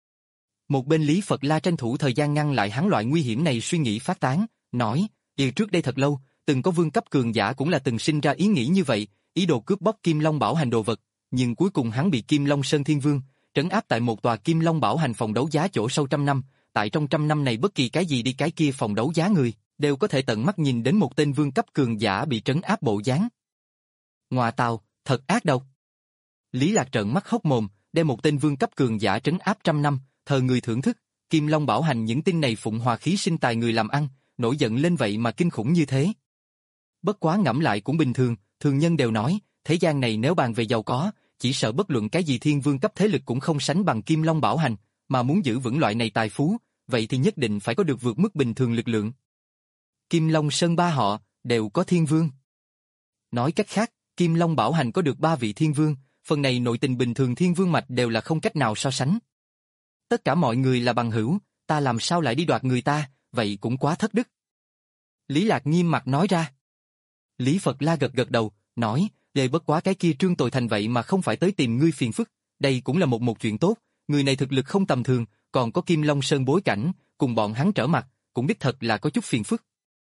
Một bên Lý Phật La tranh thủ thời gian ngăn lại hắn loại nguy hiểm này suy nghĩ phát tán, nói, "Yêu trước đây thật lâu, từng có vương cấp cường giả cũng là từng sinh ra ý nghĩ như vậy, ý đồ cướp bóc Kim Long Bảo Hành đồ vật, nhưng cuối cùng hắn bị Kim Long Sơn Thiên Vương trấn áp tại một tòa Kim Long Bảo Hành phòng đấu giá chỗ sâu trăm năm, tại trong trăm năm này bất kỳ cái gì đi cái kia phòng đấu giá người, đều có thể tận mắt nhìn đến một tên vương cấp cường giả bị trấn áp bộ dáng." Ngoà tào, thật ác độc. Lý Lạc trợn mắt hốc mồm, đem một tên vương cấp cường giả trấn áp trăm năm, thờ người thưởng thức, Kim Long Bảo Hành những tin này phụng hòa khí sinh tài người làm ăn, nổi giận lên vậy mà kinh khủng như thế. Bất quá ngẫm lại cũng bình thường, thường nhân đều nói, thế gian này nếu bàn về giàu có, chỉ sợ bất luận cái gì thiên vương cấp thế lực cũng không sánh bằng Kim Long Bảo Hành, mà muốn giữ vững loại này tài phú, vậy thì nhất định phải có được vượt mức bình thường lực lượng. Kim Long Sơn ba họ, đều có thiên vương. Nói cách khác, Kim Long Bảo Hành có được ba vị thiên vương, phần này nội tình bình thường thiên vương mạch đều là không cách nào so sánh. Tất cả mọi người là bằng hữu, ta làm sao lại đi đoạt người ta, vậy cũng quá thất đức. Lý Lạc nghiêm mặt nói ra. Lý Phật La gật gật đầu, nói, đề bất quá cái kia trương tội thành vậy mà không phải tới tìm ngươi phiền phức, đây cũng là một một chuyện tốt, người này thực lực không tầm thường, còn có Kim Long Sơn bối cảnh, cùng bọn hắn trở mặt, cũng đích thật là có chút phiền phức.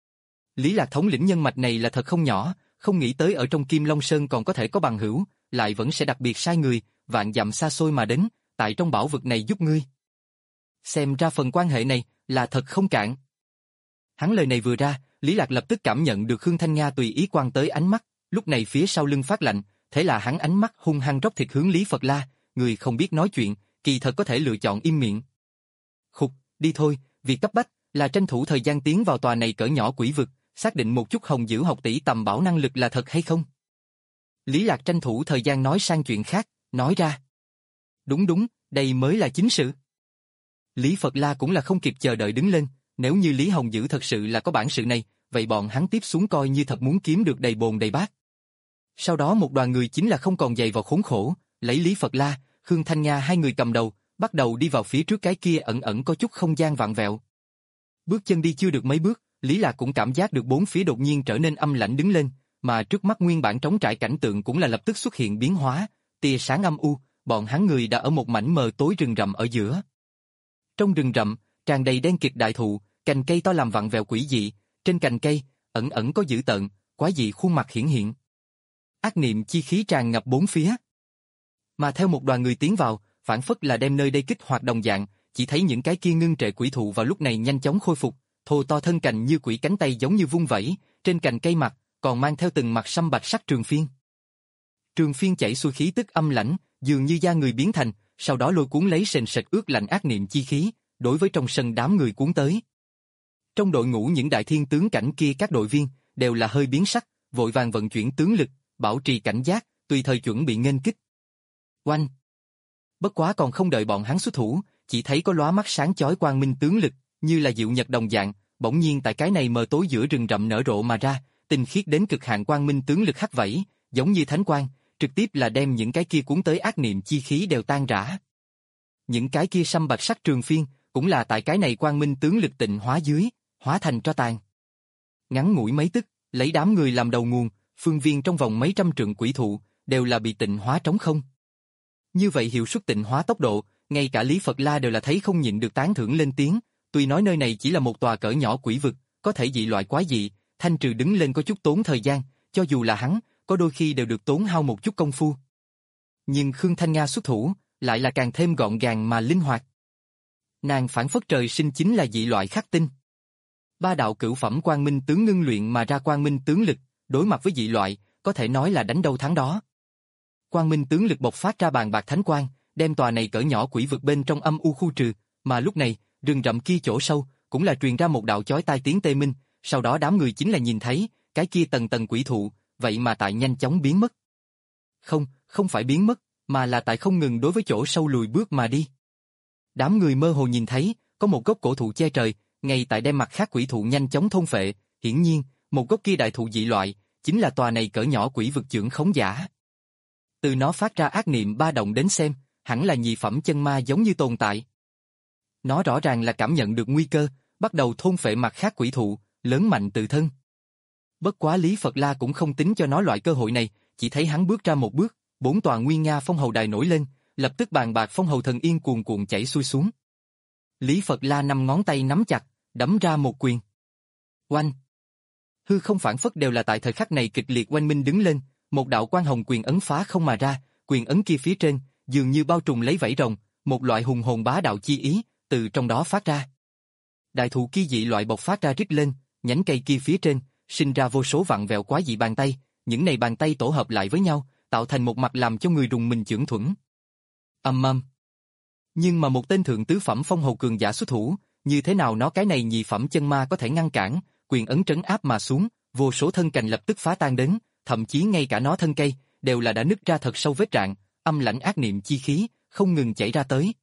Lý Lạc thống lĩnh nhân mạch này là thật không nhỏ, không nghĩ tới ở trong Kim Long Sơn còn có thể có bằng hữu, lại vẫn sẽ đặc biệt sai người, vạn dặm xa xôi mà đến, tại trong bảo vực này giúp ngươi. Xem ra phần quan hệ này là thật không cạn. Hắn lời này vừa ra, Lý Lạc lập tức cảm nhận được Khương Thanh Nga tùy ý quan tới ánh mắt, lúc này phía sau lưng phát lạnh, thế là hắn ánh mắt hung hăng róc thịt hướng Lý Phật La, người không biết nói chuyện, kỳ thật có thể lựa chọn im miệng. Khục, đi thôi, việc cấp bách là tranh thủ thời gian tiến vào tòa này cỡ nhỏ quỷ vực, xác định một chút Hồng Dữ học tỷ tầm bảo năng lực là thật hay không. Lý Lạc tranh thủ thời gian nói sang chuyện khác, nói ra. Đúng đúng, đây mới là chính sự. Lý Phật La cũng là không kịp chờ đợi đứng lên, nếu như Lý Hồng Dữ thật sự là có bản sự này, vậy bọn hắn tiếp xuống coi như thật muốn kiếm được đầy bồn đầy bát. Sau đó một đoàn người chính là không còn dày vào khốn khổ, lấy Lý Phật La, Khương Thanh Nga hai người cầm đầu, bắt đầu đi vào phía trước cái kia ẩn ẩn có chút không gian vặn vẹo. Bước chân đi chưa được mấy bước, Lý Lạc cũng cảm giác được bốn phía đột nhiên trở nên âm lãnh đứng lên, mà trước mắt nguyên bản trống trải cảnh tượng cũng là lập tức xuất hiện biến hóa, tia sáng âm u, bọn hắn người đã ở một mảnh mờ tối rừng rậm ở giữa. Trong rừng rậm, tràn đầy đen kịt đại thụ, cành cây to làm vặn vẹo quỷ dị, trên cành cây ẩn ẩn có dữ tợn, quái dị khuôn mặt hiển hiện. Ác niệm chi khí tràn ngập bốn phía. Mà theo một đoàn người tiến vào, phản phất là đem nơi đây kích hoạt đồng dạng, chỉ thấy những cái kia ngưng trệ quỷ thụ vào lúc này nhanh chóng khôi phục, thô to thân cành như quỷ cánh tay giống như vung vẩy, trên cành cây mặt còn mang theo từng mặt sâm bạch sắc trường phiên. Trường phiên chảy xuôi khí tức âm lãnh, dường như da người biến thành, sau đó lôi cuốn lấy sền sệt ướt lạnh ác niệm chi khí, đối với trong sân đám người cuốn tới. Trong đội ngũ những đại thiên tướng cảnh kia các đội viên đều là hơi biến sắc, vội vàng vận chuyển tướng lực, bảo trì cảnh giác, tùy thời chuẩn bị nghênh kích. Oanh! Bất quá còn không đợi bọn hắn xuất thủ, chỉ thấy có lóa mắt sáng chói quang minh tướng lực, như là diệu nhật đồng dạng, bỗng nhiên tại cái này mờ tối giữa rừng rậm nở rộ mà ra, tinh khiết đến cực hạn quang minh tướng lực hắt vẫy, giống như thánh quang, trực tiếp là đem những cái kia cuốn tới ác niệm chi khí đều tan rã. Những cái kia sâm bạch sắc trường phiên, cũng là tại cái này quang minh tướng lực tịnh hóa dưới, hóa thành tro tàn. Ngắn ngủi mấy tức, lấy đám người làm đầu nguồn, phương viên trong vòng mấy trăm trượng quỷ thụ, đều là bị tịnh hóa trống không. Như vậy hiệu suất tịnh hóa tốc độ, ngay cả Lý Phật La đều là thấy không nhịn được tán thưởng lên tiếng, tuy nói nơi này chỉ là một tòa cỡ nhỏ quỷ vực, có thể dị loại quái dị, thanh trừ đứng lên có chút tốn thời gian, cho dù là hắn, có đôi khi đều được tốn hao một chút công phu. Nhưng Khương Thanh Nga xuất thủ, lại là càng thêm gọn gàng mà linh hoạt. Nàng phản phất trời sinh chính là dị loại khắc tinh. Ba đạo cửu phẩm quang minh tướng ngưng luyện mà ra quang minh tướng lực, đối mặt với dị loại, có thể nói là đánh đâu thắng đó. Quang minh tướng lực bộc phát ra bàn bạc thánh quang, đem tòa này cỡ nhỏ quỷ vực bên trong âm u khu trừ, mà lúc này, rừng rậm kia chỗ sâu, cũng là truyền ra một đạo chói tai tiếng tê minh, sau đó đám người chính là nhìn thấy, cái kia tầng tầng quỷ thụ, vậy mà tại nhanh chóng biến mất. Không, không phải biến mất, mà là tại không ngừng đối với chỗ sâu lùi bước mà đi. Đám người mơ hồ nhìn thấy, có một gốc cổ thụ che trời, ngay tại đem mặt khác quỷ thụ nhanh chóng thôn phệ, hiển nhiên, một gốc kia đại thụ dị loại, chính là tòa này cỡ nhỏ quỷ vực trưởng khống giả. Từ nó phát ra ác niệm ba động đến xem, hẳn là nhị phẩm chân ma giống như tồn tại. Nó rõ ràng là cảm nhận được nguy cơ, bắt đầu thôn phệ mặt khác quỷ thụ, lớn mạnh tự thân. Bất quá Lý Phật La cũng không tính cho nó loại cơ hội này, chỉ thấy hắn bước ra một bước, bốn tòa nguyên nga phong hầu đài nổi lên, lập tức bàn bạc phong hầu thần yên cuồn cuộn chảy xuôi xuống. Lý Phật La năm ngón tay nắm chặt, đấm ra một quyền. Oanh! Hư không phản phất đều là tại thời khắc này kịch liệt oanh minh đứng lên, một đạo quang hồng quyền ấn phá không mà ra, quyền ấn kia phía trên, dường như bao trùm lấy vảy rồng, một loại hùng hồn bá đạo chi ý, từ trong đó phát ra. Đại thụ kia dị loại bộc phát ra rít lên, nhánh cây kia phía trên, sinh ra vô số vặn vẹo quái dị bàn tay, những này bàn tay tổ hợp lại với nhau, tạo thành một mặt làm cho người rùng mình chưởng thuẫn. Ầm ầm. Nhưng mà một tên thượng tứ phẩm phong hầu cường giả xuất thủ, như thế nào nó cái này nhị phẩm chân ma có thể ngăn cản, quyền ấn trấn áp mà xuống, vô số thân cành lập tức phá tan đến, thậm chí ngay cả nó thân cây, đều là đã nứt ra thật sâu vết rạn, âm lãnh ác niệm chi khí, không ngừng chảy ra tới.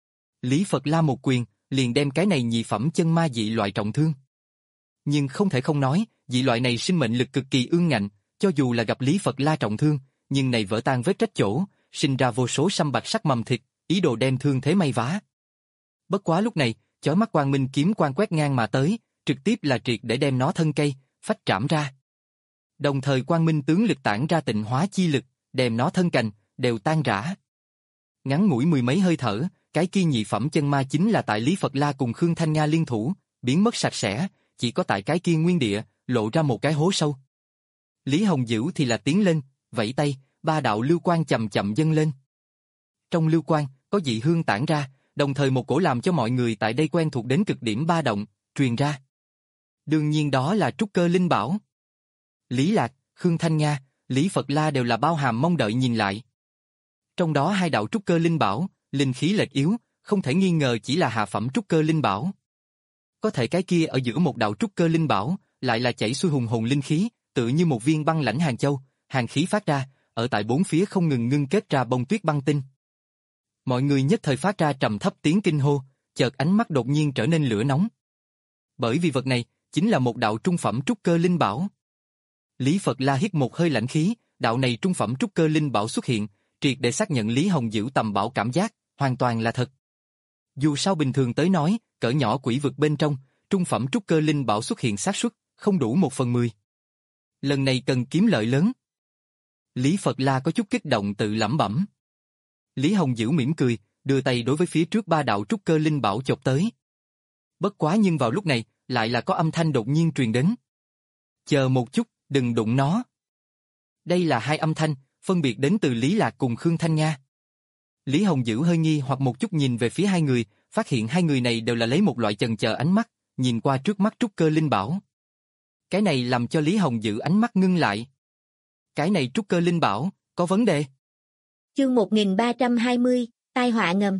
Lý Phật La một quyền, liền đem cái này nhị phẩm chân ma dị loại trọng thương. Nhưng không thể không nói, dị loại này sinh mệnh lực cực kỳ ương ngạnh, cho dù là gặp Lý Phật La trọng thương, nhưng này vỡ tan vết rách chỗ, sinh ra vô số sâm bạch sắc mầm thịt, ý đồ đem thương thế may vá. Bất quá lúc này, chói mắt quang minh kiếm quang quét ngang mà tới, trực tiếp là triệt để đem nó thân cây, phách trảm ra. Đồng thời quang minh tướng lực tản ra tịnh hóa chi lực, đem nó thân cành, đều tan rã. Ngắn ngủi mười mấy hơi thở, cái kia nhị phẩm chân ma chính là tại Lý Phật La cùng Khương Thanh Nga liên thủ, biến mất sạch sẽ, chỉ có tại cái kia nguyên địa, lộ ra một cái hố sâu. Lý Hồng Dữ thì là tiến lên, vẫy tay, ba đạo lưu quang chậm chậm dâng lên. Trong lưu quang, có dị hương tản ra, đồng thời một cổ làm cho mọi người tại đây quen thuộc đến cực điểm ba động, truyền ra. Đương nhiên đó là trúc cơ linh bảo. Lý Lạc, Khương Thanh Nga, Lý Phật La đều là bao hàm mong đợi nhìn lại. Trong đó hai đạo trúc cơ linh bảo, linh khí lệch yếu, không thể nghi ngờ chỉ là hạ phẩm trúc cơ linh bảo. Có thể cái kia ở giữa một đạo trúc cơ linh bảo, lại là chảy xuôi hùng hồn linh khí, tự như một viên băng lãnh hàng châu, hàng khí phát ra, ở tại bốn phía không ngừng ngưng kết ra bông tuyết băng tinh. Mọi người nhất thời phát ra trầm thấp tiếng kinh hô, chợt ánh mắt đột nhiên trở nên lửa nóng. Bởi vì vật này, chính là một đạo trung phẩm trúc cơ linh bảo. Lý Phật La hít một hơi lãnh khí, đạo này trung phẩm trúc cơ linh bảo xuất hiện, triệt để xác nhận Lý Hồng Dữ tầm bảo cảm giác, hoàn toàn là thật. Dù sao bình thường tới nói, cỡ nhỏ quỷ vực bên trong, trung phẩm trúc cơ linh bảo xuất hiện xác suất, không đủ một phần mười. Lần này cần kiếm lợi lớn. Lý Phật La có chút kích động tự lẩm bẩm. Lý Hồng Dữ mỉm cười, đưa tay đối với phía trước ba đạo trúc cơ linh bảo chộp tới. Bất quá nhưng vào lúc này, lại là có âm thanh đột nhiên truyền đến. Chờ một chút, đừng đụng nó. Đây là hai âm thanh, phân biệt đến từ Lý Lạc cùng Khương Thanh Nga. Lý Hồng Dữ hơi nghi hoặc một chút nhìn về phía hai người, phát hiện hai người này đều là lấy một loại chần chờ ánh mắt, nhìn qua trước mắt trúc cơ linh bảo. Cái này làm cho Lý Hồng Dữ ánh mắt ngưng lại. Cái này trúc cơ linh bảo, có vấn đề. Chương một nghìn ba trăm hai mươi, tai họa ngầm.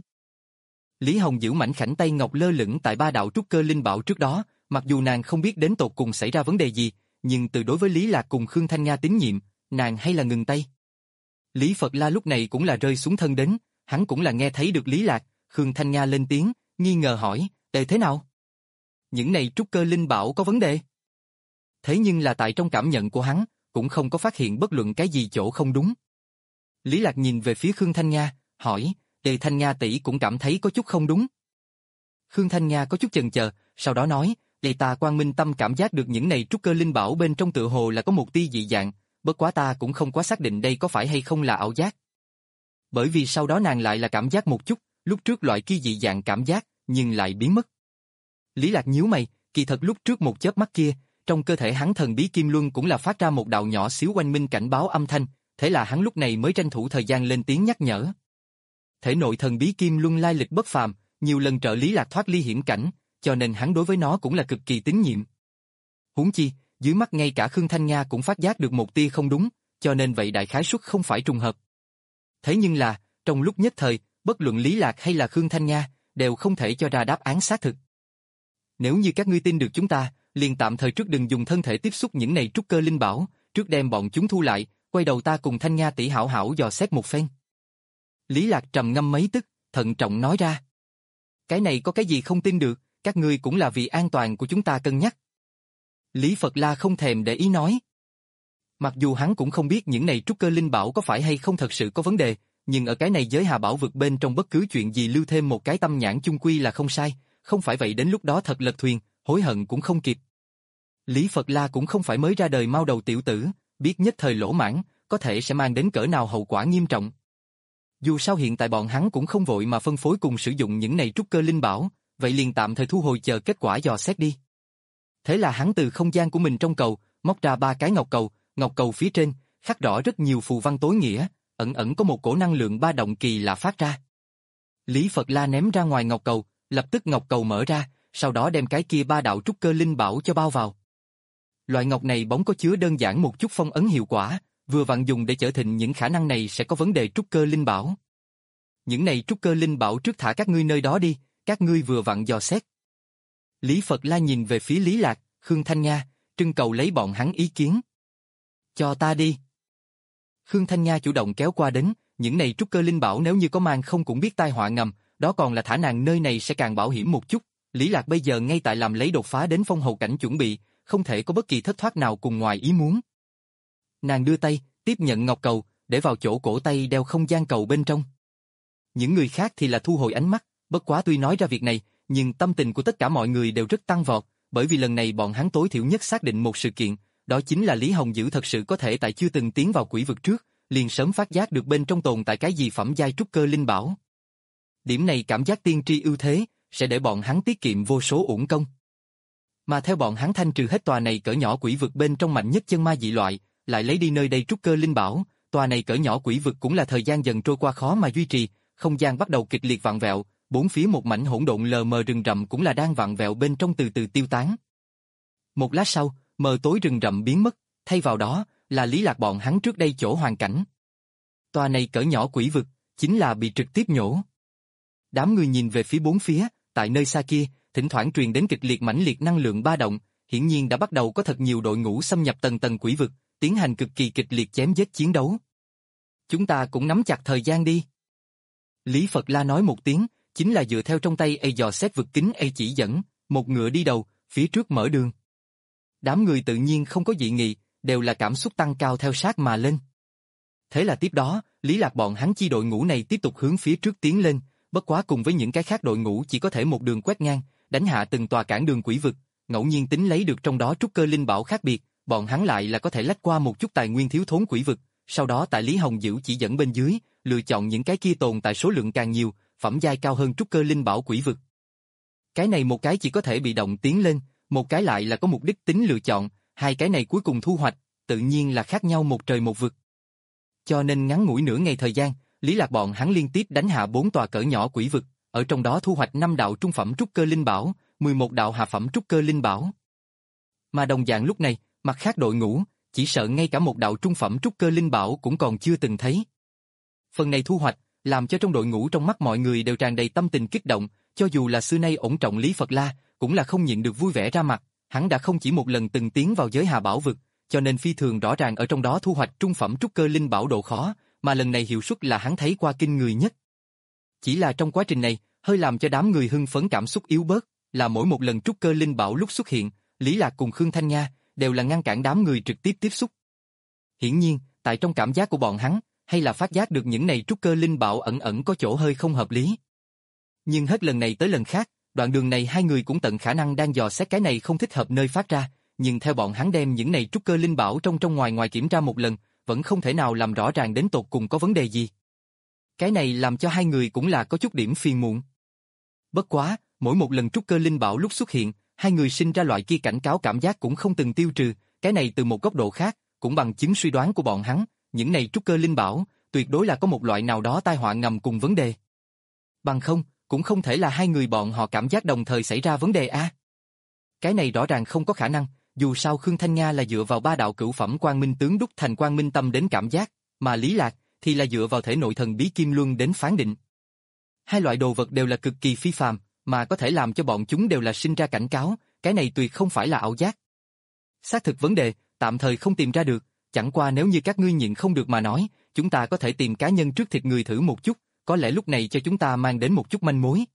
Lý Hồng Dữ mảnh khảnh tay ngọc lơ lửng tại ba đạo trúc cơ linh bảo trước đó, mặc dù nàng không biết đến tột cùng xảy ra vấn đề gì, nhưng từ đối với Lý Lạc cùng Khương Thanh Nga tín nhiệm, nàng hay là ngừng tay. Lý Phật La lúc này cũng là rơi xuống thân đến, hắn cũng là nghe thấy được Lý Lạc, Khương Thanh Nga lên tiếng, nghi ngờ hỏi, "Tệ thế nào? Những này trúc cơ linh bảo có vấn đề?" Thế nhưng là tại trong cảm nhận của hắn, cũng không có phát hiện bất luận cái gì chỗ không đúng. Lý Lạc nhìn về phía Khương Thanh Nga, hỏi, Đề Thanh Nga tỷ cũng cảm thấy có chút không đúng. Khương Thanh Nga có chút chần chờ, sau đó nói, Đề ta Quang Minh Tâm cảm giác được những này trúc cơ linh bảo bên trong tựa hồ là có một tia dị dạng, bất quá ta cũng không quá xác định đây có phải hay không là ảo giác. Bởi vì sau đó nàng lại là cảm giác một chút, lúc trước loại kia dị dạng cảm giác, nhưng lại biến mất. Lý Lạc nhíu mày, kỳ thật lúc trước một chớp mắt kia, trong cơ thể hắn thần bí kim luân cũng là phát ra một đạo nhỏ xíu oanh minh cảnh báo âm thanh, thế là hắn lúc này mới tranh thủ thời gian lên tiếng nhắc nhở. Thể nội thần bí kim luân lai lịch bất phàm, nhiều lần trợ Lý Lạc thoát ly hiểm cảnh, cho nên hắn đối với nó cũng là cực kỳ tín nhiệm. Huống chi, dưới mắt ngay cả Khương Thanh Nga cũng phát giác được một tia không đúng, cho nên vậy đại khái suất không phải trùng hợp. Thế nhưng là, trong lúc nhất thời, bất luận Lý Lạc hay là Khương Thanh Nga, đều không thể cho ra đáp án xác thực. Nếu như các ngươi tin được chúng ta, liền tạm thời trước đừng dùng thân thể tiếp xúc những này trúc cơ linh bảo, trước đem bọn chúng thu lại, quay đầu ta cùng Thanh Nga tỷ hảo hảo dò xét một phen. Lý Lạc trầm ngâm mấy tức, thận trọng nói ra. Cái này có cái gì không tin được, các ngươi cũng là vì an toàn của chúng ta cân nhắc. Lý Phật La không thèm để ý nói. Mặc dù hắn cũng không biết những này trúc cơ linh bảo có phải hay không thật sự có vấn đề, nhưng ở cái này giới hà bảo vực bên trong bất cứ chuyện gì lưu thêm một cái tâm nhãn chung quy là không sai, không phải vậy đến lúc đó thật lật thuyền, hối hận cũng không kịp. Lý Phật La cũng không phải mới ra đời mau đầu tiểu tử, biết nhất thời lỗ mãng, có thể sẽ mang đến cỡ nào hậu quả nghiêm trọng. Dù sao hiện tại bọn hắn cũng không vội mà phân phối cùng sử dụng những này trúc cơ linh bảo, vậy liền tạm thời thu hồi chờ kết quả dò xét đi. Thế là hắn từ không gian của mình trong cầu, móc ra ba cái ngọc cầu, ngọc cầu phía trên, khắc rõ rất nhiều phù văn tối nghĩa, ẩn ẩn có một cổ năng lượng ba động kỳ lạ phát ra. Lý Phật La ném ra ngoài ngọc cầu, lập tức ngọc cầu mở ra, sau đó đem cái kia ba đạo trúc cơ linh bảo cho bao vào. Loại ngọc này bóng có chứa đơn giản một chút phong ấn hiệu quả, vừa vặn dùng để chở thịnh những khả năng này sẽ có vấn đề trúc cơ linh bảo. Những này trúc cơ linh bảo trước thả các ngươi nơi đó đi, các ngươi vừa vặn dò xét. Lý Phật La nhìn về phía Lý Lạc, Khương Thanh Nga, trưng cầu lấy bọn hắn ý kiến. Cho ta đi. Khương Thanh Nga chủ động kéo qua đến, những này trúc cơ linh bảo nếu như có mang không cũng biết tai họa ngầm, đó còn là thả nàng nơi này sẽ càng bảo hiểm một chút. Lý Lạc bây giờ ngay tại làm lấy đột phá đến phong hầu cảnh chuẩn bị, không thể có bất kỳ thất thoát nào cùng ngoài ý muốn. Nàng đưa tay, tiếp nhận ngọc cầu, để vào chỗ cổ tay đeo không gian cầu bên trong. Những người khác thì là thu hồi ánh mắt, bất quá tuy nói ra việc này, nhưng tâm tình của tất cả mọi người đều rất tăng vọt, bởi vì lần này bọn hắn tối thiểu nhất xác định một sự kiện, đó chính là Lý Hồng Dữ thật sự có thể tại chưa từng tiến vào quỷ vực trước, liền sớm phát giác được bên trong tồn tại cái gì phẩm giai trúc cơ linh bảo. Điểm này cảm giác tiên tri ưu thế, sẽ để bọn hắn tiết kiệm vô số uổng công. Mà theo bọn hắn thanh trừ hết tòa này cỡ nhỏ quỷ vực bên trong mạnh nhất chân ma dị loại, lại lấy đi nơi đây trúc cơ linh bảo, tòa này cỡ nhỏ quỷ vực cũng là thời gian dần trôi qua khó mà duy trì, không gian bắt đầu kịch liệt vặn vẹo, bốn phía một mảnh hỗn độn lờ mờ rừng rậm cũng là đang vặn vẹo bên trong từ từ tiêu tán. Một lát sau, mờ tối rừng rậm biến mất, thay vào đó là Lý Lạc bọn hắn trước đây chỗ hoàn cảnh. Tòa này cỡ nhỏ quỷ vực, chính là bị trực tiếp nhổ. Đám người nhìn về phía bốn phía, tại nơi xa kia, thỉnh thoảng truyền đến kịch liệt mãnh liệt năng lượng ba động, hiển nhiên đã bắt đầu có thật nhiều đội ngũ xâm nhập tầng tầng quỷ vực, tiến hành cực kỳ kịch liệt chém giết chiến đấu. Chúng ta cũng nắm chặt thời gian đi. Lý Phật La nói một tiếng, chính là dựa theo trong tay A dò xét vực kính A chỉ dẫn, một ngựa đi đầu, phía trước mở đường. Đám người tự nhiên không có dị nghị, đều là cảm xúc tăng cao theo sát mà lên. Thế là tiếp đó, Lý Lạc bọn hắn chi đội ngũ này tiếp tục hướng phía trước tiến lên, bất quá cùng với những cái khác đội ngũ chỉ có thể một đường quét ngang, đánh hạ từng tòa cản đường quỷ vực, ngẫu nhiên tính lấy được trong đó trúc cơ linh bảo khác biệt, bọn hắn lại là có thể lách qua một chút tài nguyên thiếu thốn quỷ vực, sau đó tại Lý Hồng Dữ chỉ dẫn bên dưới, lựa chọn những cái kia tồn tại số lượng càng nhiều, phẩm giai cao hơn trúc cơ linh bảo quỷ vực. Cái này một cái chỉ có thể bị động tiến lên, một cái lại là có mục đích tính lựa chọn, hai cái này cuối cùng thu hoạch, tự nhiên là khác nhau một trời một vực. Cho nên ngắn ngủi nửa ngày thời gian, Lý Lạc bọn hắn liên tiếp đánh hạ bốn tòa cỡ nhỏ quỷ vực, ở trong đó thu hoạch năm đạo trung phẩm trúc cơ linh bảo, mười một đạo hạ phẩm trúc cơ linh bảo. Mà đồng dạng lúc này, mặt khác đội ngũ, chỉ sợ ngay cả một đạo trung phẩm trúc cơ linh bảo cũng còn chưa từng thấy. Phần này thu hoạch, làm cho trong đội ngũ trong mắt mọi người đều tràn đầy tâm tình kích động, cho dù là xưa nay ổn trọng Lý Phật La, cũng là không nhịn được vui vẻ ra mặt, hắn đã không chỉ một lần từng tiến vào giới hà bảo vực, cho nên phi thường rõ ràng ở trong đó thu hoạch trung phẩm trúc cơ linh bảo độ khó, mà lần này hiệu suất là hắn thấy qua kinh người nhất. Chỉ là trong quá trình này, hơi làm cho đám người hưng phấn cảm xúc yếu bớt, là mỗi một lần trúc cơ linh bảo lúc xuất hiện, Lý Lạc cùng Khương Thanh Nga đều là ngăn cản đám người trực tiếp tiếp xúc. Hiển nhiên, tại trong cảm giác của bọn hắn, hay là phát giác được những này trúc cơ linh bảo ẩn ẩn có chỗ hơi không hợp lý. Nhưng hết lần này tới lần khác, đoạn đường này hai người cũng tận khả năng đang dò xét cái này không thích hợp nơi phát ra, nhưng theo bọn hắn đem những này trúc cơ linh bảo trong trong ngoài ngoài kiểm tra một lần, vẫn không thể nào làm rõ ràng đến tột cùng có vấn đề gì. Cái này làm cho hai người cũng là có chút điểm phiền muộn. Bất quá, mỗi một lần trúc cơ linh bảo lúc xuất hiện, hai người sinh ra loại kia cảnh cáo cảm giác cũng không từng tiêu trừ, cái này từ một góc độ khác, cũng bằng chứng suy đoán của bọn hắn, những này trúc cơ linh bảo, tuyệt đối là có một loại nào đó tai họa ngầm cùng vấn đề. Bằng không, cũng không thể là hai người bọn họ cảm giác đồng thời xảy ra vấn đề a. Cái này rõ ràng không có khả năng, dù sao Khương Thanh Nga là dựa vào ba đạo cửu phẩm quang minh tướng đúc thành quang minh tâm đến cảm giác, mà Lý Lạc thì là dựa vào thể nội thần bí kim luân đến phán định. Hai loại đồ vật đều là cực kỳ phi phàm, mà có thể làm cho bọn chúng đều là sinh ra cảnh cáo, cái này tuyệt không phải là ảo giác. Xác thực vấn đề, tạm thời không tìm ra được, chẳng qua nếu như các ngươi nhịn không được mà nói, chúng ta có thể tìm cá nhân trước thịt người thử một chút, có lẽ lúc này cho chúng ta mang đến một chút manh mối.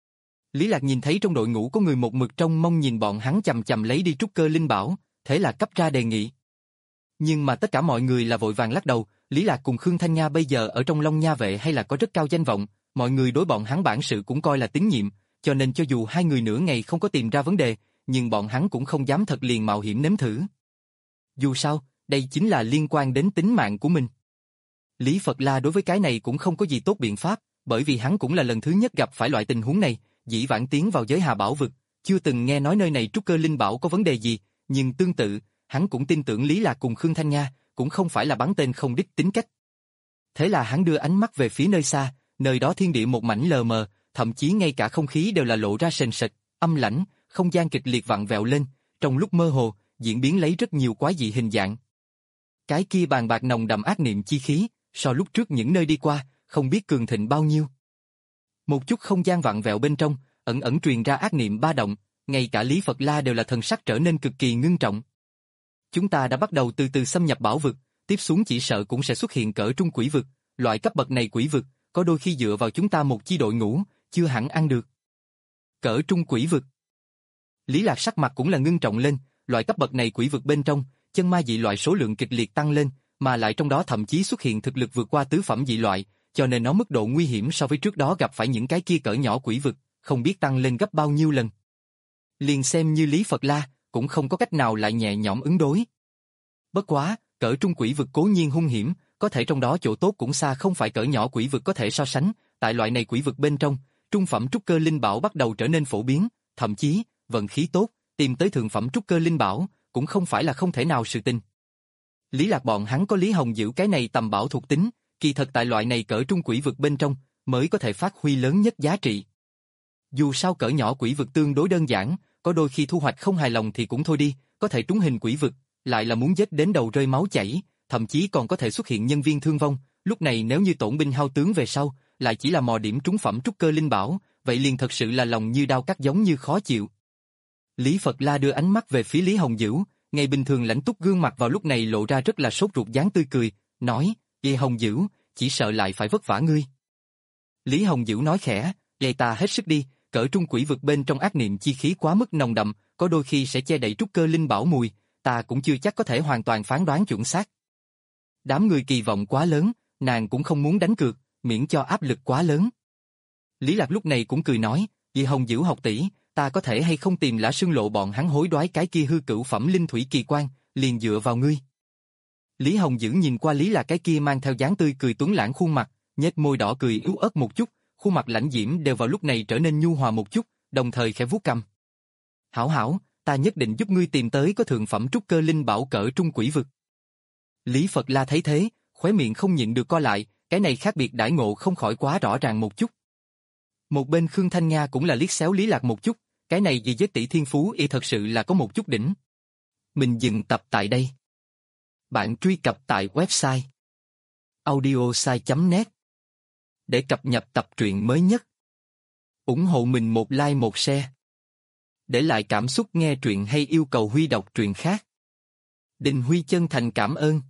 Lý Lạc nhìn thấy trong đội ngũ có người một mực trông mong nhìn bọn hắn chầm chầm lấy đi trúc cơ linh bảo, thế là cấp ra đề nghị. Nhưng mà tất cả mọi người là vội vàng lắc đầu, Lý Lạc cùng Khương Thanh Nga bây giờ ở trong Long Nha vệ hay là có rất cao danh vọng, mọi người đối bọn hắn bản sự cũng coi là tín nhiệm, cho nên cho dù hai người nửa ngày không có tìm ra vấn đề, nhưng bọn hắn cũng không dám thật liền mạo hiểm nếm thử. Dù sao, đây chính là liên quan đến tính mạng của mình. Lý Phật La đối với cái này cũng không có gì tốt biện pháp, bởi vì hắn cũng là lần thứ nhất gặp phải loại tình huống này, dĩ vãng tiến vào giới Hà Bảo vực, chưa từng nghe nói nơi này trúc cơ linh bảo có vấn đề gì, nhưng tương tự, hắn cũng tin tưởng Lý Lạc cùng Khương Thanh Nga, cũng không phải là bắn tên không đích tính cách. Thế là hắn đưa ánh mắt về phía nơi xa, nơi đó thiên địa một mảnh lờ mờ, thậm chí ngay cả không khí đều là lộ ra sền sệt, âm lãnh, không gian kịch liệt vặn vẹo lên, trong lúc mơ hồ, diễn biến lấy rất nhiều quái dị hình dạng. Cái kia bàn bạc nồng đậm ác niệm chi khí, so lúc trước những nơi đi qua, không biết cường thịnh bao nhiêu. Một chút không gian vặn vẹo bên trong, ẩn ẩn truyền ra ác niệm ba động, ngay cả Lý Phật La đều là thần sắc trở nên cực kỳ ngưng trọng. Chúng ta đã bắt đầu từ từ xâm nhập bảo vực, tiếp xuống chỉ sợ cũng sẽ xuất hiện cỡ trung quỷ vực, loại cấp bậc này quỷ vực, có đôi khi dựa vào chúng ta một chi đội ngũ, chưa hẳn ăn được. Cỡ trung quỷ vực. Lý Lạc sắc mặt cũng là ngưng trọng lên, loại cấp bậc này quỷ vực bên trong, chân ma dị loại số lượng kịch liệt tăng lên, mà lại trong đó thậm chí xuất hiện thực lực vượt qua tứ phẩm dị loại, cho nên nó mức độ nguy hiểm so với trước đó gặp phải những cái kia cỡ nhỏ quỷ vực, không biết tăng lên gấp bao nhiêu lần. Liền xem như Lý Phật La, cũng không có cách nào lại nhẹ nhõm ứng đối. Bất quá, cỡ trung quỷ vực cố nhiên hung hiểm, có thể trong đó chỗ tốt cũng xa không phải cỡ nhỏ quỷ vực có thể so sánh, tại loại này quỷ vực bên trong, trung phẩm trúc cơ linh bảo bắt đầu trở nên phổ biến, thậm chí, vận khí tốt, tìm tới thượng phẩm trúc cơ linh bảo, cũng không phải là không thể nào sự tình. Lý Lạc bọn hắn có Lý Hồng giữ cái này tầm bảo thuộc tính, kỳ thật tại loại này cỡ trung quỷ vực bên trong, mới có thể phát huy lớn nhất giá trị. Dù sao cỡ nhỏ quỷ vực tương đối đơn giản, có đôi khi thu hoạch không hài lòng thì cũng thôi đi, có thể trúng hình quỷ vực, lại là muốn giết đến đầu rơi máu chảy, thậm chí còn có thể xuất hiện nhân viên thương vong, lúc này nếu như tổn binh hao tướng về sau, lại chỉ là mò điểm trúng phẩm trúc cơ linh bảo, vậy liền thật sự là lòng như đao cắt giống như khó chịu. Lý Phật La đưa ánh mắt về phía Lý Hồng Dữ, ngày bình thường lãnh túc gương mặt vào lúc này lộ ra rất là sốt ruột dáng tươi cười, nói, "Ê Hồng Dữ, chỉ sợ lại phải vất vả ngươi." Lý Hồng Dữ nói khẽ, "Vậy ta hết sức đi, cỡ trung quỷ vực bên trong ác niệm chi khí quá mức nồng đậm, có đôi khi sẽ che đậy trúc cơ linh bảo mùi, ta cũng chưa chắc có thể hoàn toàn phán đoán chuẩn xác." Đám người kỳ vọng quá lớn, nàng cũng không muốn đánh cược, miễn cho áp lực quá lớn. Lý Lạc lúc này cũng cười nói, "Vì Hồng Dữ học tỷ, ta có thể hay không tìm Lã Sương Lộ bọn hắn hối đoái cái kia hư cửu phẩm linh thủy kỳ quan, liền dựa vào ngươi." Lý Hồng Dữ nhìn qua Lý Lạc cái kia mang theo dáng tươi cười tuấn lãng khuôn mặt, nhếch môi đỏ cười yếu ớt một chút, khuôn mặt lãnh diễm đều vào lúc này trở nên nhu hòa một chút, đồng thời khẽ vuốt cằm. "Hảo hảo, ta nhất định giúp ngươi tìm tới có thượng phẩm trúc cơ linh bảo cỡ trung quỷ vực." Lý Phật La thấy thế, khóe miệng không nhịn được co lại, cái này khác biệt đãi ngộ không khỏi quá rõ ràng một chút. Một bên Khương Thanh Nga cũng là liếc xéo Lý Lạc một chút, cái này vì giết tỷ thiên phú y thật sự là có một chút đỉnh. Mình dừng tập tại đây. Bạn truy cập tại website audiosai chấm net để cập nhật tập truyện mới nhất. Ủng hộ mình một like một share. Để lại cảm xúc nghe truyện hay yêu cầu Huy đọc truyện khác. Đình Huy chân thành cảm ơn.